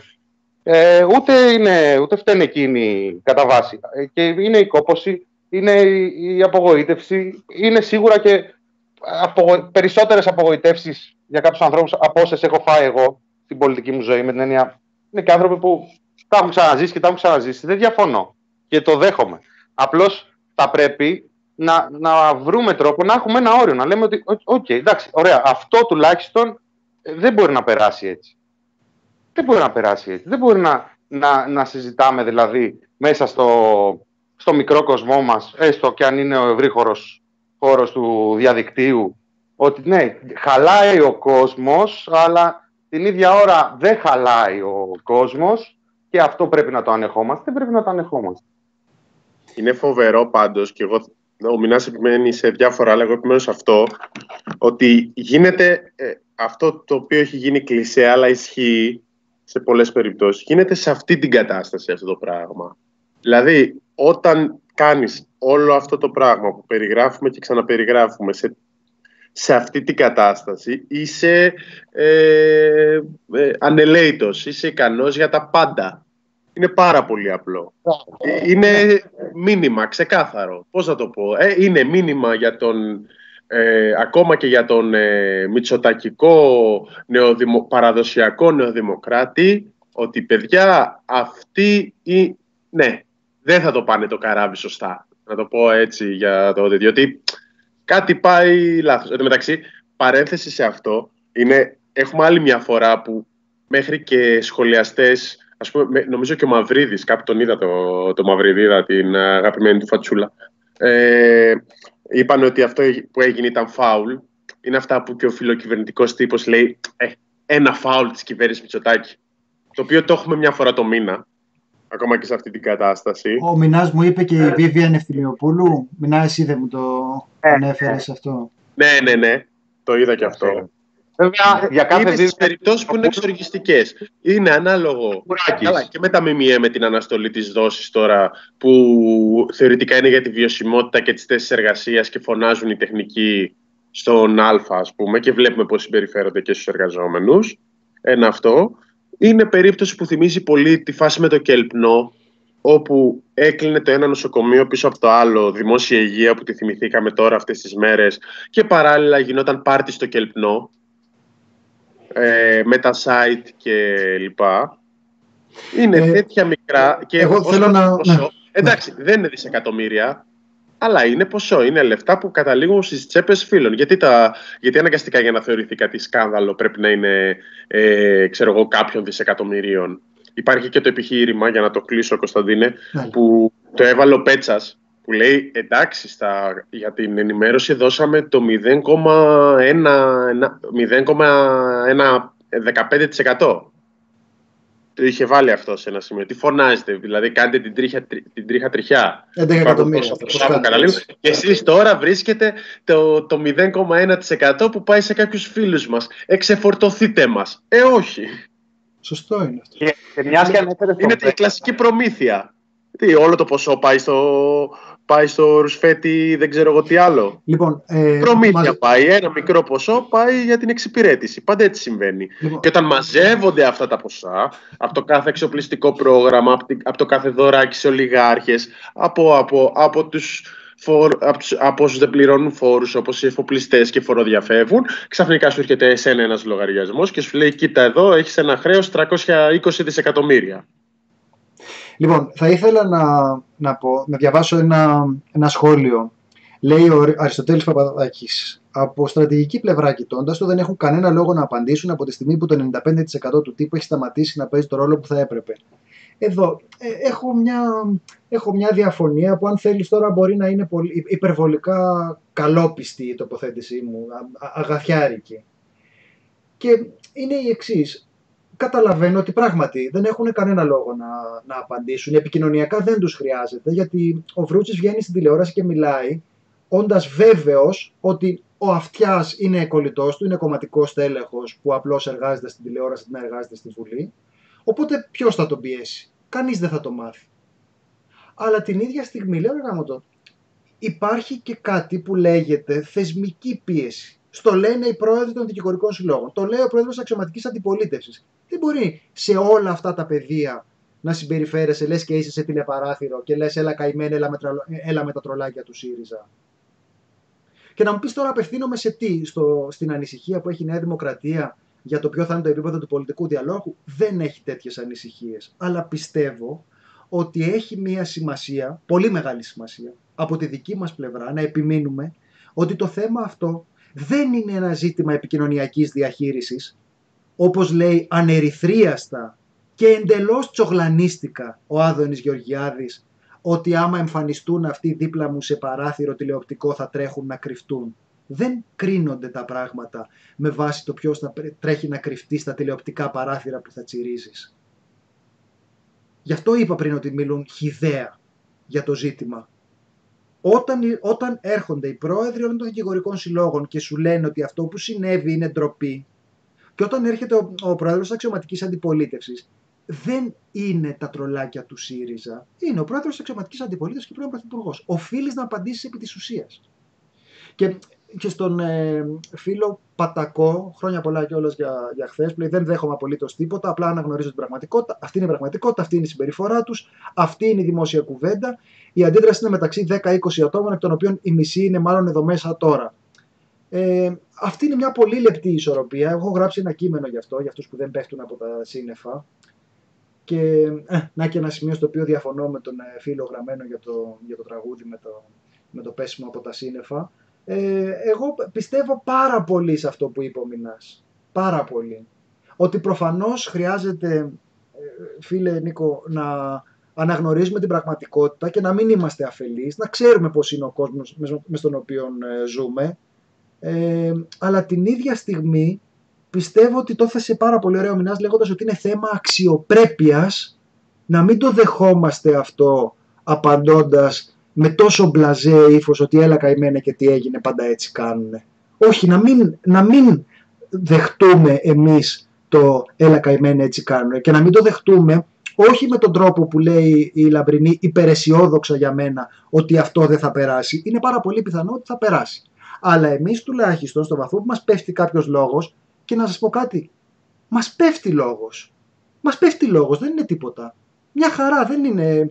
ούτε φταίνε εκείνοι κατά βάση. Και είναι η κόπωση, είναι η απογοήτευση, είναι σίγουρα και περισσότερες απογοητεύσεις για κάποιους ανθρώπους από όσες έχω φάει εγώ στην πολιτική μου ζωή, με την έννοια είναι και άνθρωποι που τα έχουν ξαναζήσει και τα έχουν ξαναζήσει. Δεν διαφωνώ και το δέχομαι. Απλώς θα πρέπει να βρούμε τρόπο, να έχουμε ένα όριο, να λέμε ότι εντάξει, ωραία, αυτό τουλάχιστον δεν μπορεί να περάσει έτσι. Δεν μπορεί να περάσει έτσι. Δεν μπορεί να συζητάμε δηλαδή μέσα στο μικρό κοσμό μας, έστω και αν είναι ο ευρύχωρος χώρος του διαδικτύου, ότι ναι, χαλάει ο κόσμος, αλλά την ίδια ώρα δεν χαλάει ο κόσμος και αυτό πρέπει να το ανεχόμαστε, δεν πρέπει να το ανεχόμαστε. Είναι φοβερό πάντως, και εγώ, ο Μινάς επιμένει σε διάφορα, αλλά εγώ επιμένω σε αυτό, ότι γίνεται αυτό το οποίο έχει γίνει κλισέ, αλλά ισχύει σε πολλές περιπτώσεις. Γίνεται σε αυτή την κατάσταση αυτό το πράγμα. Δηλαδή, όταν κάνεις όλο αυτό το πράγμα που περιγράφουμε και ξαναπεριγράφουμε σε αυτή την κατάσταση, είσαι ανελαίτος, είσαι ικανός για τα πάντα. Είναι πάρα πολύ απλό. Είναι μήνυμα, ξεκάθαρο. Πώς θα το πω. Είναι μήνυμα για τον, ακόμα και για τον μητσοτακικό παραδοσιακό νεοδημοκράτη, ότι παιδιά αυτοί ναι, δεν θα το πάνε το καράβι σωστά. Να το πω έτσι για το διότι κάτι πάει λάθος. Εν τω μεταξύ, παρένθεση σε αυτό, έχουμε άλλη μια φορά που μέχρι και σχολιαστές, ας πούμε, νομίζω και ο Μαυρίδης, κάπου τον είδα το Μαυριδίδα, την αγαπημένη του φατσούλα, είπαν ότι αυτό που έγινε ήταν φάουλ. Είναι αυτά που και ο φιλοκυβερνητικός τύπος λέει ένα φάουλ της κυβέρνησης Μητσοτάκη. Το οποίο το έχουμε μια φορά το μήνα, ακόμα και σε αυτή την κατάσταση. Ο Μινάς μου είπε και η Βίβιαν Ευθυμιοπούλου. Μινά, εσύ δεν μου το ανέφερες αυτό. Ναι. Το είδα και αυτό. Βέβαια, για κάθε είναι στις περιπτώσεις που είναι εξοργιστικές. Είναι ανάλογο. Καλά, και με τα ΜΜΕ, με την αναστολή της δόσης τώρα, που θεωρητικά είναι για τη βιωσιμότητα και τις θέσεις εργασίας και φωνάζουν οι τεχνικοί στον Α, ας πούμε, και βλέπουμε πώς συμπεριφέρονται και στους εργαζόμενους. Ένα αυτό. Είναι περίπτωση που θυμίζει πολύ τη φάση με το Κελπνό, όπου έκλεινε το ένα νοσοκομείο πίσω από το άλλο, δημόσια υγεία που τη θυμηθήκαμε τώρα αυτές τις μέρες, και παράλληλα γινόταν πάρτι στο Κελπνό, με τα site και λοιπά. Είναι τέτοια μικρά και εγώ θέλω να... Εντάξει, δεν είναι δισεκατομμύρια, αλλά είναι ποσό, είναι λεφτά που καταλήγουν στις τσέπες φίλων. Γιατί αναγκαστικά για να θεωρηθεί κάτι σκάνδαλο πρέπει να είναι, κάποιων δισεκατομμυρίων. Υπάρχει και το επιχείρημα, για να το κλείσω, Κωνσταντίνε, που το έβαλε ο Πέτσας, που λέει εντάξει, για την ενημέρωση δώσαμε το 0,15%. Το είχε βάλει αυτό σε ένα σημείο. Τι φωνάζετε, δηλαδή κάντε την τρίχα τριχιά. 11 εκατομμύρια. Και εσείς τώρα βρίσκετε το 0,1% που πάει σε κάποιους φίλους μας. Εξεφορτωθείτε μας. Όχι. Σωστό είναι αυτό. Είναι η κλασική προμήθεια. Όλο το ποσό πάει στο ρουσφέτη, δεν ξέρω εγώ τι άλλο. Λοιπόν, προμήθεια πάει, ένα μικρό ποσό πάει για την εξυπηρέτηση. Πάντα έτσι συμβαίνει. Λοιπόν, και όταν μαζεύονται αυτά τα ποσά, από το κάθε εξοπλιστικό πρόγραμμα, από το κάθε δωράκι σε ολιγάρχες, από όσους δεν πληρώνουν φόρους, όπως οι εφοπλιστές και φοροδιαφεύγουν, ξαφνικά σου έρχεται εσένα ένας λογαριασμός και σου λέει κοίτα εδώ έχεις ένα χρέος 320 δισεκατομμύρια. Λοιπόν, θα ήθελα να διαβάσω ένα σχόλιο. Λέει ο Αριστοτέλης Παπαδάκης, από στρατηγική πλευρά κοιτώντας το, δεν έχουν κανένα λόγο να απαντήσουν από τη στιγμή που το 95% του τύπου έχει σταματήσει να παίζει το ρόλο που θα έπρεπε. Εδώ έχω μια διαφωνία που αν θέλεις τώρα μπορεί να είναι πολύ υπερβολικά καλόπιστη η τοποθέτησή μου, αγαθιάρικη. Και είναι η εξής. Καταλαβαίνω ότι πράγματι δεν έχουν κανένα λόγο να απαντήσουν. Επικοινωνιακά δεν τους χρειάζεται, γιατί ο Βρούτσης βγαίνει στην τηλεόραση και μιλάει, όντας βέβαιος ότι ο αυτιάς είναι κολλητός του, είναι κομματικός τέλεχος που απλώς εργάζεται στην τηλεόραση, να εργάζεται στη Βουλή. Οπότε ποιος θα τον πιέσει? Κανείς δεν θα το μάθει. Αλλά την ίδια στιγμή, λέω υπάρχει και κάτι που λέγεται θεσμική πίεση. Στο λένε οι πρόεδροι των δικηγορικών συλλόγων. Το λέει ο πρόεδρος της αξιωματικής αντιπολίτευσης. Δεν μπορεί σε όλα αυτά τα πεδία να συμπεριφέρεσαι, λες και είσαι σε τηλεπαράθυρο και λες έλα καημένη, έλα με τα τρολάκια του ΣΥΡΙΖΑ. Και να μου πεις τώρα, απευθύνομαι σε τι? Στην ανησυχία που έχει η Νέα Δημοκρατία για το ποιο θα είναι το επίπεδο του πολιτικού διαλόγου? Δεν έχει τέτοιες ανησυχίες. Αλλά πιστεύω ότι έχει μία σημασία, πολύ μεγάλη σημασία, από τη δική μας πλευρά να επιμείνουμε ότι το θέμα αυτό δεν είναι ένα ζήτημα επικοινωνιακής διαχείρισης, όπως λέει ανερυθρίαστα και εντελώς τσογλανίστικα ο Άδωνης Γεωργιάδης, ότι άμα εμφανιστούν αυτοί δίπλα μου σε παράθυρο τηλεοπτικό θα τρέχουν να κρυφτούν. Δεν κρίνονται τα πράγματα με βάση το ποιος θα τρέχει να κρυφτεί στα τηλεοπτικά παράθυρα που θα τσιρίζεις. Γι' αυτό είπα πριν ότι μιλούν χυδαία για το ζήτημα. Όταν έρχονται οι πρόεδροι όλων των δικηγορικών συλλόγων και σου λένε ότι αυτό που συνέβη είναι ντροπή, και όταν έρχεται ο πρόεδρος της αξιωματικής αντιπολίτευσης, δεν είναι τα τρολάκια του ΣΥΡΙΖΑ, είναι ο πρόεδρος της αξιωματικής αντιπολίτευσης και πρώην πρωθυπουργός. Οφείλεις να απαντήσεις επί της ουσίας. Και στον φίλο Πατακό, χρόνια πολλά κιόλας για χθες, που λέει δεν δέχομαι απολύτως τίποτα, απλά αναγνωρίζω την πραγματικότητα. Αυτή είναι η πραγματικότητα, αυτή είναι η συμπεριφορά τους, αυτή είναι η δημόσια κουβέντα. Η αντίδραση είναι μεταξύ 10-20 ατόμων, εκ των οποίων η μισή είναι μάλλον εδώ μέσα τώρα. Αυτή είναι μια πολύ λεπτή ισορροπία. Έχω γράψει ένα κείμενο γι' αυτό, για αυτούς που δεν πέφτουν από τα σύννεφα. Και να και ένα σημείο στο οποίο διαφωνώ με τον φίλο γραμμένο για το τραγούδι με το πέσιμο από τα σύννεφα. Εγώ πιστεύω πάρα πολύ σε αυτό που είπε ο Μινάς. Πάρα πολύ. Ότι προφανώς χρειάζεται, φίλε Νίκο, να αναγνωρίζουμε την πραγματικότητα και να μην είμαστε αφελείς, να ξέρουμε πώς είναι ο κόσμος μες στον οποίο ζούμε, αλλά την ίδια στιγμή πιστεύω ότι το έθεσε πάρα πολύ ωραίο ο Μινάς λέγοντας ότι είναι θέμα αξιοπρέπειας να μην το δεχόμαστε αυτό απαντώντας με τόσο μπλαζέ ύφος ότι έλα καημένε και τι έγινε, πάντα έτσι κάνουνε. Όχι, να μην δεχτούμε εμείς το έλα καημένε έτσι κάνουνε και να μην το δεχτούμε όχι με τον τρόπο που λέει η Λαμπρινή υπεραισιόδοξα για μένα ότι αυτό δεν θα περάσει. Είναι πάρα πολύ πιθανό ότι θα περάσει. Αλλά εμείς τουλάχιστον στο βαθμό που μας πέφτει κάποιος λόγος, και να σας πω κάτι, μας πέφτει λόγος. Μας πέφτει λόγος, δεν είναι τίποτα. Μια χαρά, δεν είναι.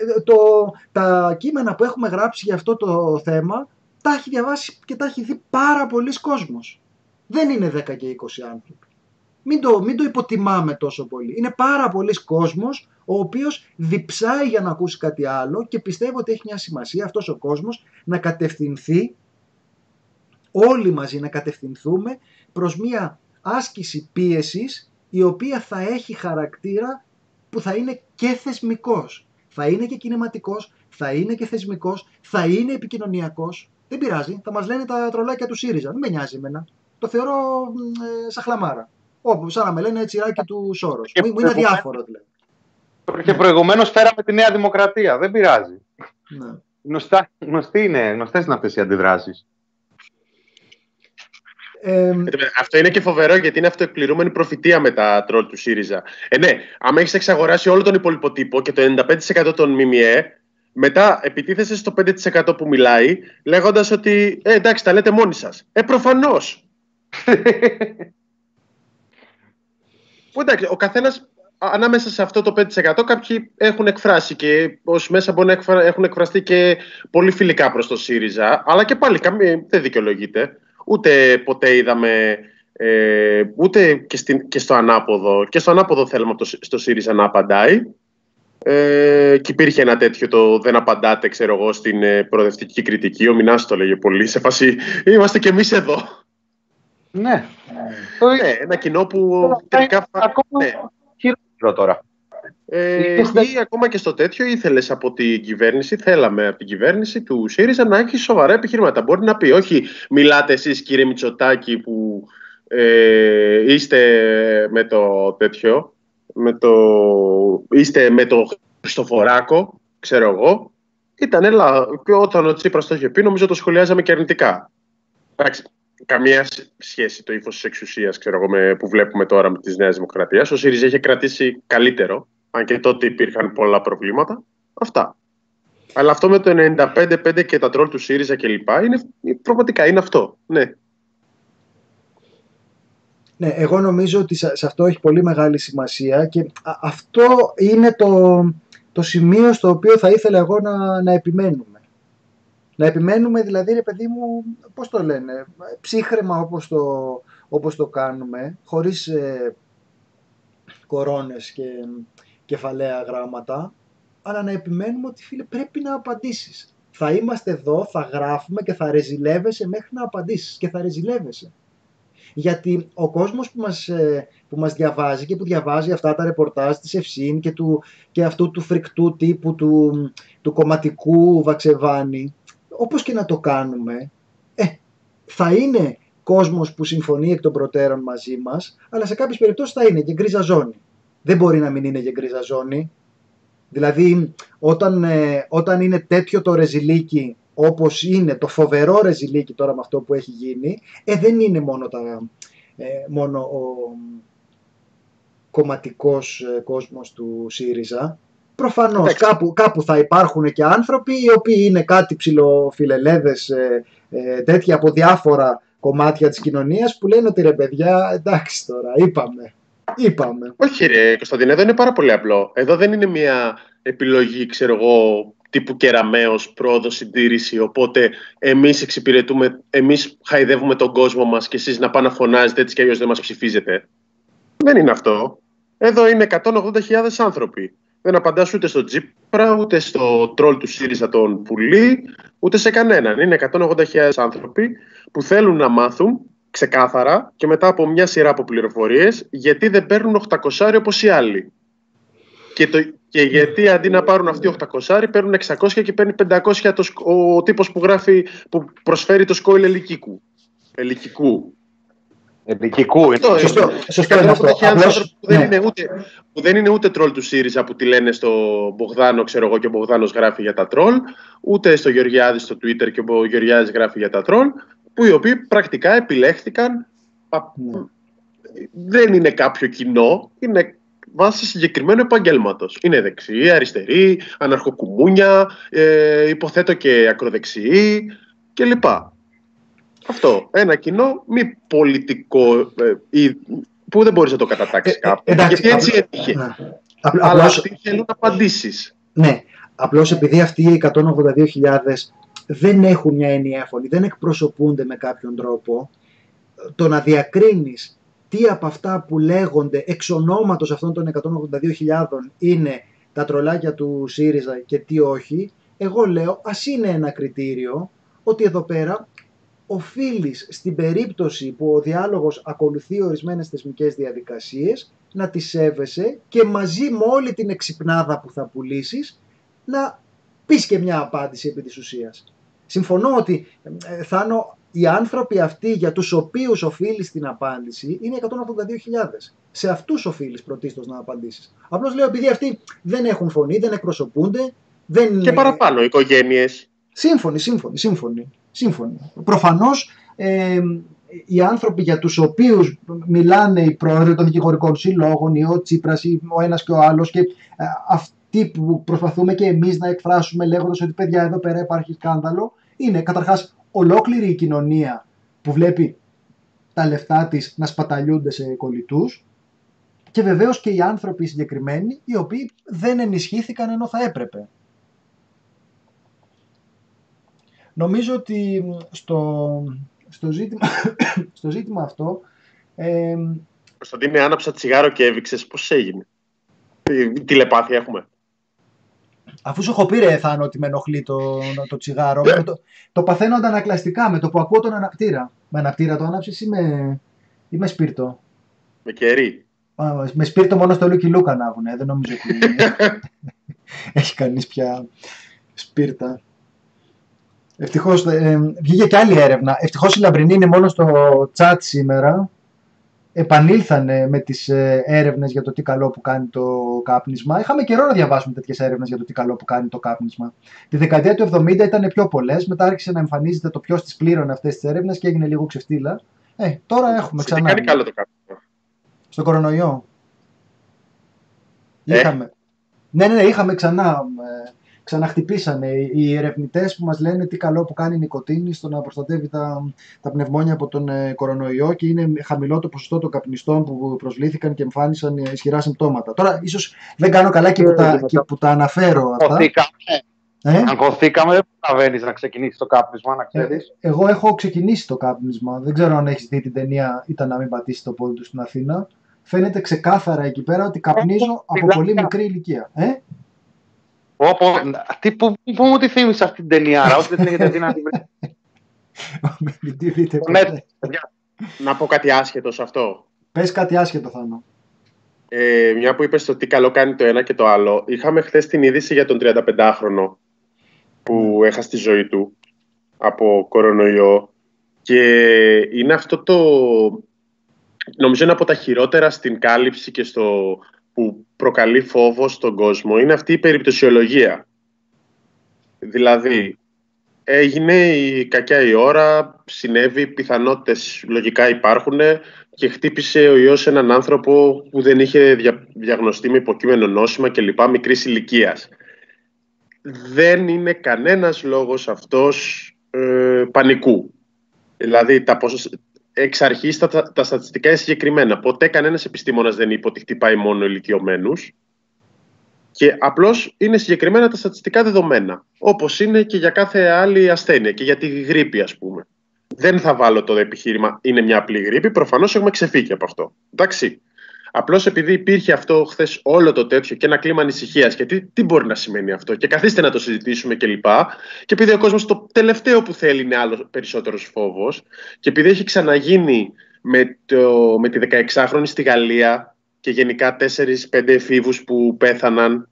Τα κείμενα που έχουμε γράψει για αυτό το θέμα τα έχει διαβάσει και τα έχει δει πάρα πολλοί κόσμος. Δεν είναι 10 και 20 άνθρωποι. Μην το υποτιμάμε τόσο πολύ. Είναι πάρα πολλοί κόσμος ο οποίος διψάει για να ακούσει κάτι άλλο και πιστεύω ότι έχει μια σημασία αυτός ο κόσμος να κατευθυνθεί, όλοι μαζί να κατευθυνθούμε προς μια άσκηση πίεσης η οποία θα έχει χαρακτήρα που θα είναι και θεσμικός, θα είναι και κινηματικός, θα είναι και θεσμικός, θα είναι επικοινωνιακός. Δεν πειράζει, θα μας λένε τα τρολάκια του ΣΥΡΙΖΑ, δεν με νοιάζει εμένα. Το θεωρώ σαν χλαμάρα. Όπου, σαν να με λένε τσιράκι του Σόρος. Μου είναι αδιάφορο δηλαδή. Και προηγουμένως φέραμε τη Νέα Δημοκρατία, δεν πειράζει. Ναι. Γνωστές είναι αυτές οι αντιδράσεις. Αυτό είναι και φοβερό γιατί είναι αυτοεκπληρούμενη προφητεία με τα τρόλ του ΣΥΡΙΖΑ. Ναι, άμα έχεις εξαγοράσει όλο τον υπόλοιπο τύπο και το 95% των ΜΜΕ, μετά επιτίθεσαι στο 5% που μιλάει, λέγοντας ότι εντάξει, τα λέτε μόνοι σας. Προφανώς. Εντάξει, ο καθένας ανάμεσα σε αυτό το 5% κάποιοι έχουν εκφράσει και ως μέσα μπορεί να έχουν εκφραστεί και πολύ φιλικά προς το ΣΥΡΙΖΑ, αλλά και πάλι δεν δικαιολογείται. Ούτε ποτέ είδαμε, ούτε και στο ανάποδο. Και στο ανάποδο θέλουμε στο ΣΥΡΙΖΑ να απαντάει. Και υπήρχε ένα τέτοιο το δεν απαντάτε, ξέρω εγώ, στην προοδευτική κριτική. Ο Μινάς το λέγε πολύ, σε φάση είμαστε κι εμείς εδώ. Ναι. Ένα κοινό που τελικά... Ακόμα χειρότερο τώρα. Ή ακόμα και στο τέτοιο ήθελες από την κυβέρνηση, θέλαμε από την κυβέρνηση του ΣΥΡΙΖΑ να έχει σοβαρά επιχειρήματα. Μπορεί να πει, όχι μιλάτε εσείς κύριε Μητσοτάκη που είστε με το τέτοιο, είστε με το Χριστοφοράκο, ξέρω εγώ. Όταν ο Τσίπρας το είχε πει, νομίζω το σχολιάζαμε και αρνητικά. Εντάξει, καμία σχέση το ύφος της εξουσίας, ξέρω εγώ, που βλέπουμε τώρα με της Νέας Δημοκρατίας. Ο ΣΥΡΙΖΑ είχε κρατήσει καλύτερο. Αν και τότε υπήρχαν πολλά προβλήματα. Αυτά. Αλλά αυτό με το 95-5 και τα τρόλ του ΣΥΡΙΖΑ κλπ. Πραγματικά είναι αυτό. Ναι. Ναι, εγώ νομίζω ότι σε αυτό έχει πολύ μεγάλη σημασία και αυτό είναι το σημείο στο οποίο θα ήθελα εγώ να επιμένουμε. Να επιμένουμε δηλαδή, ρε παιδί μου, πώς το λένε, ψύχρεμα όπως το κάνουμε, χωρίς κορώνες και κεφαλαία γράμματα, αλλά να επιμένουμε ότι φίλε πρέπει να απαντήσεις. Θα είμαστε εδώ, θα γράφουμε και θα ρεζιλεύεσαι μέχρι να απαντήσεις και θα ρεζιλεύεσαι. Γιατί ο κόσμος που μας διαβάζει και που διαβάζει αυτά τα ρεπορτάζ της Ευσύν και αυτού του φρικτού τύπου του κομματικού Βαξεβάνη, όπως και να το κάνουμε, θα είναι κόσμος που συμφωνεί εκ των προτέρων μαζί μας, αλλά σε κάποιες περιπτώσεις θα είναι και γκρίζα ζώνη. Δεν μπορεί να μην είναι και γκρίζα ζώνη. Δηλαδή, όταν είναι τέτοιο το ρεζιλίκι, όπως είναι το φοβερό ρεζιλίκι τώρα με αυτό που έχει γίνει, δεν είναι μόνο ο κομματικός κόσμος του ΣΥΡΙΖΑ. Προφανώς κάπου θα υπάρχουν και άνθρωποι οι οποίοι είναι κάτι ψιλοφιλελέδες τέτοια από διάφορα κομμάτια της κοινωνίας που λένε ότι ρε παιδιά, εντάξει τώρα, είπαμε. Όχι ρε Κωνσταντίνε, εδώ είναι πάρα πολύ απλό. Εδώ δεν είναι μια επιλογή, ξέρω εγώ, τύπου κεραμέως, πρόοδο, συντήρηση, οπότε εμείς χαϊδεύουμε τον κόσμο μας και εσείς να πάνε να φωνάζετε έτσι κι αλλιώς δεν μας ψηφίζετε. Δεν είναι αυτό. Εδώ είναι 180.000 άνθρωποι. Δεν απαντάς ούτε στο Τζίπρα, ούτε στο τρόλ του ΣΥΡΙΖΑ τον Πουλή, ούτε σε κανέναν. Είναι 180.000 άνθρωποι που θέλουν να μάθουν ξεκάθαρα και μετά από μια σειρά από πληροφορίες γιατί δεν παίρνουν 800 όπως οι άλλοι. Και γιατί αντί να πάρουν αυτοί 800 παίρνουν 600 και παίρνει 500 ο τύπος που προσφέρει το σκόιλ ελικικού. Ελικικού είναι. Σωστό είναι αυτό. Που δεν είναι ούτε τρόλ του ΣΥΡΙΖΑ που τη λένε στο Μπογδάνο, ξέρω εγώ, και ο Μπογδάνος γράφει για τα τρόλ, ούτε στο Γεωργιάδη στο Twitter και ο Γεωργιάδης γράφει για τα τρόλ, που οι οποίοι πρακτικά επιλέχθηκαν. Δεν είναι κάποιο κοινό, είναι βάσει συγκεκριμένου επαγγέλματος. Είναι δεξιοί, αριστεροί, αναρχοκουμούνια, υποθέτω και ακροδεξιοί κλπ. Αυτό. Ένα κοινό μη πολιτικό που δεν μπορείς να το κατατάξεις κάποιον. Γιατί έτσι έτυχε. Αλλά αυτοί θέλουν απαντήσεις. Ναι. Απλώς επειδή αυτοί οι 182.000 δεν έχουν μια ενιαία φωνή, δεν εκπροσωπούνται με κάποιον τρόπο, το να διακρίνεις τι από αυτά που λέγονται εξ ονόματος αυτών των 182.000 είναι τα τρολάκια του ΣΥΡΙΖΑ και τι όχι, εγώ λέω ας είναι ένα κριτήριο ότι εδώ πέρα οφείλεις στην περίπτωση που ο διάλογος ακολουθεί ορισμένες θεσμικές διαδικασίες να τις σέβεσαι και μαζί με όλη την εξυπνάδα που θα πουλήσεις να πεις και μια απάντηση επί της ουσίας. Συμφωνώ ότι Θάνο, οι άνθρωποι αυτοί για τους οποίους οφείλεις την απάντηση είναι 182.000. Σε αυτούς οφείλεις πρωτίστως να απαντήσεις. Απλώς λέω επειδή αυτοί δεν έχουν φωνή, δεν εκπροσωπούνται. Και παραπάνω οικογένειες. Σύμφωνοι. Προφανώς οι άνθρωποι για τους οποίους μιλάνε οι πρόεδροι των δικηγορικών συλλόγων ή ο Τσίπρας ή ο ένας και ο άλλος και αυτοί που προσπαθούμε και εμείς να εκφράσουμε λέγοντας ότι παιδιά εδώ πέρα υπάρχει σκάνδαλο, είναι καταρχάς ολόκληρη η κοινωνία που βλέπει τα λεφτά της να σπαταλιούνται σε κολλητούς και βεβαίως και οι άνθρωποι συγκεκριμένοι οι οποίοι δεν ενισχύθηκαν ενώ θα έπρεπε. Νομίζω ότι στο ζήτημα αυτό... Κωνσταντίνε, άναψα τσιγάρο και έβηξες. Πώς έγινε? Τι τηλεπάθεια έχουμε? Αφού σου έχω πει ρε Θάνο ότι με ενοχλεί το τσιγάρο, το παθαίνω αντανακλαστικά με το που ακούω τον αναπτήρα. Με αναπτήρα το άναψες ή με σπίρτο? Με κερί. Με σπίρτο μόνο στο Λούκι Λούκα ανάβουνε. Δεν νομίζω ότι έχει κανείς πια σπίρτα. Ευτυχώς βγήκε και άλλη έρευνα. Ευτυχώς οι λαμπρινοί είναι μόνο στο chat σήμερα. Επανήλθανε με τις έρευνες για το τι καλό που κάνει το κάπνισμα. Είχαμε καιρό να διαβάσουμε τέτοιες έρευνες για το τι καλό που κάνει το κάπνισμα. Τη δεκαετία του 70 ήταν πιο πολλές. Μετά άρχισε να εμφανίζεται το ποιος τις πλήρωνε αυτές τις έρευνες και έγινε λίγο ξεφτύλα. Τώρα έχουμε ξανά. Τι κάνει καλό το κάπνισμα? Στον κορονοϊό. Είχαμε ξανά. Ξαναχτυπήσανε οι ερευνητές που μας λένε τι καλό που κάνει η νικοτίνη στο να προστατεύει τα πνευμόνια από τον κορονοϊό και είναι χαμηλό το ποσοστό των καπνιστών που προσβλήθηκαν και εμφάνισαν ισχυρά συμπτώματα. Τώρα ίσως δεν κάνω καλά και που τα αναφέρω αυτά. Αγχωθήκαμε, δεν προλαβαίνεις να ξεκινήσεις το κάπνισμα, να ξέρεις. Εγώ έχω ξεκινήσει το κάπνισμα. Δεν ξέρω αν έχεις δει την ταινία «Ήταν να μην πατήσει το πόδι του στην Αθήνα». Φαίνεται ξεκάθαρα εκεί πέρα ότι καπνίζω από πολύ μικρή ηλικία. Πού μου τη θύμισε αυτή την ταινιάρα, όχι δεν έχετε δει να την βρει. Να πω κάτι άσχετο σε αυτό. Πες κάτι άσχετο, Θάνο. Μια που είπες το τι καλό κάνει το ένα και το άλλο. Είχαμε χθες την είδηση για τον 35χρονο που έχασε τη ζωή του από κορονοϊό. Και είναι αυτό το... Νομίζω είναι από τα χειρότερα στην κάλυψη και στο που προκαλεί φόβο στον κόσμο. Είναι αυτή η περιπτωσιολογία. Δηλαδή, έγινε η κακιά η ώρα, συνέβη, πιθανότητες λογικά υπάρχουν και χτύπησε ο ιός έναν άνθρωπο που δεν είχε διαγνωστεί με υποκείμενο νόσημα κλπ. Μικρής ηλικίας. Δεν είναι κανένας λόγος αυτός πανικού. Δηλαδή, εξ αρχής τα στατιστικά είναι συγκεκριμένα. Ποτέ κανένας επιστήμονας δεν είπε ότι χτυπάει μόνο ηλικιωμένους. Και απλώς είναι συγκεκριμένα τα στατιστικά δεδομένα. Όπως είναι και για κάθε άλλη ασθένεια και για τη γρίπη, ας πούμε. Δεν θα βάλω το επιχείρημα είναι μια απλή γρίπη. Προφανώς έχουμε ξεφύγει από αυτό. Εντάξει. Απλώς επειδή υπήρχε αυτό χθες όλο το τέτοιο και ένα κλίμα ανησυχίας και τι μπορεί να σημαίνει αυτό και καθίστε να το συζητήσουμε κλπ. Και επειδή ο κόσμος το τελευταίο που θέλει είναι άλλο περισσότερος φόβος και επειδή έχει ξαναγίνει με τη 16χρονη στη Γαλλία και γενικά 4-5 εφήβους που πέθαναν,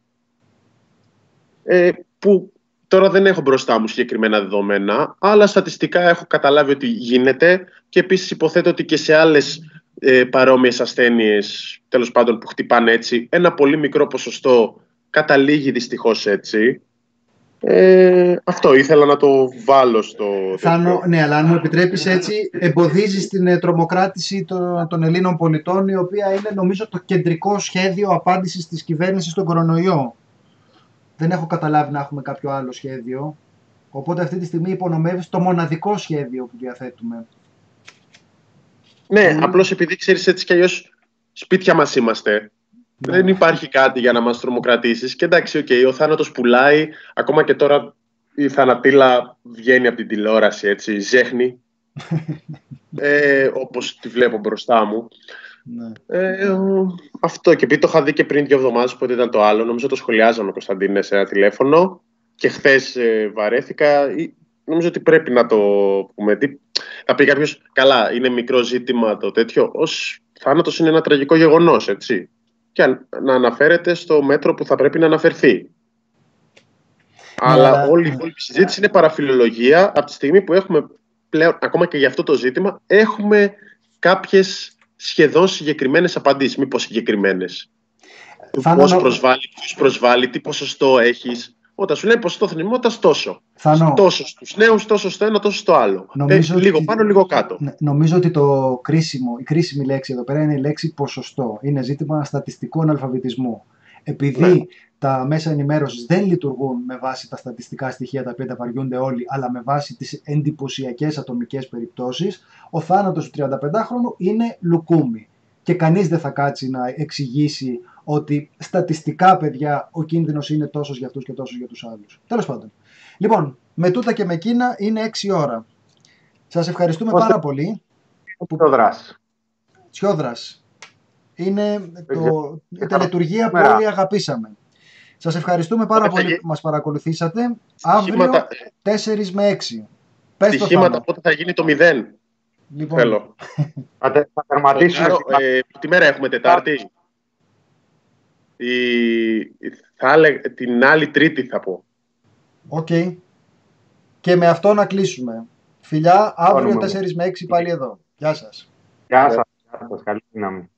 που τώρα δεν έχω μπροστά μου συγκεκριμένα δεδομένα, αλλά στατιστικά έχω καταλάβει ότι γίνεται και επίσης υποθέτω ότι και σε άλλες παρόμοιες ασθένειες, τέλος πάντων που χτυπάνε έτσι, ένα πολύ μικρό ποσοστό καταλήγει δυστυχώς έτσι. Αυτό ήθελα να το βάλω στο... Ναι, αλλά αν μου επιτρέπεις έτσι, εμποδίζεις την τρομοκράτηση των Ελλήνων πολιτών, η οποία είναι νομίζω το κεντρικό σχέδιο απάντησης της κυβέρνησης στον κορονοϊό. Δεν έχω καταλάβει να έχουμε κάποιο άλλο σχέδιο, οπότε αυτή τη στιγμή υπονομεύεις το μοναδικό σχέδιο που διαθέτουμε. Ναι, απλώς επειδή ξέρεις έτσι κι αλλιώς σπίτια μας είμαστε. Ναι. Δεν υπάρχει κάτι για να μας τρομοκρατήσεις. Και εντάξει, ο θάνατος πουλάει. Ακόμα και τώρα η θανατήλα βγαίνει από την τηλεόραση, έτσι, ζέχνει. Όπως τη βλέπω μπροστά μου. Ναι. Αυτό και επειδή το είχα δει και πριν 2 εβδομάδες, οπότε ήταν το άλλο. Νομίζω το σχολιάζαμε, Κωνσταντίνε, σε ένα τηλέφωνο. Και χθες βαρέθηκα. Νομίζω ότι πρέπει να το πούμε. Θα πει κάποιος, καλά, είναι μικρό ζήτημα το τέτοιο. Ως θάνατος είναι ένα τραγικό γεγονός, έτσι. Και να αναφέρεται στο μέτρο που θα πρέπει να αναφερθεί. Αλλά όλη η υπόλοιπη συζήτηση είναι παραφιλολογία από τη στιγμή που έχουμε πλέον, ακόμα και για αυτό το ζήτημα, έχουμε κάποιες σχεδόν συγκεκριμένες απαντήσεις. Μήπως συγκεκριμένες. Πώς προσβάλλει, τι ποσοστό έχεις. Όταν σου λέει ποσοστό θνημότητας τόσο. Τόσο στους νέους, τόσο στο ένα, τόσο στο άλλο. Λίγο πάνω, λίγο κάτω. Νομίζω ότι η κρίσιμη λέξη εδώ πέρα είναι η λέξη ποσοστό. Είναι ζήτημα στατιστικού αναλφαβητισμού. Επειδή τα μέσα ενημέρωσης δεν λειτουργούν με βάση τα στατιστικά στοιχεία τα οποία τα βαριούνται όλοι, αλλά με βάση τις εντυπωσιακές ατομικές περιπτώσεις, ο θάνατος του 35χρονου είναι λουκούμι. Και κανείς δεν θα κάτσει να εξηγήσει ότι στατιστικά, παιδιά, ο κίνδυνος είναι τόσος για αυτούς και τόσος για τους άλλους. Τέλος πάντων. Λοιπόν, με τούτα και με εκείνα είναι 6 ώρα. Σας ευχαριστούμε πάρα πολύ. Σιόδρας. Είναι η τελετουργία που όλοι αγαπήσαμε. Σας ευχαριστούμε πάρα πολύ που μας παρακολουθήσατε. Αύριο 4 με 6. Πες το Στοιχήματα πότε θα γίνει το 0. Λοιπόν. Θέλω. Θα τερματίσουμε. Τι μέρα έχουμε, Τετάρτη? Την άλλη Τρίτη θα πω. Οκ. Και με αυτό να κλείσουμε. Φιλιά, αύριο 4 με 6 πάλι εδώ. Γεια σας. Γεια σας. Καλή δύναμη.